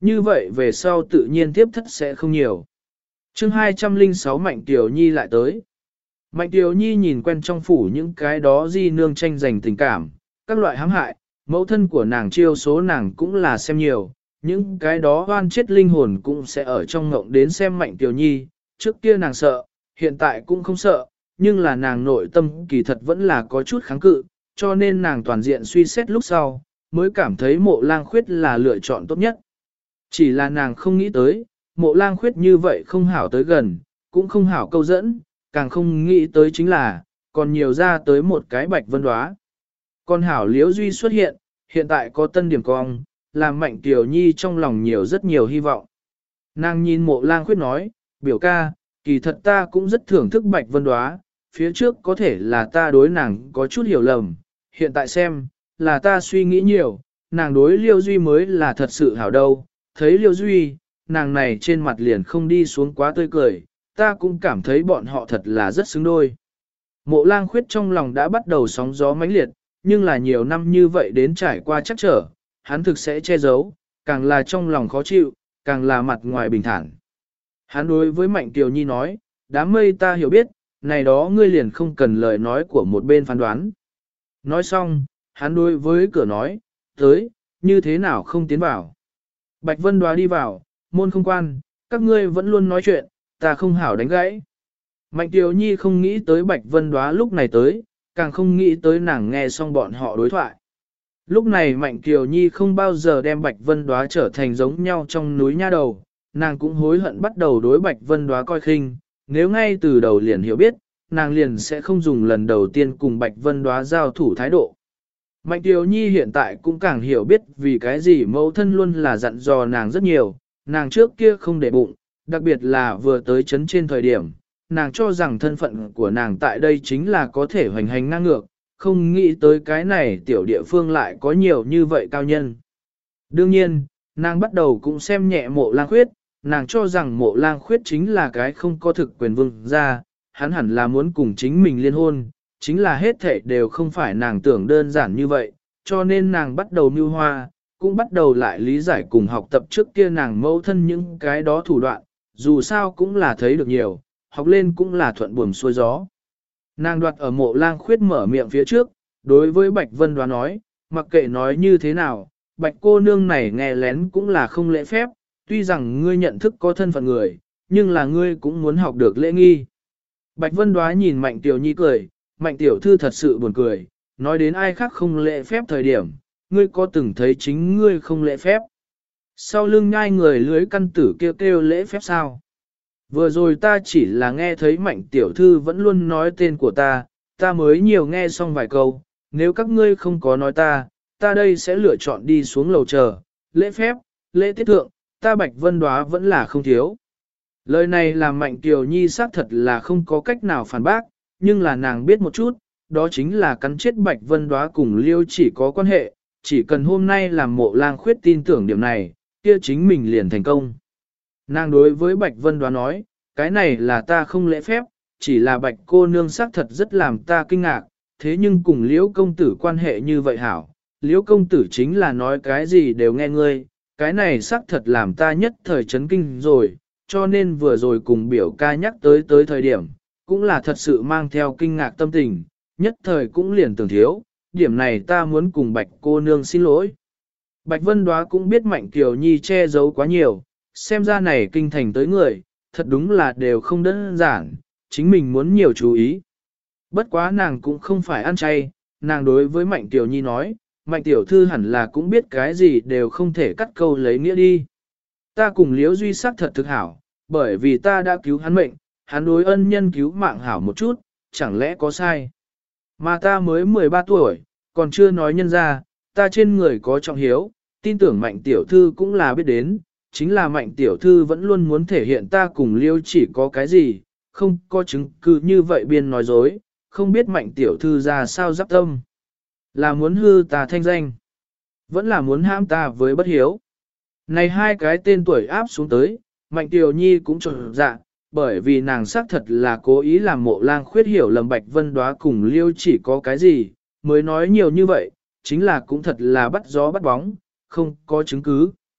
như vậy về sau tự nhiên tiếp thất sẽ không nhiều. chương 206 Mạnh Tiểu Nhi lại tới. Mạnh Tiểu Nhi nhìn quen trong phủ những cái đó di nương tranh giành tình cảm, các loại hãm hại, mẫu thân của nàng chiêu số nàng cũng là xem nhiều, những cái đó oan chết linh hồn cũng sẽ ở trong ngộng đến xem Mạnh Tiểu Nhi, trước kia nàng sợ, hiện tại cũng không sợ, nhưng là nàng nội tâm kỳ thật vẫn là có chút kháng cự, cho nên nàng toàn diện suy xét lúc sau, mới cảm thấy Mộ Lang Khuyết là lựa chọn tốt nhất. Chỉ là nàng không nghĩ tới, Mộ Lang Khuyết như vậy không hảo tới gần, cũng không hảo câu dẫn, càng không nghĩ tới chính là, còn nhiều ra tới một cái Bạch Vân Đóa. Còn hảo Liễu Duy xuất hiện tại có tân điểm cong, làm Mạnh Tiểu Nhi trong lòng nhiều rất nhiều hy vọng. Nàng nhìn Mộ Lang Khuyết nói, biểu ca, kỳ thật ta cũng rất thưởng thức Bạch Vân Đóa, phía trước có thể là ta đối nàng có chút hiểu lầm, hiện tại xem, là ta suy nghĩ nhiều, nàng đối Liêu Duy mới là thật sự hảo đâu, thấy Liêu Duy, nàng này trên mặt liền không đi xuống quá tươi cười, ta cũng cảm thấy bọn họ thật là rất xứng đôi. Mộ Lang Khuyết trong lòng đã bắt đầu sóng gió mãnh liệt, nhưng là nhiều năm như vậy đến trải qua chắc trở, hắn thực sẽ che giấu, càng là trong lòng khó chịu, càng là mặt ngoài bình thản. Hắn đối với Mạnh Tiểu Nhi nói, đám mây ta hiểu biết, này đó ngươi liền không cần lời nói của một bên phán đoán. Nói xong, hắn đối với cửa nói, tới, như thế nào không tiến vào. Bạch Vân Đoá đi vào, môn không quan, các ngươi vẫn luôn nói chuyện, ta không hảo đánh gãy. Mạnh Tiểu Nhi không nghĩ tới Bạch Vân Đoá lúc này tới, càng không nghĩ tới nàng nghe xong bọn họ đối thoại. Lúc này Mạnh Kiều Nhi không bao giờ đem Bạch Vân Đóa trở thành giống nhau trong núi nha đầu, nàng cũng hối hận bắt đầu đối Bạch Vân Đóa coi khinh, nếu ngay từ đầu liền hiểu biết, nàng liền sẽ không dùng lần đầu tiên cùng Bạch Vân Đóa giao thủ thái độ. Mạnh Kiều Nhi hiện tại cũng càng hiểu biết vì cái gì mẫu thân luôn là dặn dò nàng rất nhiều, nàng trước kia không để bụng, đặc biệt là vừa tới chấn trên thời điểm, nàng cho rằng thân phận của nàng tại đây chính là có thể hoành hành ngang ngược, không nghĩ tới cái này tiểu địa phương lại có nhiều như vậy cao nhân. Đương nhiên, nàng bắt đầu cũng xem nhẹ Mộ Lang Khuyết, nàng cho rằng Mộ Lang Khuyết chính là cái không có thực quyền vương gia, hắn hẳn là muốn cùng chính mình liên hôn, chính là hết thảy đều không phải nàng tưởng đơn giản như vậy, cho nên nàng bắt đầu mưu hoa, cũng bắt đầu lại lý giải cùng học tập trước kia nàng mẫu thân những cái đó thủ đoạn, dù sao cũng là thấy được nhiều, học lên cũng là thuận buồm xuôi gió. Nàng đoạt ở Mộ Lang Khuyết mở miệng phía trước, đối với Bạch Vân Đoá nói, mặc kệ nói như thế nào, Bạch cô nương này nghe lén cũng là không lễ phép, tuy rằng ngươi nhận thức có thân phận người, nhưng là ngươi cũng muốn học được lễ nghi. Bạch Vân Đoá nhìn Mạnh Tiểu Nhi cười, Mạnh Tiểu Thư thật sự buồn cười, nói đến ai khác không lễ phép thời điểm, ngươi có từng thấy chính ngươi không lễ phép. Sau lưng nhai người lưới căn tử kêu lễ phép sao? Vừa rồi ta chỉ là nghe thấy Mạnh Tiểu Thư vẫn luôn nói tên của ta mới nhiều nghe xong vài câu, nếu các ngươi không có nói ta đây sẽ lựa chọn đi xuống lầu chờ, lễ phép, lễ tiết thượng, ta Bạch Vân Đoá vẫn là không thiếu. Lời này làm Mạnh Tiểu Nhi xác thật là không có cách nào phản bác, nhưng là nàng biết một chút, đó chính là cắn chết Bạch Vân Đoá cùng Liêu chỉ có quan hệ, chỉ cần hôm nay làm Mộ Lang Khuyết tin tưởng điểm này, kia chính mình liền thành công. Nàng đối với Bạch Vân Đoá nói, cái này là ta không lễ phép, chỉ là Bạch cô nương xác thật rất làm ta kinh ngạc, thế nhưng cùng Liễu công tử quan hệ như vậy hảo, Liễu công tử chính là nói cái gì đều nghe ngươi, cái này xác thật làm ta nhất thời chấn kinh rồi, cho nên vừa rồi cùng biểu ca nhắc tới thời điểm, cũng là thật sự mang theo kinh ngạc tâm tình, nhất thời cũng liền tưởng thiếu, điểm này ta muốn cùng Bạch cô nương xin lỗi. Bạch Vân Đoá cũng biết Mạnh Kiều Nhi che giấu quá nhiều, xem ra này kinh thành tới người, thật đúng là đều không đơn giản, chính mình muốn nhiều chú ý. Bất quá nàng cũng không phải ăn chay, nàng đối với Mạnh Tiểu Nhi nói, Mạnh Tiểu Thư hẳn là cũng biết cái gì đều không thể cắt câu lấy nghĩa đi. Ta cùng Liễu Duy sắc thật thực hảo, bởi vì ta đã cứu hắn mệnh, hắn đối ân nhân cứu mạng hảo một chút, chẳng lẽ có sai. Mà ta mới 13 tuổi, còn chưa nói nhân ra, ta trên người có trọng hiếu, tin tưởng Mạnh Tiểu Thư cũng là biết đến, chính là Mạnh Tiểu Thư vẫn luôn muốn thể hiện ta cùng Liêu chỉ có cái gì, không có chứng cứ như vậy biên nói dối, không biết Mạnh Tiểu Thư ra sao giáp tâm. Là muốn hư ta thanh danh, vẫn là muốn hãm ta với bất hiếu. Này hai cái tên tuổi áp xuống tới, Mạnh Tiểu Nhi cũng trộn dạ, bởi vì nàng xác thật là cố ý làm Mộ Lang Khuyết hiểu lầm Bạch Vân Đoá cùng Liêu chỉ có cái gì, mới nói nhiều như vậy, chính là cũng thật là bắt gió bắt bóng, không có chứng cứ.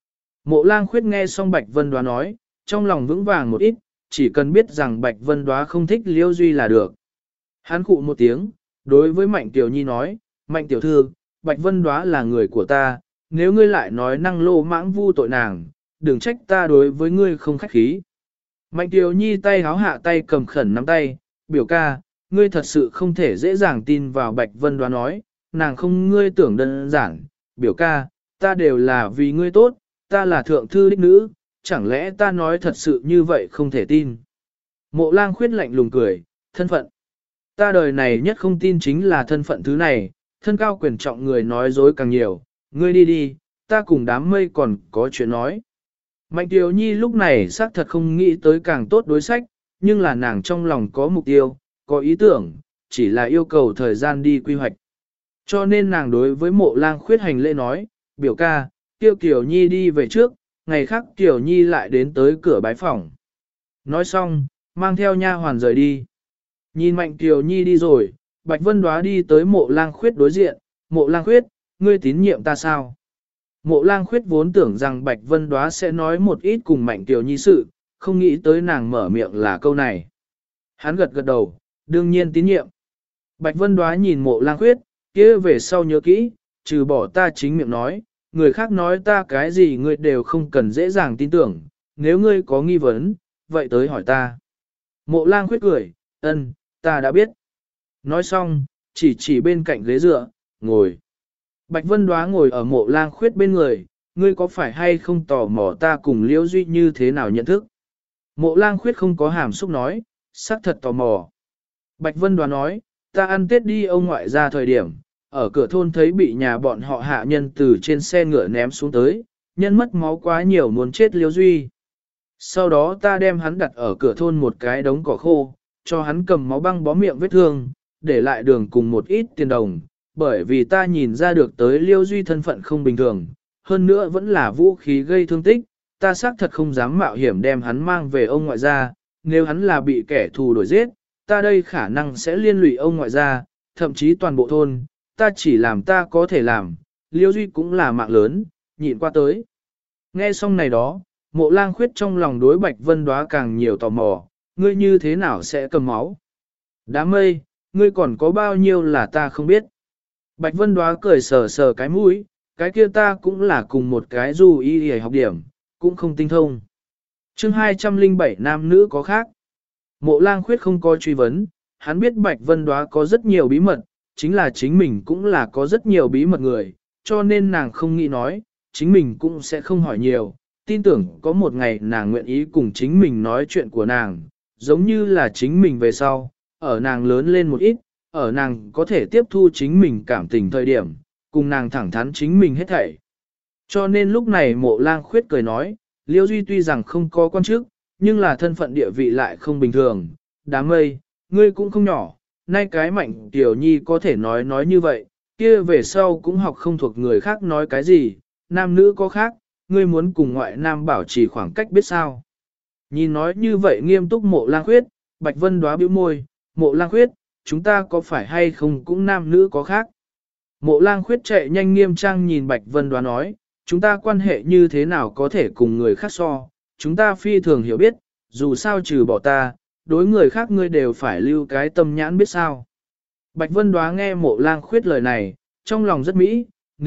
Mộ Lang Khuyết nghe xong Bạch Vân Đoá nói, trong lòng vững vàng một ít, chỉ cần biết rằng Bạch Vân Đoá không thích Liêu Duy là được. Hắn khụ một tiếng, đối với Mạnh Tiểu Nhi nói, Mạnh Tiểu Thư, Bạch Vân Đoá là người của ta, nếu ngươi lại nói năng lô mãng vu tội nàng, đừng trách ta đối với ngươi không khách khí. Mạnh Tiểu Nhi tay háo hạ tay cầm khẩn nắm tay, biểu ca, ngươi thật sự không thể dễ dàng tin vào Bạch Vân Đoá nói, nàng không ngươi tưởng đơn giản, biểu ca, ta đều là vì ngươi tốt, ta là thượng thư đích nữ, chẳng lẽ ta nói thật sự như vậy không thể tin. Mộ Lang Khuyết lạnh lùng cười, thân phận. Ta đời này nhất không tin chính là thân phận thứ này, thân cao quyền trọng người nói dối càng nhiều, ngươi đi đi, ta cùng đám mây còn có chuyện nói. Mạnh Tiểu Nhi lúc này xác thật không nghĩ tới càng tốt đối sách, nhưng là nàng trong lòng có mục tiêu, có ý tưởng, chỉ là yêu cầu thời gian đi quy hoạch. Cho nên nàng đối với Mộ Lang Khuyết hành lễ nói, biểu ca, tiêu Tiểu Nhi đi về trước, ngày khác Tiểu Nhi lại đến tới cửa bái phòng. Nói xong, mang theo nha hoàn rời đi. Nhìn Mạnh Tiểu Nhi đi rồi, Bạch Vân Đoá đi tới Mộ Lang Khuyết đối diện, Mộ Lang Khuyết, ngươi tín nhiệm ta sao? Mộ Lang Khuyết vốn tưởng rằng Bạch Vân Đoá sẽ nói một ít cùng Mạnh Tiểu Nhi sự, không nghĩ tới nàng mở miệng là câu này. Hắn gật gật đầu, đương nhiên tín nhiệm. Bạch Vân Đoá nhìn Mộ Lang Khuyết, kia về sau nhớ kỹ, trừ bỏ ta chính miệng nói, người khác nói ta cái gì ngươi đều không cần dễ dàng tin tưởng, nếu ngươi có nghi vấn, vậy tới hỏi ta. Mộ Lang Khuyết cười, ân, ta đã biết. Nói xong, chỉ bên cạnh ghế dựa, ngồi. Bạch Vân Đoá ngồi ở Mộ Lang Khuyết bên người, ngươi có phải hay không tò mò ta cùng Liễu Duy như thế nào nhận thức? Mộ Lang Khuyết không có hàm xúc nói, xác thật tò mò. Bạch Vân Đoá nói, ta ăn Tết đi ông ngoại ra thời điểm, ở cửa thôn thấy bị nhà bọn họ hạ nhân từ trên xe ngựa ném xuống tới, nhân mất máu quá nhiều muốn chết Liễu Duy. Sau đó ta đem hắn đặt ở cửa thôn một cái đống cỏ khô, cho hắn cầm máu băng bó miệng vết thương, để lại đường cùng một ít tiền đồng, bởi vì ta nhìn ra được tới Liêu Duy thân phận không bình thường, hơn nữa vẫn là vũ khí gây thương tích, ta xác thật không dám mạo hiểm đem hắn mang về ông ngoại gia, nếu hắn là bị kẻ thù đuổi giết, ta đây khả năng sẽ liên lụy ông ngoại gia, thậm chí toàn bộ thôn, ta chỉ làm ta có thể làm, Liêu Duy cũng là mạng lớn, nhịn qua tới. Nghe xong này đó, Mộ Lang Khuyết trong lòng đối Bạch Vân Đoá càng nhiều tò mò, ngươi như thế nào sẽ cầm máu? Đám mây, ngươi còn có bao nhiêu là ta không biết. Bạch Vân Đoá cười sờ sờ cái mũi, cái kia ta cũng là cùng một cái dù y y học điểm, cũng không tinh thông. Chương 207 nam nữ có khác. Mộ Lang Khuyết không có truy vấn, hắn biết Bạch Vân Đoá có rất nhiều bí mật, chính là chính mình cũng là có rất nhiều bí mật người, cho nên nàng không nghĩ nói, chính mình cũng sẽ không hỏi nhiều, tin tưởng có một ngày nàng nguyện ý cùng chính mình nói chuyện của nàng, giống như là chính mình về sau, ở nàng lớn lên một ít, ở nàng có thể tiếp thu chính mình cảm tình thời điểm, cùng nàng thẳng thắn chính mình hết thảy. Cho nên lúc này Mộ Lang Khuyết cười nói, Liêu Duy tuy rằng không có quan chức, nhưng là thân phận địa vị lại không bình thường, đám mây, ngươi cũng không nhỏ, nay cái Mạnh Tiểu Nhi có thể nói như vậy, kia về sau cũng học không thuộc người khác nói cái gì, nam nữ có khác, ngươi muốn cùng ngoại nam bảo trì khoảng cách biết sao. Nhìn nói như vậy nghiêm túc Mộ Lang Khuyết, Bạch Vân Đoá bĩu môi, Mộ Lang Khuyết, chúng ta có phải hay không cũng nam nữ có khác. Mộ Lang Khuyết chạy nhanh nghiêm trang nhìn Bạch Vân Đoá nói, chúng ta quan hệ như thế nào có thể cùng người khác so, chúng ta phi thường hiểu biết, dù sao trừ bỏ ta, đối người khác ngươi đều phải lưu cái tâm nhãn biết sao. Bạch Vân Đoá nghe Mộ Lang Khuyết lời này, trong lòng rất mỹ,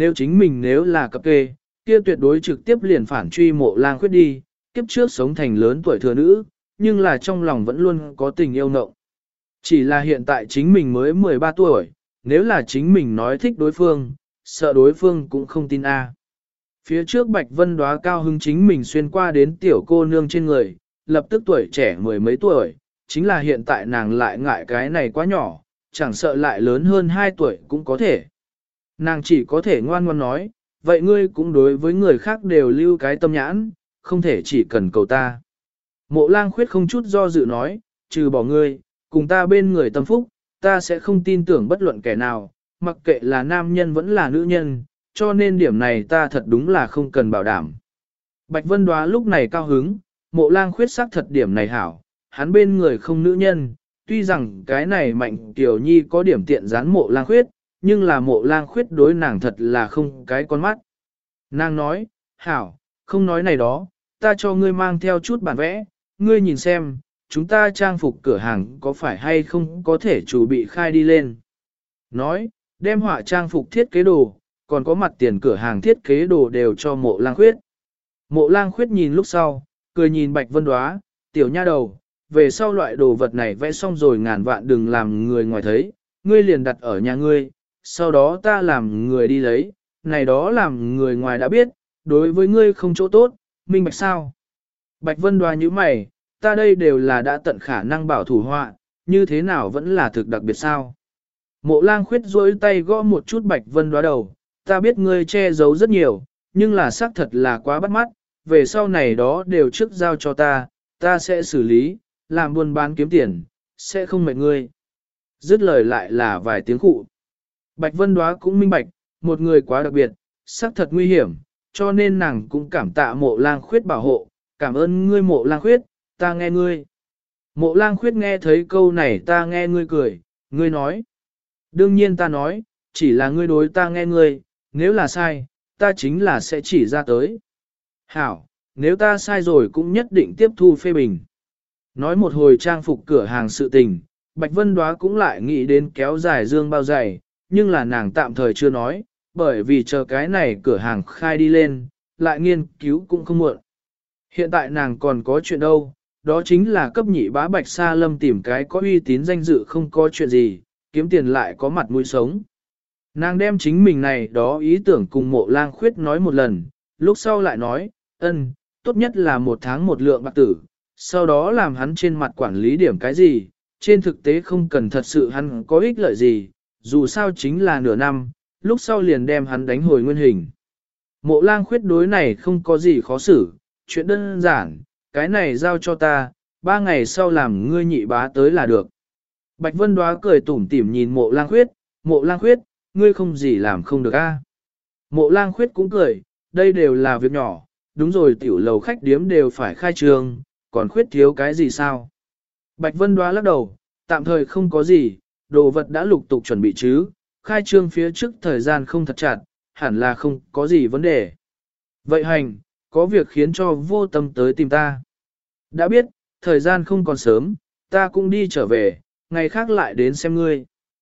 nếu là cặp kê, kia tuyệt đối trực tiếp liền phản truy Mộ Lang Khuyết đi, kiếp trước sống thành lớn tuổi thừa nữ, nhưng là trong lòng vẫn luôn có tình yêu nộng. Chỉ là hiện tại chính mình mới 13 tuổi, nếu là chính mình nói thích đối phương, sợ đối phương cũng không tin a. Phía trước Bạch Vân Đoá cao hứng chính mình xuyên qua đến tiểu cô nương trên người, lập tức tuổi trẻ mười mấy tuổi, chính là hiện tại nàng lại ngại cái này quá nhỏ, chẳng sợ lại lớn hơn 2 tuổi cũng có thể. Nàng chỉ có thể ngoan ngoãn nói, vậy ngươi cũng đối với người khác đều lưu cái tâm nhãn, không thể chỉ cần cầu ta. Mộ Lang Khuyết không chút do dự nói, trừ bỏ ngươi, cùng ta bên người tâm phúc, ta sẽ không tin tưởng bất luận kẻ nào, mặc kệ là nam nhân vẫn là nữ nhân, cho nên điểm này ta thật đúng là không cần bảo đảm. Bạch Vân Đoá lúc này cao hứng, Mộ Lang Khuyết xác thật điểm này hảo, hắn bên người không nữ nhân, tuy rằng cái này Mạnh Tiểu Nhi có điểm tiện gián Mộ Lang Khuyết, nhưng là Mộ Lang Khuyết đối nàng thật là không cái con mắt. Nàng nói, hảo, không nói này đó, ta cho ngươi mang theo chút bản vẽ, ngươi nhìn xem, chúng ta trang phục cửa hàng có phải hay không có thể chủ bị khai đi lên. Nói, đem họa trang phục thiết kế đồ, còn có mặt tiền cửa hàng thiết kế đồ đều cho Mộ Lang Khuyết. Mộ Lang Khuyết nhìn lúc sau, cười nhìn Bạch Vân Đóa, tiểu nha đầu, về sau loại đồ vật này vẽ xong rồi ngàn vạn đừng làm người ngoài thấy, ngươi liền đặt ở nhà ngươi, sau đó ta làm người đi lấy, này đó làm người ngoài đã biết, đối với ngươi không chỗ tốt, minh bạch sao. Bạch Vân Đóa như mày, ta đây đều là đã tận khả năng bảo thủ họa, như thế nào vẫn là thực đặc biệt sao. Mộ Lang Khuyết duỗi tay gõ một chút Bạch Vân Đóa đầu, ta biết ngươi che giấu rất nhiều, nhưng là xác thật là quá bắt mắt, về sau này đó đều trước giao cho ta sẽ xử lý, làm buôn bán kiếm tiền, sẽ không mệt ngươi. Dứt lời lại là vài tiếng khụ. Bạch Vân Đóa cũng minh bạch, một người quá đặc biệt, xác thật nguy hiểm, cho nên nàng cũng cảm tạ Mộ Lang Khuyết bảo hộ, cảm ơn ngươi Mộ Lang Khuyết, ta nghe ngươi. Mộ Lang Khuyết nghe thấy câu này ta nghe ngươi cười, ngươi nói. Đương nhiên ta nói, chỉ là ngươi đối ta nghe ngươi, nếu là sai, ta chính là sẽ chỉ ra tới. Hảo, nếu ta sai rồi cũng nhất định tiếp thu phê bình. Nói một hồi trang phục cửa hàng sự tình, Bạch Vân Đóa cũng lại nghĩ đến kéo dài dương bao dày, nhưng là nàng tạm thời chưa nói, bởi vì chờ cái này cửa hàng khai đi lên, lại nghiên cứu cũng không muộn. Hiện tại nàng còn có chuyện đâu, đó chính là cấp nhị bá Bạch Sa Lâm tìm cái có uy tín danh dự không có chuyện gì, kiếm tiền lại có mặt mũi sống. Nàng đem chính mình này đó ý tưởng cùng Mộ Lang Khuyết nói một lần, lúc sau lại nói, tốt nhất là 1 tháng 1 lượng bạc tử, sau đó làm hắn trên mặt quản lý điểm cái gì, trên thực tế không cần thật sự hắn có ích lợi gì, dù sao chính là nửa năm, lúc sau liền đem hắn đánh hồi nguyên hình. Mộ Lang Khuyết đối này không có gì khó xử, chuyện đơn giản, cái này giao cho ta, 3 ngày sau làm ngươi nhị bá tới là được. Bạch Vân Đóa cười tủm tỉm nhìn Mộ Lang Khuyết, ngươi không gì làm không được a? Mộ Lang Khuyết cũng cười, đây đều là việc nhỏ, đúng rồi tiểu lầu khách điếm đều phải khai trương, còn khuyết thiếu cái gì sao? Bạch Vân Đóa lắc đầu, tạm thời không có gì, đồ vật đã lục tục chuẩn bị chứ, khai trương phía trước thời gian không thật chặt, hẳn là không có gì vấn đề. Vậy hành, có việc khiến cho Vô Tâm tới tìm ta. Đã biết, thời gian không còn sớm, ta cũng đi trở về, ngày khác lại đến xem ngươi.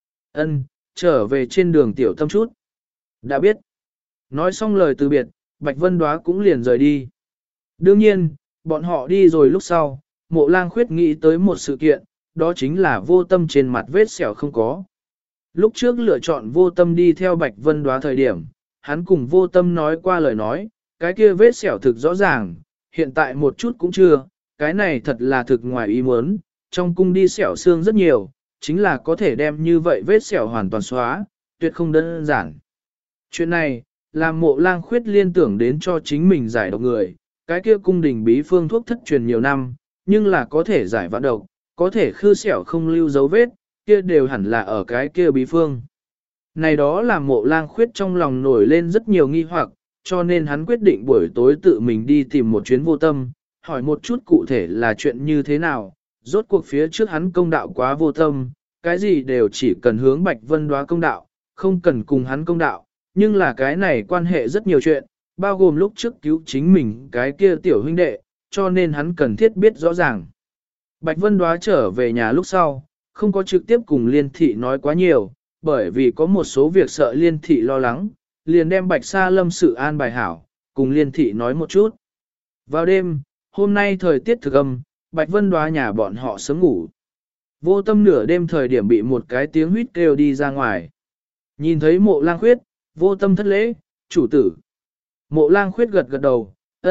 Trở về trên đường tiểu tâm chút. Đã biết. Nói xong lời từ biệt, Bạch Vân Đóa cũng liền rời đi. Đương nhiên, bọn họ đi rồi lúc sau, Mộ Lang Khuyết nghĩ tới một sự kiện, đó chính là Vô Tâm trên mặt vết sẹo không có. Lúc trước lựa chọn Vô Tâm đi theo Bạch Vân Đóa thời điểm, hắn cùng Vô Tâm nói qua lời nói, cái kia vết sẹo thực rõ ràng, hiện tại một chút cũng chưa, cái này thật là thực ngoài ý muốn, trong cung đi sẹo xương rất nhiều, chính là có thể đem như vậy vết sẹo hoàn toàn xóa, tuyệt không đơn giản. Chuyện này, làm Mộ Lang Khuyết liên tưởng đến cho chính mình giải độc người, cái kia cung đình bí phương thuốc thất truyền nhiều năm, nhưng là có thể giải vạn độc, có thể khư sẹo không lưu dấu vết, kia đều hẳn là ở cái kia bí phương. Này đó làm Mộ Lang Khuyết trong lòng nổi lên rất nhiều nghi hoặc, cho nên hắn quyết định buổi tối tự mình đi tìm một chuyến Vô Tâm, hỏi một chút cụ thể là chuyện như thế nào, rốt cuộc phía trước hắn công đạo quá Vô Tâm, cái gì đều chỉ cần hướng Bạch Vân Đóa công đạo, không cần cùng hắn công đạo, nhưng là cái này quan hệ rất nhiều chuyện, bao gồm lúc trước cứu chính mình cái kia tiểu huynh đệ, cho nên hắn cần thiết biết rõ ràng. Bạch Vân Đóa trở về nhà lúc sau, không có trực tiếp cùng Liên Thị nói quá nhiều, bởi vì có một số việc sợ Liên Thị lo lắng, liền đem Bạch Sa Lâm sự an bài hảo, cùng Liên Thị nói một chút. Vào đêm, hôm nay thời tiết thực âm, Bạch Vân Đóa nhà bọn họ sớm ngủ. Vô Tâm nửa đêm thời điểm bị một cái tiếng huýt kêu đi ra ngoài. Nhìn thấy Mộ Lang Khuyết, Vô Tâm thất lễ, chủ tử. Mộ Lang Khuyết gật gật đầu,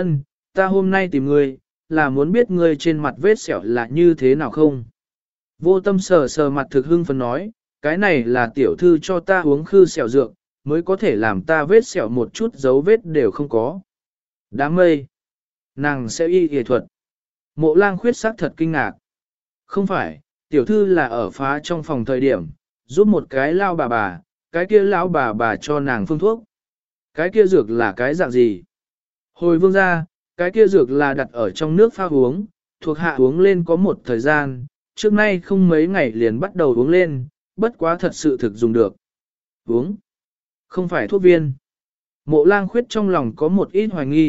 ta hôm nay tìm ngươi, là muốn biết ngươi trên mặt vết sẹo là như thế nào không? Vô Tâm sờ sờ mặt thực hưng phấn nói, cái này là tiểu thư cho ta uống khư sẹo dược, mới có thể làm ta vết sẹo một chút dấu vết đều không có. Đám mây. Nàng sẽ y y thuật. Mộ Lang Khuyết sắc thật kinh ngạc. Không phải, tiểu thư là ở phá trong phòng thời điểm, giúp một cái lao bà, cái kia lão bà cho nàng phương thuốc. Cái kia dược là cái dạng gì? Hồi vương ra, cái kia dược là đặt ở trong nước pha uống, thuộc hạ uống lên có một thời gian, trước nay không mấy ngày liền bắt đầu uống lên, bất quá thật sự thực dùng được. Uống? Không phải thuốc viên. Mộ Lang Khuyết trong lòng có một ít hoài nghi,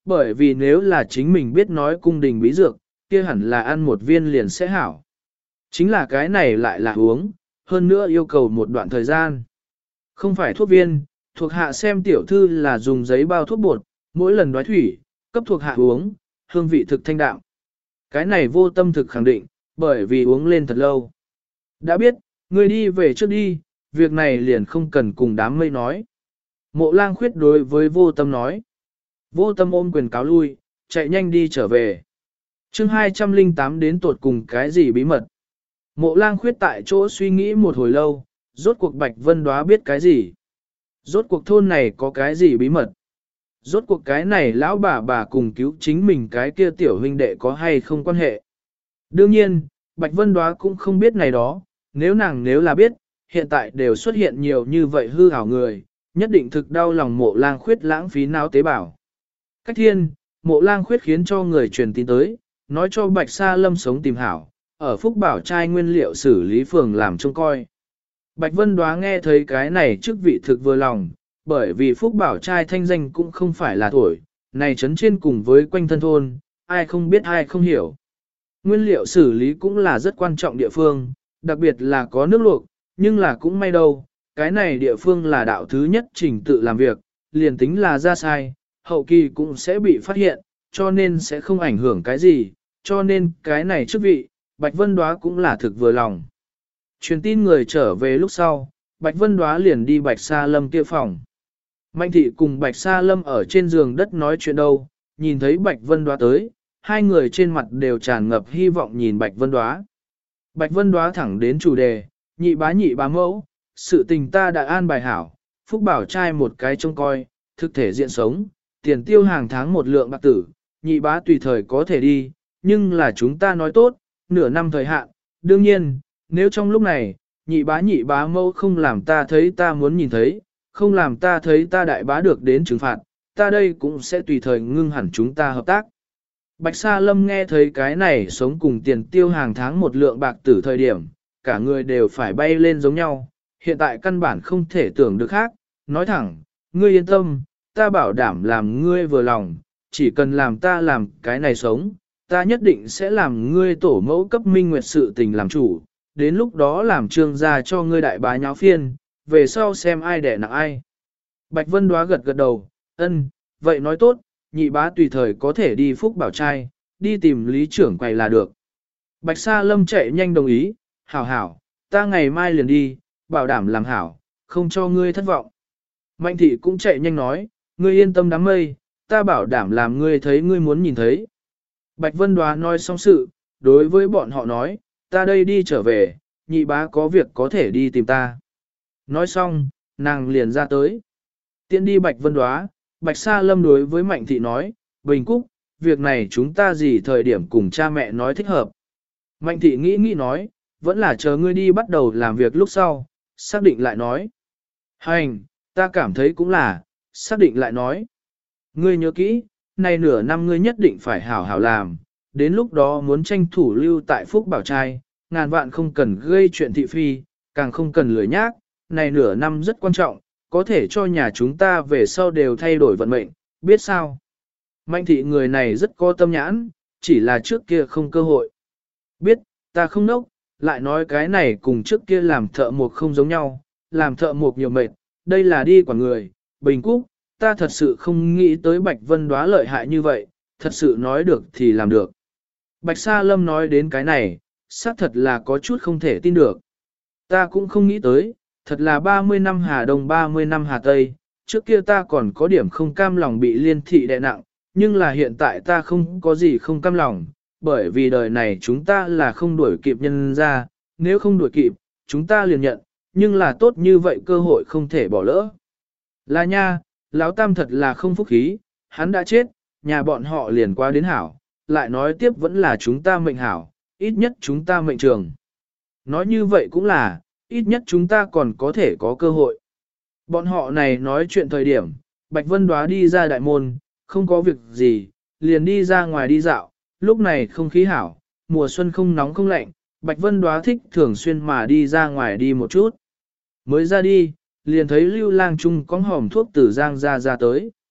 bởi vì nếu là chính mình biết nói cung đình bí dược, kia hẳn là ăn một viên liền sẽ hảo. Chính là cái này lại là uống, hơn nữa yêu cầu một đoạn thời gian. Không phải thuốc viên, thuộc hạ xem tiểu thư là dùng giấy bao thuốc bột, mỗi lần đoái thủy, cấp thuộc hạ uống, hương vị thực thanh đạm. Cái này vô tâm thực khẳng định, bởi vì uống lên thật lâu. Đã biết, ngươi đi về trước đi, việc này liền không cần cùng đám mây nói. Mộ lang khuyết đối với vô tâm nói. Vô tâm ôm quyền cáo lui, chạy nhanh đi trở về. chương 208 đến tột cùng cái gì bí mật. Mộ lang khuyết tại chỗ suy nghĩ một hồi lâu, rốt cuộc Bạch Vân Đoá biết cái gì. Rốt cuộc thôn này có cái gì bí mật. Rốt cuộc cái này lão bà cùng cứu chính mình cái kia tiểu huynh đệ có hay không quan hệ. Đương nhiên, Bạch Vân Đoá cũng không biết này đó, nếu là biết, hiện tại đều xuất hiện nhiều như vậy hư ảo người, nhất định thực đau lòng mộ lang khuyết lãng phí não tế bào. Cách thiên, mộ lang khuyết khiến cho người truyền tin tới, nói cho Bạch Sa Lâm sống tìm hảo, ở Phúc Bảo trai nguyên liệu xử lý phường làm trông coi. Bạch Vân Đoá nghe thấy cái này chức vị thực vừa lòng, bởi vì Phúc Bảo trai thanh danh cũng không phải là thổi, này chấn trên cùng với quanh thân thôn, ai không biết ai không hiểu. Nguyên liệu xử lý cũng là rất quan trọng địa phương, đặc biệt là có nước luộc, nhưng là cũng may đâu, cái này địa phương là đạo thứ nhất trình tự làm việc, liền tính là ra sai, hậu kỳ cũng sẽ bị phát hiện, cho nên sẽ không ảnh hưởng cái gì, cho nên cái này chức vị, Bạch Vân Đoá cũng là thực vừa lòng. Truyền tin người trở về lúc sau, Bạch Vân Đoá liền đi Bạch Sa Lâm kia phòng. Mạnh thị cùng Bạch Sa Lâm ở trên giường đất nói chuyện đâu, nhìn thấy Bạch Vân Đoá tới, hai người trên mặt đều tràn ngập hy vọng nhìn Bạch Vân Đoá. Bạch Vân Đoá thẳng đến chủ đề, nhị bá mẫu, sự tình ta đã an bài hảo, Phúc Bảo trai một cái trông coi, thực thể diện sống, tiền tiêu hàng tháng một lượng bạc tử, nhị bá tùy thời có thể đi, nhưng là chúng ta nói tốt, nửa năm thời hạn, đương nhiên, nếu trong lúc này, nhị bá mẫu không làm ta thấy ta muốn nhìn thấy, không làm ta thấy ta đại bá được đến trừng phạt, ta đây cũng sẽ tùy thời ngưng hẳn chúng ta hợp tác. Bạch Sa Lâm nghe thấy cái này sống cùng tiền tiêu hàng tháng một lượng bạc tử thời điểm, cả người đều phải bay lên giống nhau, hiện tại căn bản không thể tưởng được khác, nói thẳng, ngươi yên tâm, ta bảo đảm làm ngươi vừa lòng, chỉ cần làm ta làm cái này sống, ta nhất định sẽ làm ngươi tổ mẫu cấp minh nguyệt sự tình làm chủ, đến lúc đó làm trương gia cho ngươi đại bá nháo phiên, về sau xem ai đẻ nặng ai. Bạch Vân Đoá gật gật đầu, ân, vậy nói tốt, nhị bá tùy thời có thể đi Phúc Bảo trai, đi tìm lý trưởng quầy là được. Bạch Sa Lâm chạy nhanh đồng ý, hảo, ta ngày mai liền đi, bảo đảm làm hảo, không cho ngươi thất vọng. Mạnh thị cũng chạy nhanh nói, ngươi yên tâm đám mây, ta bảo đảm làm ngươi thấy ngươi muốn nhìn thấy. Bạch Vân Đoá nói xong sự, đối với bọn họ nói, ta đây đi trở về, nhị bá có việc có thể đi tìm ta. Nói xong, nàng liền ra tới. Tiện đi Bạch Vân Đoá, Bạch Sa Lâm đối với Mạnh thị nói, Bình Cúc, việc này chúng ta gì thời điểm cùng cha mẹ nói thích hợp. Mạnh thị nghĩ nói, vẫn là chờ ngươi đi bắt đầu làm việc lúc sau, xác định lại nói. Hành, ta cảm thấy cũng là, xác định lại nói. Ngươi nhớ kỹ, này nửa năm ngươi nhất định phải hảo hảo làm, đến lúc đó muốn tranh thủ lưu tại Phúc Bảo trai, ngàn vạn không cần gây chuyện thị phi, càng không cần lười nhác, này nửa năm rất quan trọng, có thể cho nhà chúng ta về sau đều thay đổi vận mệnh, biết sao? Mạnh thị người này rất có tâm nhãn, chỉ là trước kia không cơ hội. Biết, ta không nốc, lại nói cái này cùng trước kia làm thợ mộc không giống nhau, làm thợ mộc nhiều mệt, đây là đi quả người, Bình Cúc, ta thật sự không nghĩ tới Bạch Vân Đoá lợi hại như vậy, thật sự nói được thì làm được. Bạch Sa Lâm nói đến cái này, xác thật là có chút không thể tin được. Ta cũng không nghĩ tới, thật là 30 năm Hà Đông 30 năm Hà Tây, trước kia ta còn có điểm không cam lòng bị liên thị đè nặng, nhưng là hiện tại ta không có gì không cam lòng, bởi vì đời này chúng ta là không đuổi kịp nhân ra, nếu không đuổi kịp, chúng ta liền nhận, nhưng là tốt như vậy cơ hội không thể bỏ lỡ. Là nha, Lão Tam thật là không phúc khí, hắn đã chết, nhà bọn họ liền qua đến hảo, lại nói tiếp vẫn là chúng ta mệnh hảo, ít nhất chúng ta mệnh trường. Nói như vậy cũng là, ít nhất chúng ta còn có thể có cơ hội. Bọn họ này nói chuyện thời điểm, Bạch Vân Đoá đi ra đại môn, không có việc gì, liền đi ra ngoài đi dạo, lúc này không khí hảo, mùa xuân không nóng không lạnh, Bạch Vân Đoá thích thường xuyên mà đi ra ngoài đi một chút. Mới ra đi, liền thấy Lưu Lang Trung có hòm thuốc từ Giang ra tới.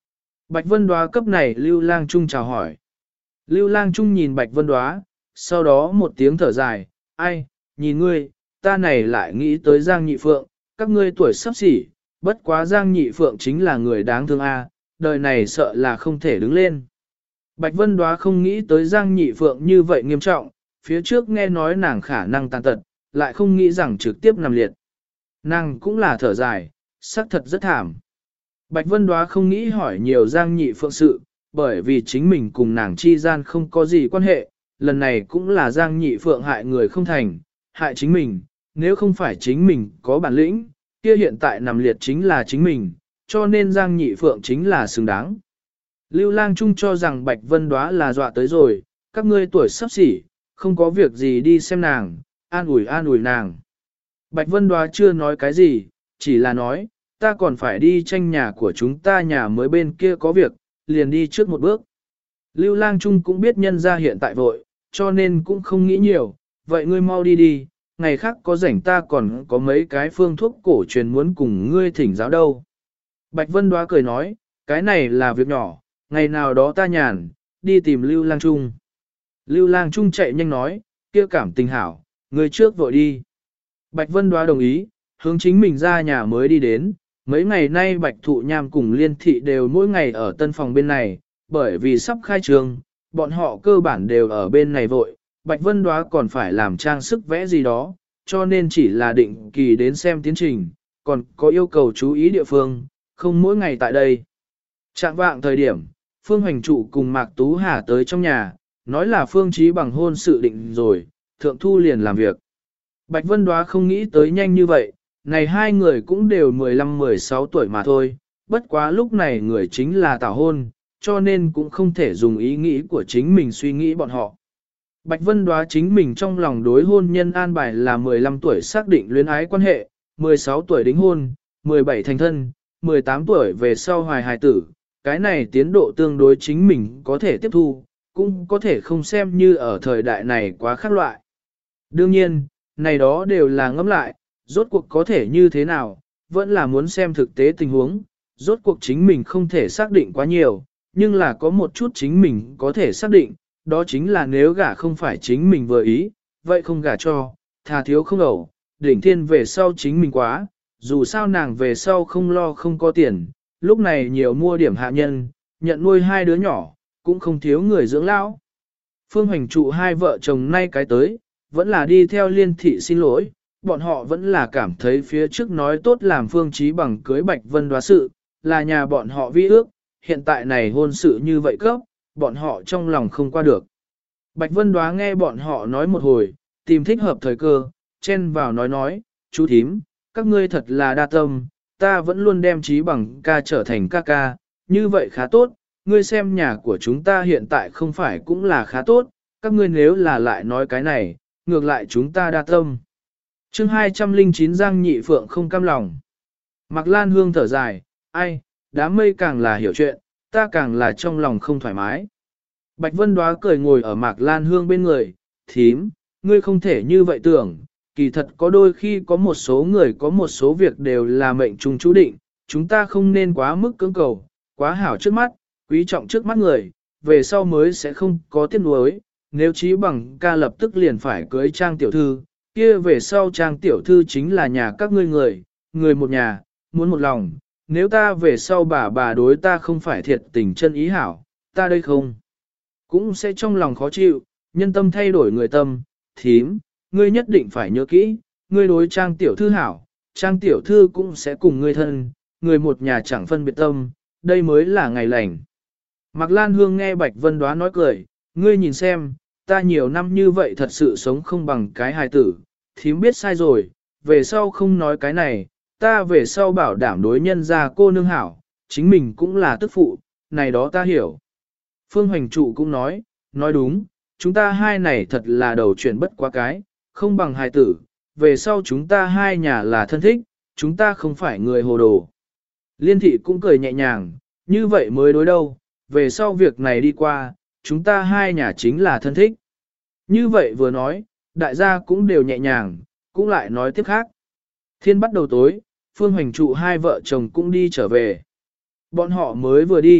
Bạch Vân Đóa cấp này Lưu Lang Trung chào hỏi. Lưu Lang Trung nhìn Bạch Vân Đóa, sau đó một tiếng thở dài, ai, nhìn ngươi, ta này lại nghĩ tới Giang Nhị Phượng, các ngươi tuổi sắp xỉ, bất quá Giang Nhị Phượng chính là người đáng thương a, đời này sợ là không thể đứng lên. Bạch Vân Đóa không nghĩ tới Giang Nhị Phượng như vậy nghiêm trọng, phía trước nghe nói nàng khả năng tàn tật, lại không nghĩ rằng trực tiếp nằm liệt. Nàng cũng là thở dài, xác thật rất thảm. Bạch Vân Đóa không nghĩ hỏi nhiều Giang Nhị Phượng sự, bởi vì chính mình cùng nàng chi gian không có gì quan hệ, lần này cũng là Giang Nhị Phượng hại người không thành, hại chính mình, nếu không phải chính mình có bản lĩnh, kia hiện tại nằm liệt chính là chính mình, cho nên Giang Nhị Phượng chính là xứng đáng. Lưu Lang Trung cho rằng Bạch Vân Đóa là dọa tới rồi, các ngươi tuổi sắp xỉ, không có việc gì đi xem nàng, an ủi nàng. Bạch Vân Đóa chưa nói cái gì, chỉ là nói, ta còn phải đi tranh nhà của chúng ta nhà mới bên kia có việc, liền đi trước một bước. Lưu Lang Trung cũng biết nhân ra hiện tại vội, cho nên cũng không nghĩ nhiều, vậy ngươi mau đi đi, ngày khác có rảnh ta còn có mấy cái phương thuốc cổ truyền muốn cùng ngươi thỉnh giáo đâu. Bạch Vân Đóa cười nói, cái này là việc nhỏ, ngày nào đó ta nhàn, đi tìm Lưu Lang Trung. Lưu Lang Trung chạy nhanh nói, kia cảm tình hảo, ngươi trước vội đi. Bạch Vân Đóa đồng ý, hướng chính mình ra nhà mới đi đến. Mấy ngày nay Bạch Thụ Nham cùng Liên Thị đều mỗi ngày ở tân phòng bên này, bởi vì sắp khai trường, bọn họ cơ bản đều ở bên này vội. Bạch Vân Đóa còn phải làm trang sức vẽ gì đó, cho nên chỉ là định kỳ đến xem tiến trình, còn có yêu cầu chú ý địa phương, không mỗi ngày tại đây. Trạng vạng thời điểm, Phương Hoành Trụ cùng Mạc Tú Hà tới trong nhà, nói là Phương Chí bằng hôn sự định rồi, thượng thu liền làm việc. Bạch Vân Đóa không nghĩ tới nhanh như vậy, này hai người cũng đều 15-16 tuổi mà thôi, bất quá lúc này người chính là tảo hôn, cho nên cũng không thể dùng ý nghĩ của chính mình suy nghĩ bọn họ. Bạch Vân Đóa chính mình trong lòng đối hôn nhân an bài là 15 tuổi xác định luyến ái quan hệ, 16 tuổi đính hôn, 17 thành thân, 18 tuổi về sau hoài hài tử, cái này tiến độ tương đối chính mình có thể tiếp thu, cũng có thể không xem như ở thời đại này quá khác loại. Đương nhiên, này đó đều là ngẫm lại, rốt cuộc có thể như thế nào, vẫn là muốn xem thực tế tình huống, rốt cuộc chính mình không thể xác định quá nhiều, nhưng là có một chút chính mình có thể xác định, đó chính là nếu gả không phải chính mình vừa ý, vậy không gả cho, thà thiếu không ẩu, đỉnh thiên về sau chính mình quá, dù sao nàng về sau không lo không có tiền, lúc này nhiều mua điểm hạ nhân, nhận nuôi hai đứa nhỏ, cũng không thiếu người dưỡng lão. Phương Hoành Trụ hai vợ chồng nay cái tới, vẫn là đi theo Liên Thị xin lỗi, bọn họ vẫn là cảm thấy phía trước nói tốt làm Phương Chí bằng cưới Bạch Vân Đóa sự, là nhà bọn họ vi ước, hiện tại này hôn sự như vậy cấp, bọn họ trong lòng không qua được. Bạch Vân Đóa nghe bọn họ nói một hồi, tìm thích hợp thời cơ, chen vào nói, chú thím, các ngươi thật là đa tâm, ta vẫn luôn đem Chí bằng ca trở thành ca ca, như vậy khá tốt, ngươi xem nhà của chúng ta hiện tại không phải cũng là khá tốt, các ngươi nếu là lại nói cái này, ngược lại chúng ta đa tâm. Chương 209 Giang Nhị Phượng không cam lòng. Mạc Lan Hương thở dài, ai, đám mây càng là hiểu chuyện, ta càng là trong lòng không thoải mái. Bạch Vân Đóa cười ngồi ở Mạc Lan Hương bên người, thím, ngươi không thể như vậy tưởng, kỳ thật có đôi khi có một số người có một số việc đều là mệnh trùng chú định, chúng ta không nên quá mức cưỡng cầu, quá hảo trước mắt, quý trọng trước mắt người, về sau mới sẽ không có tiếc nuối. Nếu Chí bằng ca lập tức liền phải cưới Trang tiểu thư, kia về sau Trang tiểu thư chính là nhà các ngươi người một nhà, muốn một lòng, nếu ta về sau bà đối ta không phải thiệt tình chân ý hảo, ta đây không, cũng sẽ trong lòng khó chịu, nhân tâm thay đổi người tâm, thím, ngươi nhất định phải nhớ kỹ, ngươi đối Trang tiểu thư hảo, Trang tiểu thư cũng sẽ cùng ngươi thân, người một nhà chẳng phân biệt tâm, đây mới là ngày lành. Mạc Lan Hương nghe Bạch Vân Đóa nói cười, ngươi nhìn xem, ta nhiều năm như vậy thật sự sống không bằng cái hài tử, thím biết sai rồi, về sau không nói cái này, ta về sau bảo đảm đối nhân ra cô nương hảo, chính mình cũng là tức phụ, này đó ta hiểu. Phương Hoành Trụ cũng nói đúng, chúng ta hai này thật là đầu chuyện bất quá cái, không bằng hài tử, về sau chúng ta hai nhà là thân thích, chúng ta không phải người hồ đồ. Liên Thị cũng cười nhẹ nhàng, như vậy mới đối đâu, về sau việc này đi qua, chúng ta hai nhà chính là thân thích. Như vậy vừa nói, đại gia cũng đều nhẹ nhàng, cũng lại nói tiếp khác. Thiên bắt đầu tối, Phương Hoành Trụ hai vợ chồng cũng đi trở về. Bọn họ mới vừa đi,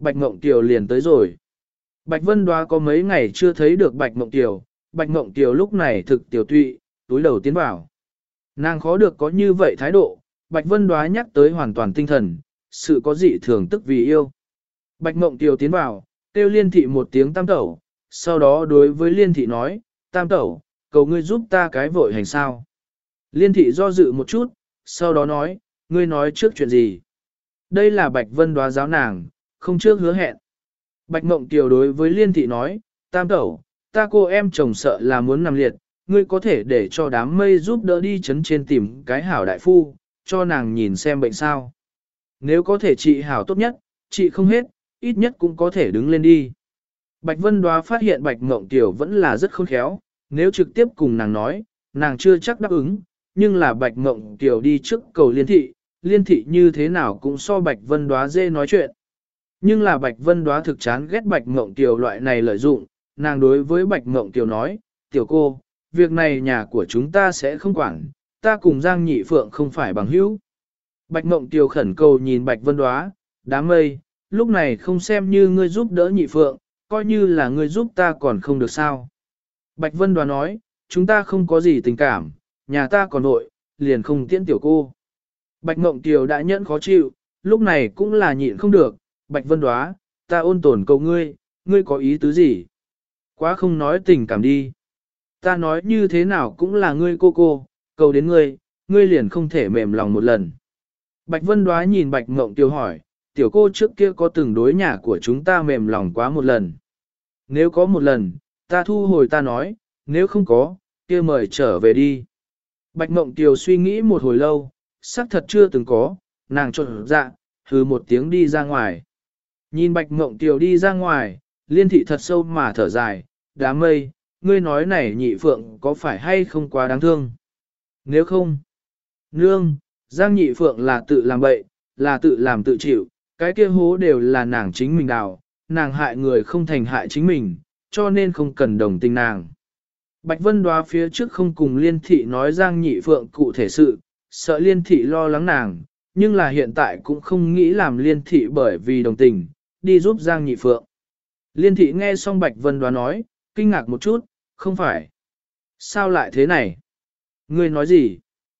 Bạch Mộng Kiều liền tới rồi. Bạch Vân Đoá có mấy ngày chưa thấy được Bạch Mộng Kiều, Bạch Mộng Kiều lúc này thực tiểu tụy, túi đầu tiến vào. Nàng khó được có như vậy thái độ, Bạch Vân Đoá nhắc tới hoàn toàn tinh thần, sự có dị thường tức vì yêu. Bạch Mộng Kiều tiến vào, kêu Liên Thị một tiếng tam tẩu, sau đó đối với Liên Thị nói, tam tẩu, cầu ngươi giúp ta cái vội hành sao. Liên Thị do dự một chút, sau đó nói, ngươi nói trước chuyện gì. Đây là Bạch Vân Đoá giáo nàng, không trước hứa hẹn. Bạch Mộng Kiều đối với Liên Thị nói, tam tẩu, ta cô em chồng sợ là muốn nằm liệt, ngươi có thể để cho đám mây giúp đỡ đi chấn trên tìm cái hảo đại phu, cho nàng nhìn xem bệnh sao. Nếu có thể trị hảo tốt nhất, trị không hết, ít nhất cũng có thể đứng lên đi. Bạch Vân Đoá phát hiện Bạch Mộng Kiều vẫn là rất khôn khéo, nếu trực tiếp cùng nàng nói, nàng chưa chắc đáp ứng, nhưng là Bạch Mộng Kiều đi trước cầu Liên Thị như thế nào cũng so Bạch Vân Đoá dễ nói chuyện. Nhưng là Bạch Vân Đoá thực chán ghét Bạch Mộng Kiều loại này lợi dụng, nàng đối với Bạch Mộng Kiều nói, tiểu cô, việc này nhà của chúng ta sẽ không quản, ta cùng Giang Nhị Phượng không phải bằng hữu. Bạch Mộng Kiều khẩn cầu nhìn Bạch Vân Đoá, đám mây, lúc này không xem như ngươi giúp đỡ Nhị Phượng, coi như là ngươi giúp ta còn không được sao. Bạch Vân Đoá nói, chúng ta không có gì tình cảm, nhà ta còn nội, liền không tiễn tiểu cô. Bạch Mộng Kiều đã nhẫn khó chịu, lúc này cũng là nhịn không được, Bạch Vân Đoá, ta ôn tồn cầu ngươi, ngươi có ý tứ gì? Quá không nói tình cảm đi. Ta nói như thế nào cũng là ngươi cô, cầu đến ngươi liền không thể mềm lòng một lần. Bạch Vân Đoá nhìn Bạch Mộng Kiều hỏi, tiểu cô trước kia có từng đối nhà của chúng ta mềm lòng quá một lần. Nếu có một lần, ta thu hồi ta nói, nếu không có, kia mời trở về đi. Bạch Mộng Kiều suy nghĩ một hồi lâu, xác thật chưa từng có, nàng trộn dạ, hừ một tiếng đi ra ngoài. Nhìn Bạch Mộng Kiều đi ra ngoài, Liên Thị thật sâu mà thở dài, đám mây, ngươi nói này Nhị Phượng có phải hay không quá đáng thương? Nếu không, nương, Giang Nhị Phượng là tự làm bậy, là tự làm tự chịu, cái kia hố đều là nàng chính mình đào, nàng hại người không thành hại chính mình, cho nên không cần đồng tình nàng. Bạch Vân Đoá phía trước không cùng Liên Thị nói Giang Nhị Phượng cụ thể sự, sợ Liên Thị lo lắng nàng, nhưng là hiện tại cũng không nghĩ làm Liên Thị bởi vì đồng tình, đi giúp Giang Nhị Phượng. Liên Thị nghe xong Bạch Vân Đoá nói, kinh ngạc một chút, không phải. Sao lại thế này? Ngươi nói gì?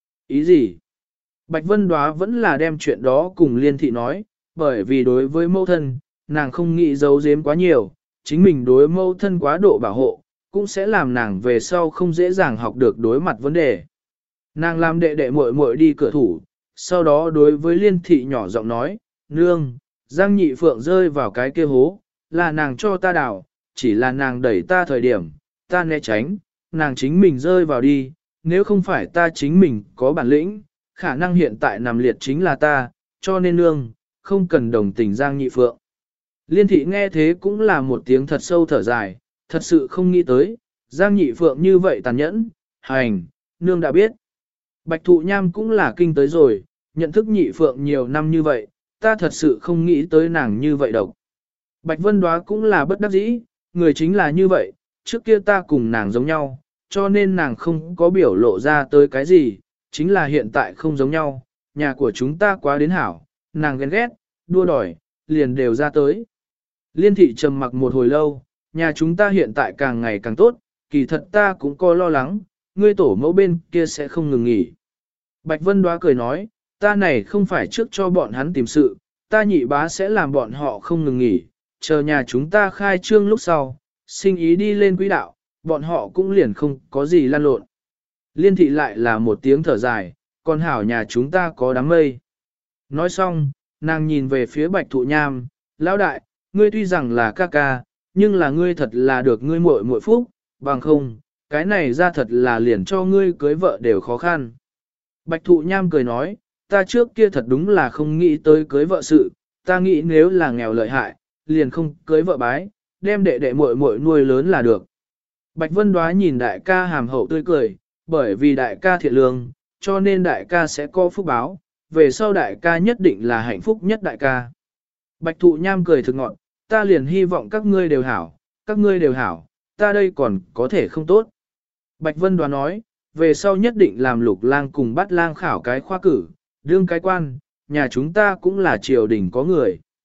Ý gì? Bạch Vân Đoá vẫn là đem chuyện đó cùng Liên Thị nói, bởi vì đối với mẫu thân, nàng không nghĩ giấu giếm quá nhiều, chính mình đối mẫu thân quá độ bảo hộ, cũng sẽ làm nàng về sau không dễ dàng học được đối mặt vấn đề. Nàng làm đệ đệ muội muội đi cửa thủ, sau đó đối với Liên Thị nhỏ giọng nói, nương, Giang Nhị Phượng rơi vào cái kia hố, là nàng cho ta đào, chỉ là nàng đẩy ta thời điểm, ta né tránh, nàng chính mình rơi vào đi, nếu không phải ta chính mình có bản lĩnh, khả năng hiện tại nằm liệt chính là ta, cho nên nương, không cần đồng tình Giang Nhị Phượng. Liên Thị nghe thế cũng là một tiếng thật sâu thở dài, thật sự không nghĩ tới, Giang Nhị Phượng như vậy tàn nhẫn, hành, nương đã biết. Bạch Thụ Nham cũng là kinh tới rồi, nhận thức Nhị Phượng nhiều năm như vậy, ta thật sự không nghĩ tới nàng như vậy độc. Bạch Vân Đoá cũng là bất đắc dĩ, người chính là như vậy, trước kia ta cùng nàng giống nhau, cho nên nàng không có biểu lộ ra tới cái gì, chính là hiện tại không giống nhau, nhà của chúng ta quá đến hảo, nàng ghen ghét, đua đòi, liền đều ra tới. Liên Thị trầm mặc một hồi lâu, nhà chúng ta hiện tại càng ngày càng tốt, kỳ thật ta cũng có lo lắng, ngươi tổ mẫu bên kia sẽ không ngừng nghỉ. Bạch Vân Đoá cười nói, ta này không phải trước cho bọn hắn tìm sự, ta nhị bá sẽ làm bọn họ không ngừng nghỉ, chờ nhà chúng ta khai trương lúc sau, sinh ý đi lên quỹ đạo, bọn họ cũng liền không có gì lan lộn. Liên Thị lại là một tiếng thở dài, còn hảo nhà chúng ta có đám mây. Nói xong, nàng nhìn về phía Bạch Thụ Nham, lão đại, ngươi tuy rằng là ca ca, nhưng là ngươi thật là được ngươi muội muội phúc, bằng không, cái này ra thật là liền cho ngươi cưới vợ đều khó khăn. Bạch Thụ Nham cười nói, ta trước kia thật đúng là không nghĩ tới cưới vợ sự, ta nghĩ nếu là nghèo lợi hại, liền không cưới vợ bái, đem đệ đệ muội muội nuôi lớn là được. Bạch Vân Đoá nhìn đại ca hàm hậu tươi cười, bởi vì đại ca thiện lương, cho nên đại ca sẽ có phúc báo, về sau đại ca nhất định là hạnh phúc nhất đại ca. Bạch Thụ Nham cười thực ngọn, ta liền hy vọng các ngươi đều hảo, các ngươi đều hảo, ta đây còn có thể không tốt. Bạch Vân Đoá nói, về sau nhất định làm Lục Lang cùng Bát Lang khảo cái khoa cử, đương cái quan, nhà chúng ta cũng là triều đình có người.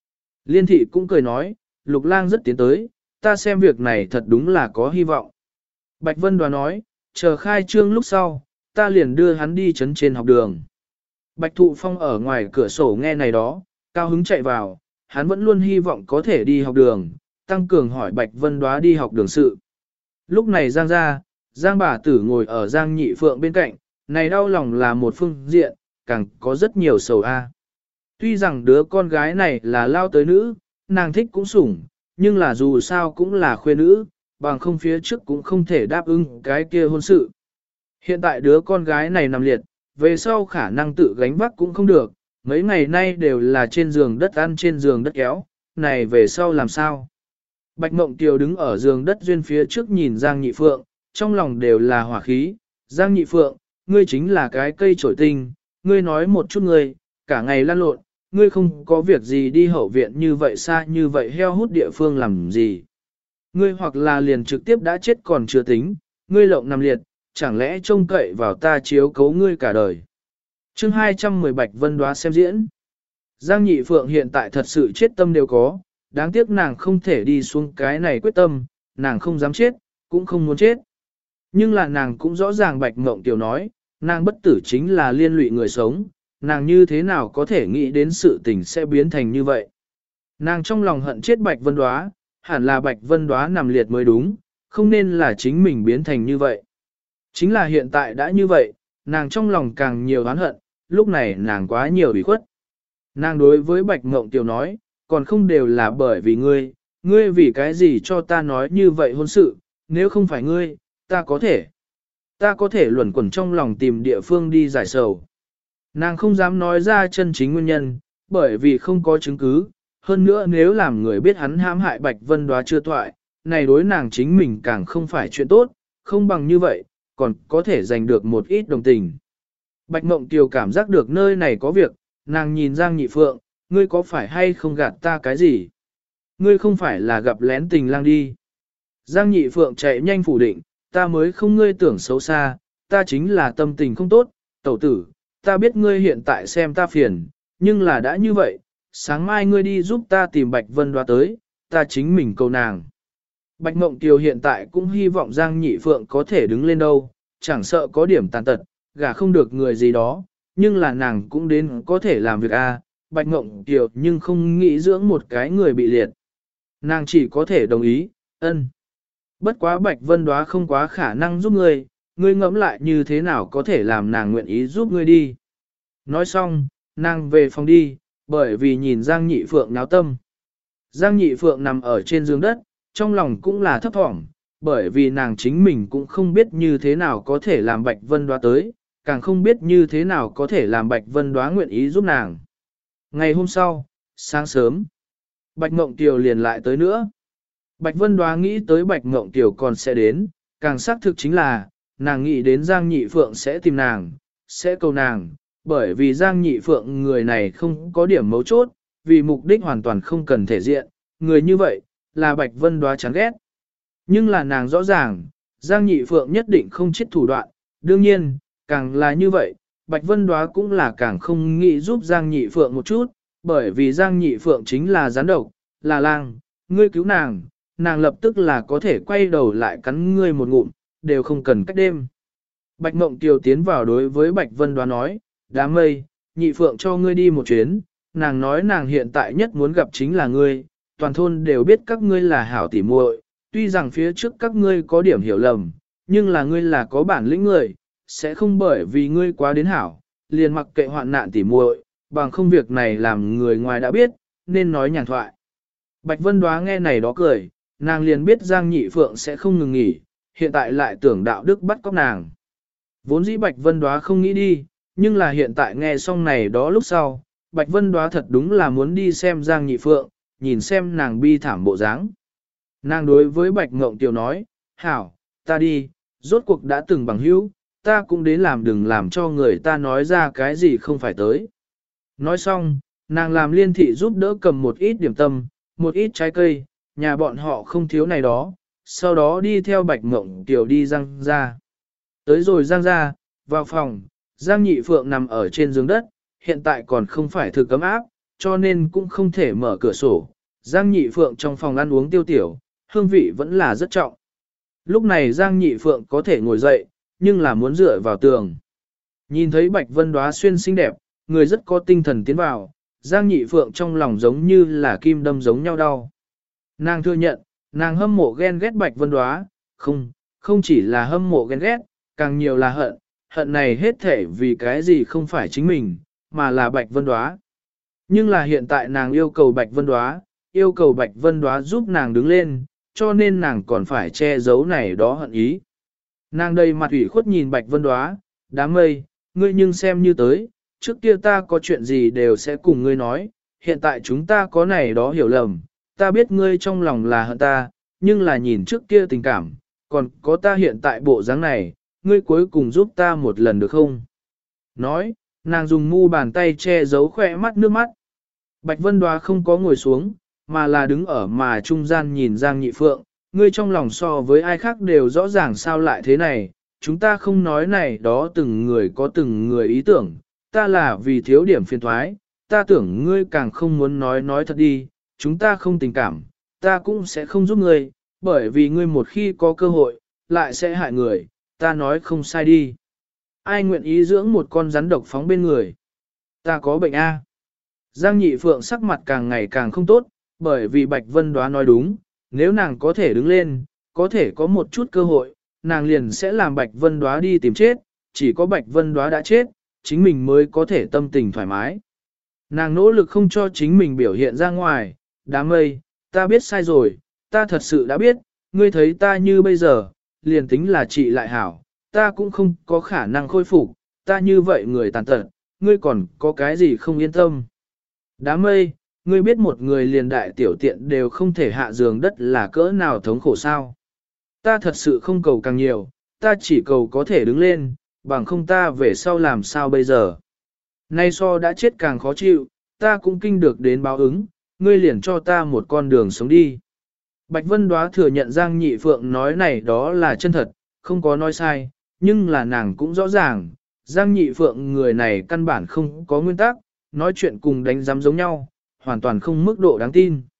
Liên thị cũng cười nói, Lục lang rất tiến tới, ta xem việc này thật đúng là có hy vọng. Bạch Vân Đoá nói, chờ khai trương lúc sau, ta liền đưa hắn đi chấn trên học đường. Bạch Thụ Phong ở ngoài cửa sổ nghe này đó, cao hứng chạy vào, hắn vẫn luôn hy vọng có thể đi học đường, tăng cường hỏi Bạch Vân Đoá đi học đường sự. Lúc này Giang ra, Giang bà tử ngồi ở Giang Nhị Phượng bên cạnh, này đau lòng là một phương diện, càng có rất nhiều sầu a. Tuy rằng đứa con gái này là lao tới nữ, nàng thích cũng sủng, nhưng là dù sao cũng là khuê nữ, bằng không phía trước cũng không thể đáp ứng cái kia hôn sự. Hiện tại đứa con gái này nằm liệt, về sau khả năng tự gánh vác cũng không được, mấy ngày nay đều là trên giường đất ăn trên giường đất kéo, này về sau làm sao? Bạch Mộng Tiều đứng ở giường đất duyên phía trước nhìn Giang Nhị Phượng, trong lòng đều là hỏa khí. Giang Nhị Phượng, ngươi chính là cái cây trổi tinh, ngươi nói một chút ngươi, cả ngày lăn lộn, ngươi không có việc gì đi hậu viện như vậy xa như vậy heo hút địa phương làm gì. Ngươi hoặc là liền trực tiếp đã chết còn chưa tính, ngươi lộng nằm liệt, chẳng lẽ trông cậy vào ta chiếu cấu ngươi cả đời. Chương 210 Bạch Vân Đoá xem diễn. Giang Nhị Phượng hiện tại thật sự chết tâm đều có, đáng tiếc nàng không thể đi xuống cái này quyết tâm, nàng không dám chết, cũng không muốn chết. Nhưng là nàng cũng rõ ràng Bạch Mộng Tiểu nói, nàng bất tử chính là liên lụy người sống, nàng như thế nào có thể nghĩ đến sự tình sẽ biến thành như vậy. Nàng trong lòng hận chết Bạch Vân Đoá, hẳn là Bạch Vân Đoá nằm liệt mới đúng, không nên là chính mình biến thành như vậy. Chính là hiện tại đã như vậy, nàng trong lòng càng nhiều oán hận, lúc này nàng quá nhiều ủy khuất. Nàng đối với Bạch Mộng Tiểu nói, còn không đều là bởi vì ngươi vì cái gì cho ta nói như vậy hôn sự, nếu không phải ngươi, ta có thể luẩn quẩn trong lòng tìm địa phương đi giải sầu. Nàng không dám nói ra chân chính nguyên nhân, bởi vì không có chứng cứ, hơn nữa nếu làm người biết hắn hãm hại Bạch Vân Đoá chưa thoại, này đối nàng chính mình càng không phải chuyện tốt, không bằng như vậy, còn có thể giành được một ít đồng tình. Bạch Mộng Kiều cảm giác được nơi này có việc, nàng nhìn Giang Nhị Phượng, ngươi có phải hay không gạt ta cái gì? Ngươi không phải là gặp lén tình lang đi. Giang Nhị Phượng chạy nhanh phủ định, ta mới không ngươi tưởng xấu xa, ta chính là tâm tình không tốt, tẩu tử, ta biết ngươi hiện tại xem ta phiền, nhưng là đã như vậy, sáng mai ngươi đi giúp ta tìm Bạch Vân Đoá tới, ta chính mình cầu nàng. Bạch Mộng Kiều hiện tại cũng hy vọng Giang Nhị Phượng có thể đứng lên đâu, chẳng sợ có điểm tàn tật, gả không được người gì đó, nhưng là nàng cũng đến có thể làm việc a. Bạch Mộng Kiều nhưng không nghĩ dưỡng một cái người bị liệt. Nàng chỉ có thể đồng ý, ân. Bất quá Bạch Vân Đoá không quá khả năng giúp ngươi ngẫm lại như thế nào có thể làm nàng nguyện ý giúp ngươi đi. Nói xong, nàng về phòng đi, bởi vì nhìn Giang Nhị Phượng náo tâm. Giang Nhị Phượng nằm ở trên giường đất, trong lòng cũng là thấp thỏm, bởi vì nàng chính mình cũng không biết như thế nào có thể làm Bạch Vân Đoá tới, càng không biết như thế nào có thể làm Bạch Vân Đoá nguyện ý giúp nàng. Ngày hôm sau, sáng sớm, Bạch Mộng Kiều liền lại tới nữa. Bạch Vân Đoá nghĩ tới Bạch Mộng Kiều còn sẽ đến, càng xác thực chính là, nàng nghĩ đến Giang Nhị Phượng sẽ tìm nàng, sẽ cầu nàng, bởi vì Giang Nhị Phượng người này không có điểm mấu chốt, vì mục đích hoàn toàn không cần thể diện, người như vậy, là Bạch Vân Đoá chán ghét. Nhưng là nàng rõ ràng, Giang Nhị Phượng nhất định không chết thủ đoạn, đương nhiên, càng là như vậy, Bạch Vân Đoá cũng là càng không nghĩ giúp Giang Nhị Phượng một chút, bởi vì Giang Nhị Phượng chính là gián độc, là lang, ngươi cứu nàng, nàng lập tức là có thể quay đầu lại cắn ngươi một ngụm, đều không cần cách đêm. Bạch Mộng Kiều tiến vào đối với Bạch Vân Đoá nói, đám mây, Nhị Phượng cho ngươi đi một chuyến, nàng nói nàng hiện tại nhất muốn gặp chính là ngươi, toàn thôn đều biết các ngươi là hảo tỉ muội, tuy rằng phía trước các ngươi có điểm hiểu lầm, nhưng là ngươi là có bản lĩnh người, sẽ không bởi vì ngươi quá đến hảo, liền mặc kệ hoạn nạn tỉ muội, bằng không việc này làm người ngoài đã biết, nên nói nhàn thoại. Bạch Vân Đoá nghe này đó cười, nàng liền biết Giang Nhị Phượng sẽ không ngừng nghỉ, hiện tại lại tưởng đạo đức bắt cóc nàng. Vốn dĩ Bạch Vân Đoá không nghĩ đi, nhưng là hiện tại nghe xong này đó lúc sau, Bạch Vân Đoá thật đúng là muốn đi xem Giang Nhị Phượng, nhìn xem nàng bi thảm bộ dáng. Nàng đối với Bạch Ngộng Tiều nói, hảo, ta đi, rốt cuộc đã từng bằng hữu, ta cũng đến làm đừng làm cho người ta nói ra cái gì không phải tới. Nói xong, nàng làm Liên thị giúp đỡ cầm một ít điểm tâm, một ít trái cây, nhà bọn họ không thiếu này đó, sau đó đi theo Bạch Ngộng Tiều đi Giang ra. Tới rồi Giang ra, vào phòng, Giang Nhị Phượng nằm ở trên giường đất, hiện tại còn không phải thực ấm áp, cho nên cũng không thể mở cửa sổ, Giang Nhị Phượng trong phòng ăn uống tiêu tiểu, hương vị vẫn là rất trọng. Lúc này Giang Nhị Phượng có thể ngồi dậy, nhưng là muốn dựa vào tường. Nhìn thấy Bạch Vân Đóa xuyên xinh đẹp, người rất có tinh thần tiến vào, Giang Nhị Phượng trong lòng giống như là kim đâm giống nhau đau. Nàng thừa nhận, nàng hâm mộ ghen ghét Bạch Vân Đóa, không chỉ là hâm mộ ghen ghét, càng nhiều là hận, hận này hết thể vì cái gì không phải chính mình, mà là Bạch Vân Đóa. Nhưng là hiện tại nàng yêu cầu Bạch Vân Đóa giúp nàng đứng lên, cho nên nàng còn phải che giấu này đó hận ý. Nàng đầy mặt ủy khuất nhìn Bạch Vân Đóa, đám mây, ngươi nhưng xem như tới, trước kia ta có chuyện gì đều sẽ cùng ngươi nói, hiện tại chúng ta có này đó hiểu lầm, ta biết ngươi trong lòng là hận ta, nhưng là nhìn trước kia tình cảm, còn có ta hiện tại bộ dáng này, ngươi cuối cùng giúp ta một lần được không? Nói, nàng dùng mu bàn tay che giấu khỏe mắt nước mắt. Bạch Vân Đóa không có ngồi xuống, mà là đứng ở mà trung gian nhìn Giang Nhị Phượng, ngươi trong lòng so với ai khác đều rõ ràng sao lại thế này, chúng ta không nói này đó từng người có từng người ý tưởng, ta là vì thiếu điểm phiền thoái, ta tưởng ngươi càng không muốn nói thật đi, chúng ta không tình cảm, ta cũng sẽ không giúp ngươi, bởi vì ngươi một khi có cơ hội, lại sẽ hại người, ta nói không sai đi. Ai nguyện ý dưỡng một con rắn độc phóng bên người? Ta có bệnh A. Giang Nhị Phượng sắc mặt càng ngày càng không tốt, bởi vì Bạch Vân Đóa nói đúng, nếu nàng có thể đứng lên, có thể có một chút cơ hội, nàng liền sẽ làm Bạch Vân Đóa đi tìm chết, chỉ có Bạch Vân Đóa đã chết, chính mình mới có thể tâm tình thoải mái. Nàng nỗ lực không cho chính mình biểu hiện ra ngoài, đám mây, ta biết sai rồi, ta thật sự đã biết, ngươi thấy ta như bây giờ, liền tính là trị lại hảo, ta cũng không có khả năng khôi phục, ta như vậy người tàn tật, ngươi còn có cái gì không yên tâm. Đám mây, ngươi biết một người liền đại tiểu tiện đều không thể hạ giường đất là cỡ nào thống khổ sao. Ta thật sự không cầu càng nhiều, ta chỉ cầu có thể đứng lên, bằng không ta về sau làm sao bây giờ. Nay so đã chết càng khó chịu, ta cũng kinh được đến báo ứng, ngươi liền cho ta một con đường sống đi. Bạch Vân Đóa thừa nhận Giang Nhị Phượng nói này đó là chân thật, không có nói sai, nhưng là nàng cũng rõ ràng, Giang Nhị Phượng người này căn bản không có nguyên tắc, nói chuyện cùng đánh giám giống nhau, hoàn toàn không mức độ đáng tin.